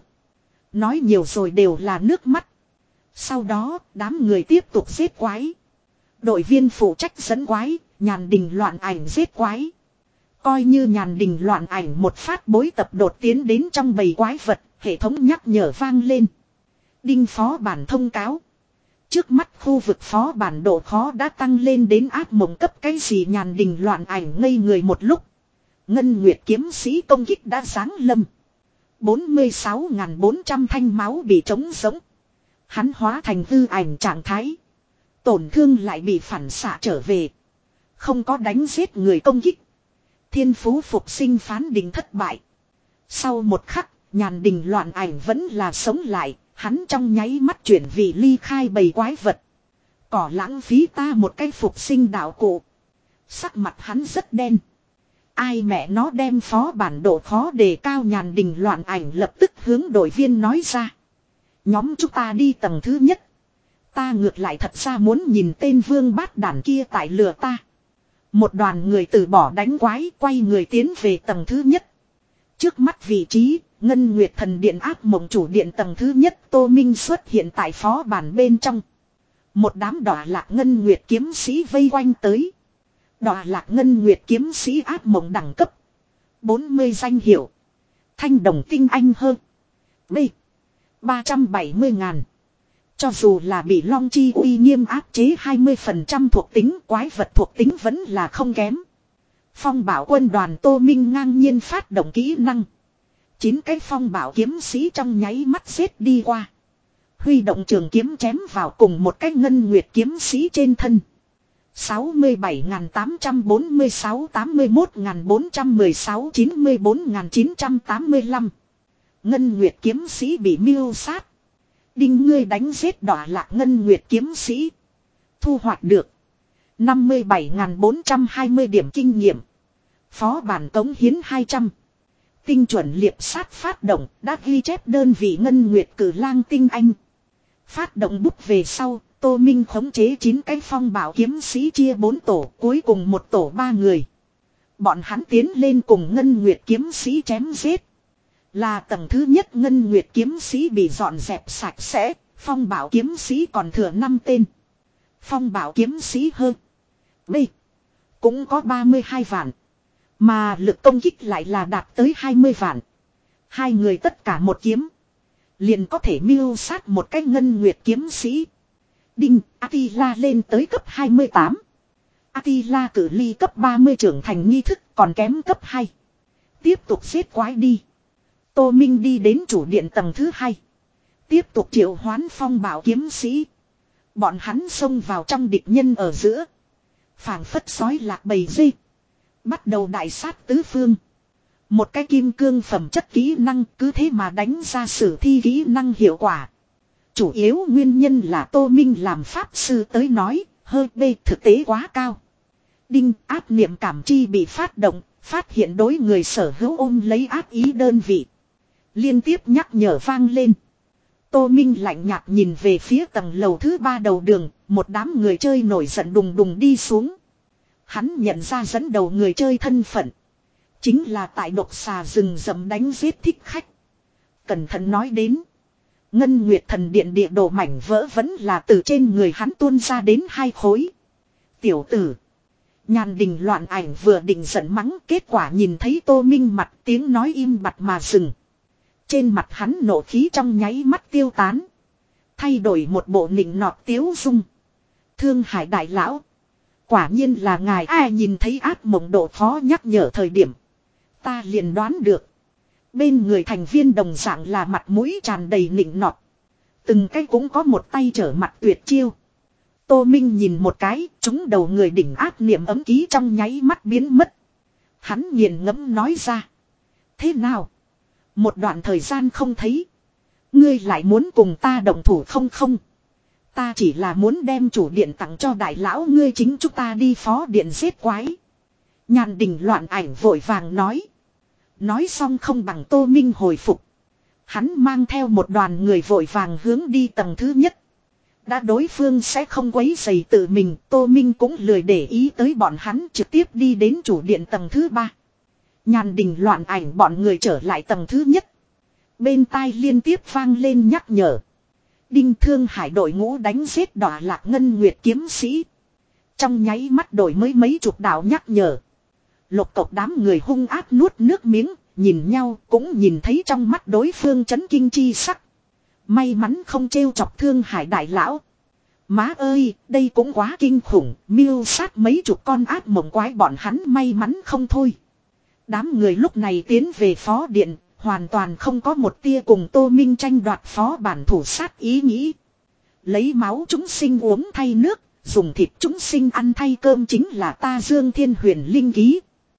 Nói nhiều rồi đều là nước mắt. Sau đó, đám người tiếp tục giết quái. Đội viên phụ trách dẫn quái, Nhàn Đình loạn ảnh giết quái. Coi như Nhàn Đình loạn ảnh một phát bối tập đột tiến đến trong bầy quái vật, hệ thống nhắc nhở vang lên. Đinh phó bản thông cáo. Trước mắt khu vực phó bản độ khó đã tăng lên đến ác mộng cấp cái gì. Nhàn Đình loạn ảnh ngây người một lúc. Ngân Nguyệt kiếm sĩ công kích đã giáng lâm. bốn mươi sáu nghìn bốn trăm thanh máu bị trống giống. Hắn hóa thành hư ảnh trạng thái. Tổn thương lại bị phản xạ trở về. Không có đánh giết người công kích. Thiên phú phục sinh phán định thất bại. Sau một khắc, Nhàn Đình loạn ảnh vẫn là sống lại. Hắn trong nháy mắt chuyển vị ly khai bầy quái vật. Cỏ lãng phí ta một cái phục sinh đạo cụ. Sắc mặt hắn rất đen. Ai mẹ nó đem phó bản độ khó đề cao. Nhàn Đình loạn ảnh lập tức hướng đội viên nói ra. Nhóm chúng ta đi tầng thứ nhất. Ta ngược lại thật ra muốn nhìn tên vương bát đản kia tại lừa ta. Một đoàn người từ bỏ đánh quái quay người tiến về tầng thứ nhất. Trước mắt vị trí, Ngân Nguyệt thần điện ác mộng chủ điện tầng thứ nhất. Tô Minh xuất hiện tại phó bản bên trong. Một đám đọa lạc Ngân Nguyệt kiếm sĩ vây quanh tới. Đọa lạc Ngân Nguyệt kiếm sĩ ác mộng đẳng cấp bốn mươi danh hiệu. Thanh đồng tinh anh hơn B ba trăm bảy mươi ngàn. Cho dù là bị Long Chi uy nghiêm áp chế hai mươi phần trăm thuộc tính, quái vật thuộc tính vẫn là không kém. Phong bảo quân đoàn Tô Minh ngang nhiên phát động kỹ năng. Chín cái phong bảo kiếm sĩ trong nháy mắt xếp đi qua. Huy động trường kiếm chém vào cùng một cái Ngân Nguyệt kiếm sĩ trên thân. sáu mươi bảy nghìn tám trăm bốn mươi sáu, tám mươi mốt nghìn bốn trăm mười sáu, chín mươi bốn nghìn chín trăm tám mươi lăm. Ngân Nguyệt kiếm sĩ bị miêu sát. Đinh ngươi đánh giết đọa lạc Ngân Nguyệt kiếm sĩ. Thu hoạch được năm mươi bảy nghìn bốn trăm hai mươi điểm kinh nghiệm. Phó bản cống hiến hai trăm. Tinh chuẩn liệp sát phát động đã ghi chép đơn vị Ngân Nguyệt cử lang tinh anh. Phát động bút về sau, Tô Minh khống chế chín cái phong bảo kiếm sĩ chia bốn tổ, cuối cùng một tổ ba người. Bọn hắn tiến lên cùng Ngân Nguyệt kiếm sĩ chém giết. Là tầng thứ nhất Ngân Nguyệt kiếm sĩ bị dọn dẹp sạch sẽ, phong bảo kiếm sĩ còn thừa năm tên. Phong bảo kiếm sĩ hơn B cũng có ba mươi hai vạn. Mà lực công kích lại là đạt tới hai mươi vạn. Hai người tất cả một kiếm. Liền có thể mưu sát một cái Ngân Nguyệt kiếm sĩ. Đinh, Attila lên tới cấp hai mươi tám. Attila cử ly cấp ba mươi trưởng thành nghi thức còn kém cấp hai. Tiếp tục giết quái đi. Tô Minh đi đến chủ điện tầng thứ hai. Tiếp tục triệu hoán phong bảo kiếm sĩ. Bọn hắn xông vào trong địch nhân ở giữa. Phảng phất sói lạc bầy dê. Bắt đầu đại sát tứ phương. Một cái kim cương phẩm chất kỹ năng cứ thế mà đánh ra sử thi kỹ năng hiệu quả. Chủ yếu nguyên nhân là Tô Minh làm pháp sư tới nói, hơi bê thực tế quá cao. Đinh áp niệm cảm chi bị phát động, phát hiện đối người sở hữu ôm lấy áp ý đơn vị. Liên tiếp nhắc nhở vang lên. Tô Minh lạnh nhạt nhìn về phía tầng lầu thứ ba đầu đường, một đám người chơi nổi giận đùng đùng đi xuống. Hắn nhận ra dẫn đầu người chơi thân phận. Chính là tại độc xà rừng rậm đánh giết thích khách. Cẩn thận nói đến. Ngân Nguyệt thần điện địa đồ mảnh vỡ vẫn là từ trên người hắn tuôn ra đến hai khối. Tiểu tử. Nhàn Đình loạn ảnh vừa định giận mắng, kết quả nhìn thấy Tô Minh mặt, tiếng nói im bặt mà dừng. Trên mặt hắn nộ khí trong nháy mắt tiêu tán. Thay đổi một bộ nịnh nọt tiếu dung. Thương Hải đại lão. Quả nhiên là ngài. Ai nhìn thấy ác mộng độ khó nhắc nhở thời điểm. Ta liền đoán được. Bên người thành viên đồng dạng là mặt mũi tràn đầy nịnh nọt. Từng cái cũng có một tay trở mặt tuyệt chiêu. Tô Minh nhìn một cái, chúng đầu người đỉnh ác niệm ấm ký trong nháy mắt biến mất. Hắn nghiền ngẫm nói ra. Thế nào? Một đoạn thời gian không thấy. Ngươi lại muốn cùng ta động thủ không không? Ta chỉ là muốn đem chủ điện tặng cho đại lão ngươi, chính chúng ta đi phó điện giết quái. Nhàn Đình loạn ảnh vội vàng nói. Nói xong không bằng Tô Minh hồi phục. Hắn mang theo một đoàn người vội vàng hướng đi tầng thứ nhất. đã đối phương sẽ không quấy rầy tự mình, Tô Minh cũng lười để ý tới bọn hắn, trực tiếp đi đến chủ điện tầng thứ ba. Nhàn đình loạn ảnh bọn người trở lại tầng thứ nhất. Bên tai liên tiếp vang lên nhắc nhở. Đinh Thương Hải đội ngũ đánh giết Đọa Lạc Ngân Nguyệt kiếm sĩ. Trong nháy mắt đổi mới mấy chục đạo nhắc nhở. Lục tộc đám người hung ác nuốt nước miếng, nhìn nhau cũng nhìn thấy trong mắt đối phương chấn kinh chi sắc. May mắn không trêu chọc Thương Hải đại lão. Má ơi, đây cũng quá kinh khủng, miêu sát mấy chục con ác mộng quái, bọn hắn may mắn không thôi. Đám người lúc này tiến về phó điện, hoàn toàn không có một tia cùng Tô Minh tranh đoạt phó bản thủ sát ý nghĩ. Lấy máu chúng sinh uống thay nước, dùng thịt chúng sinh ăn thay cơm chính là ta Dương Thiên Huyền linh ký.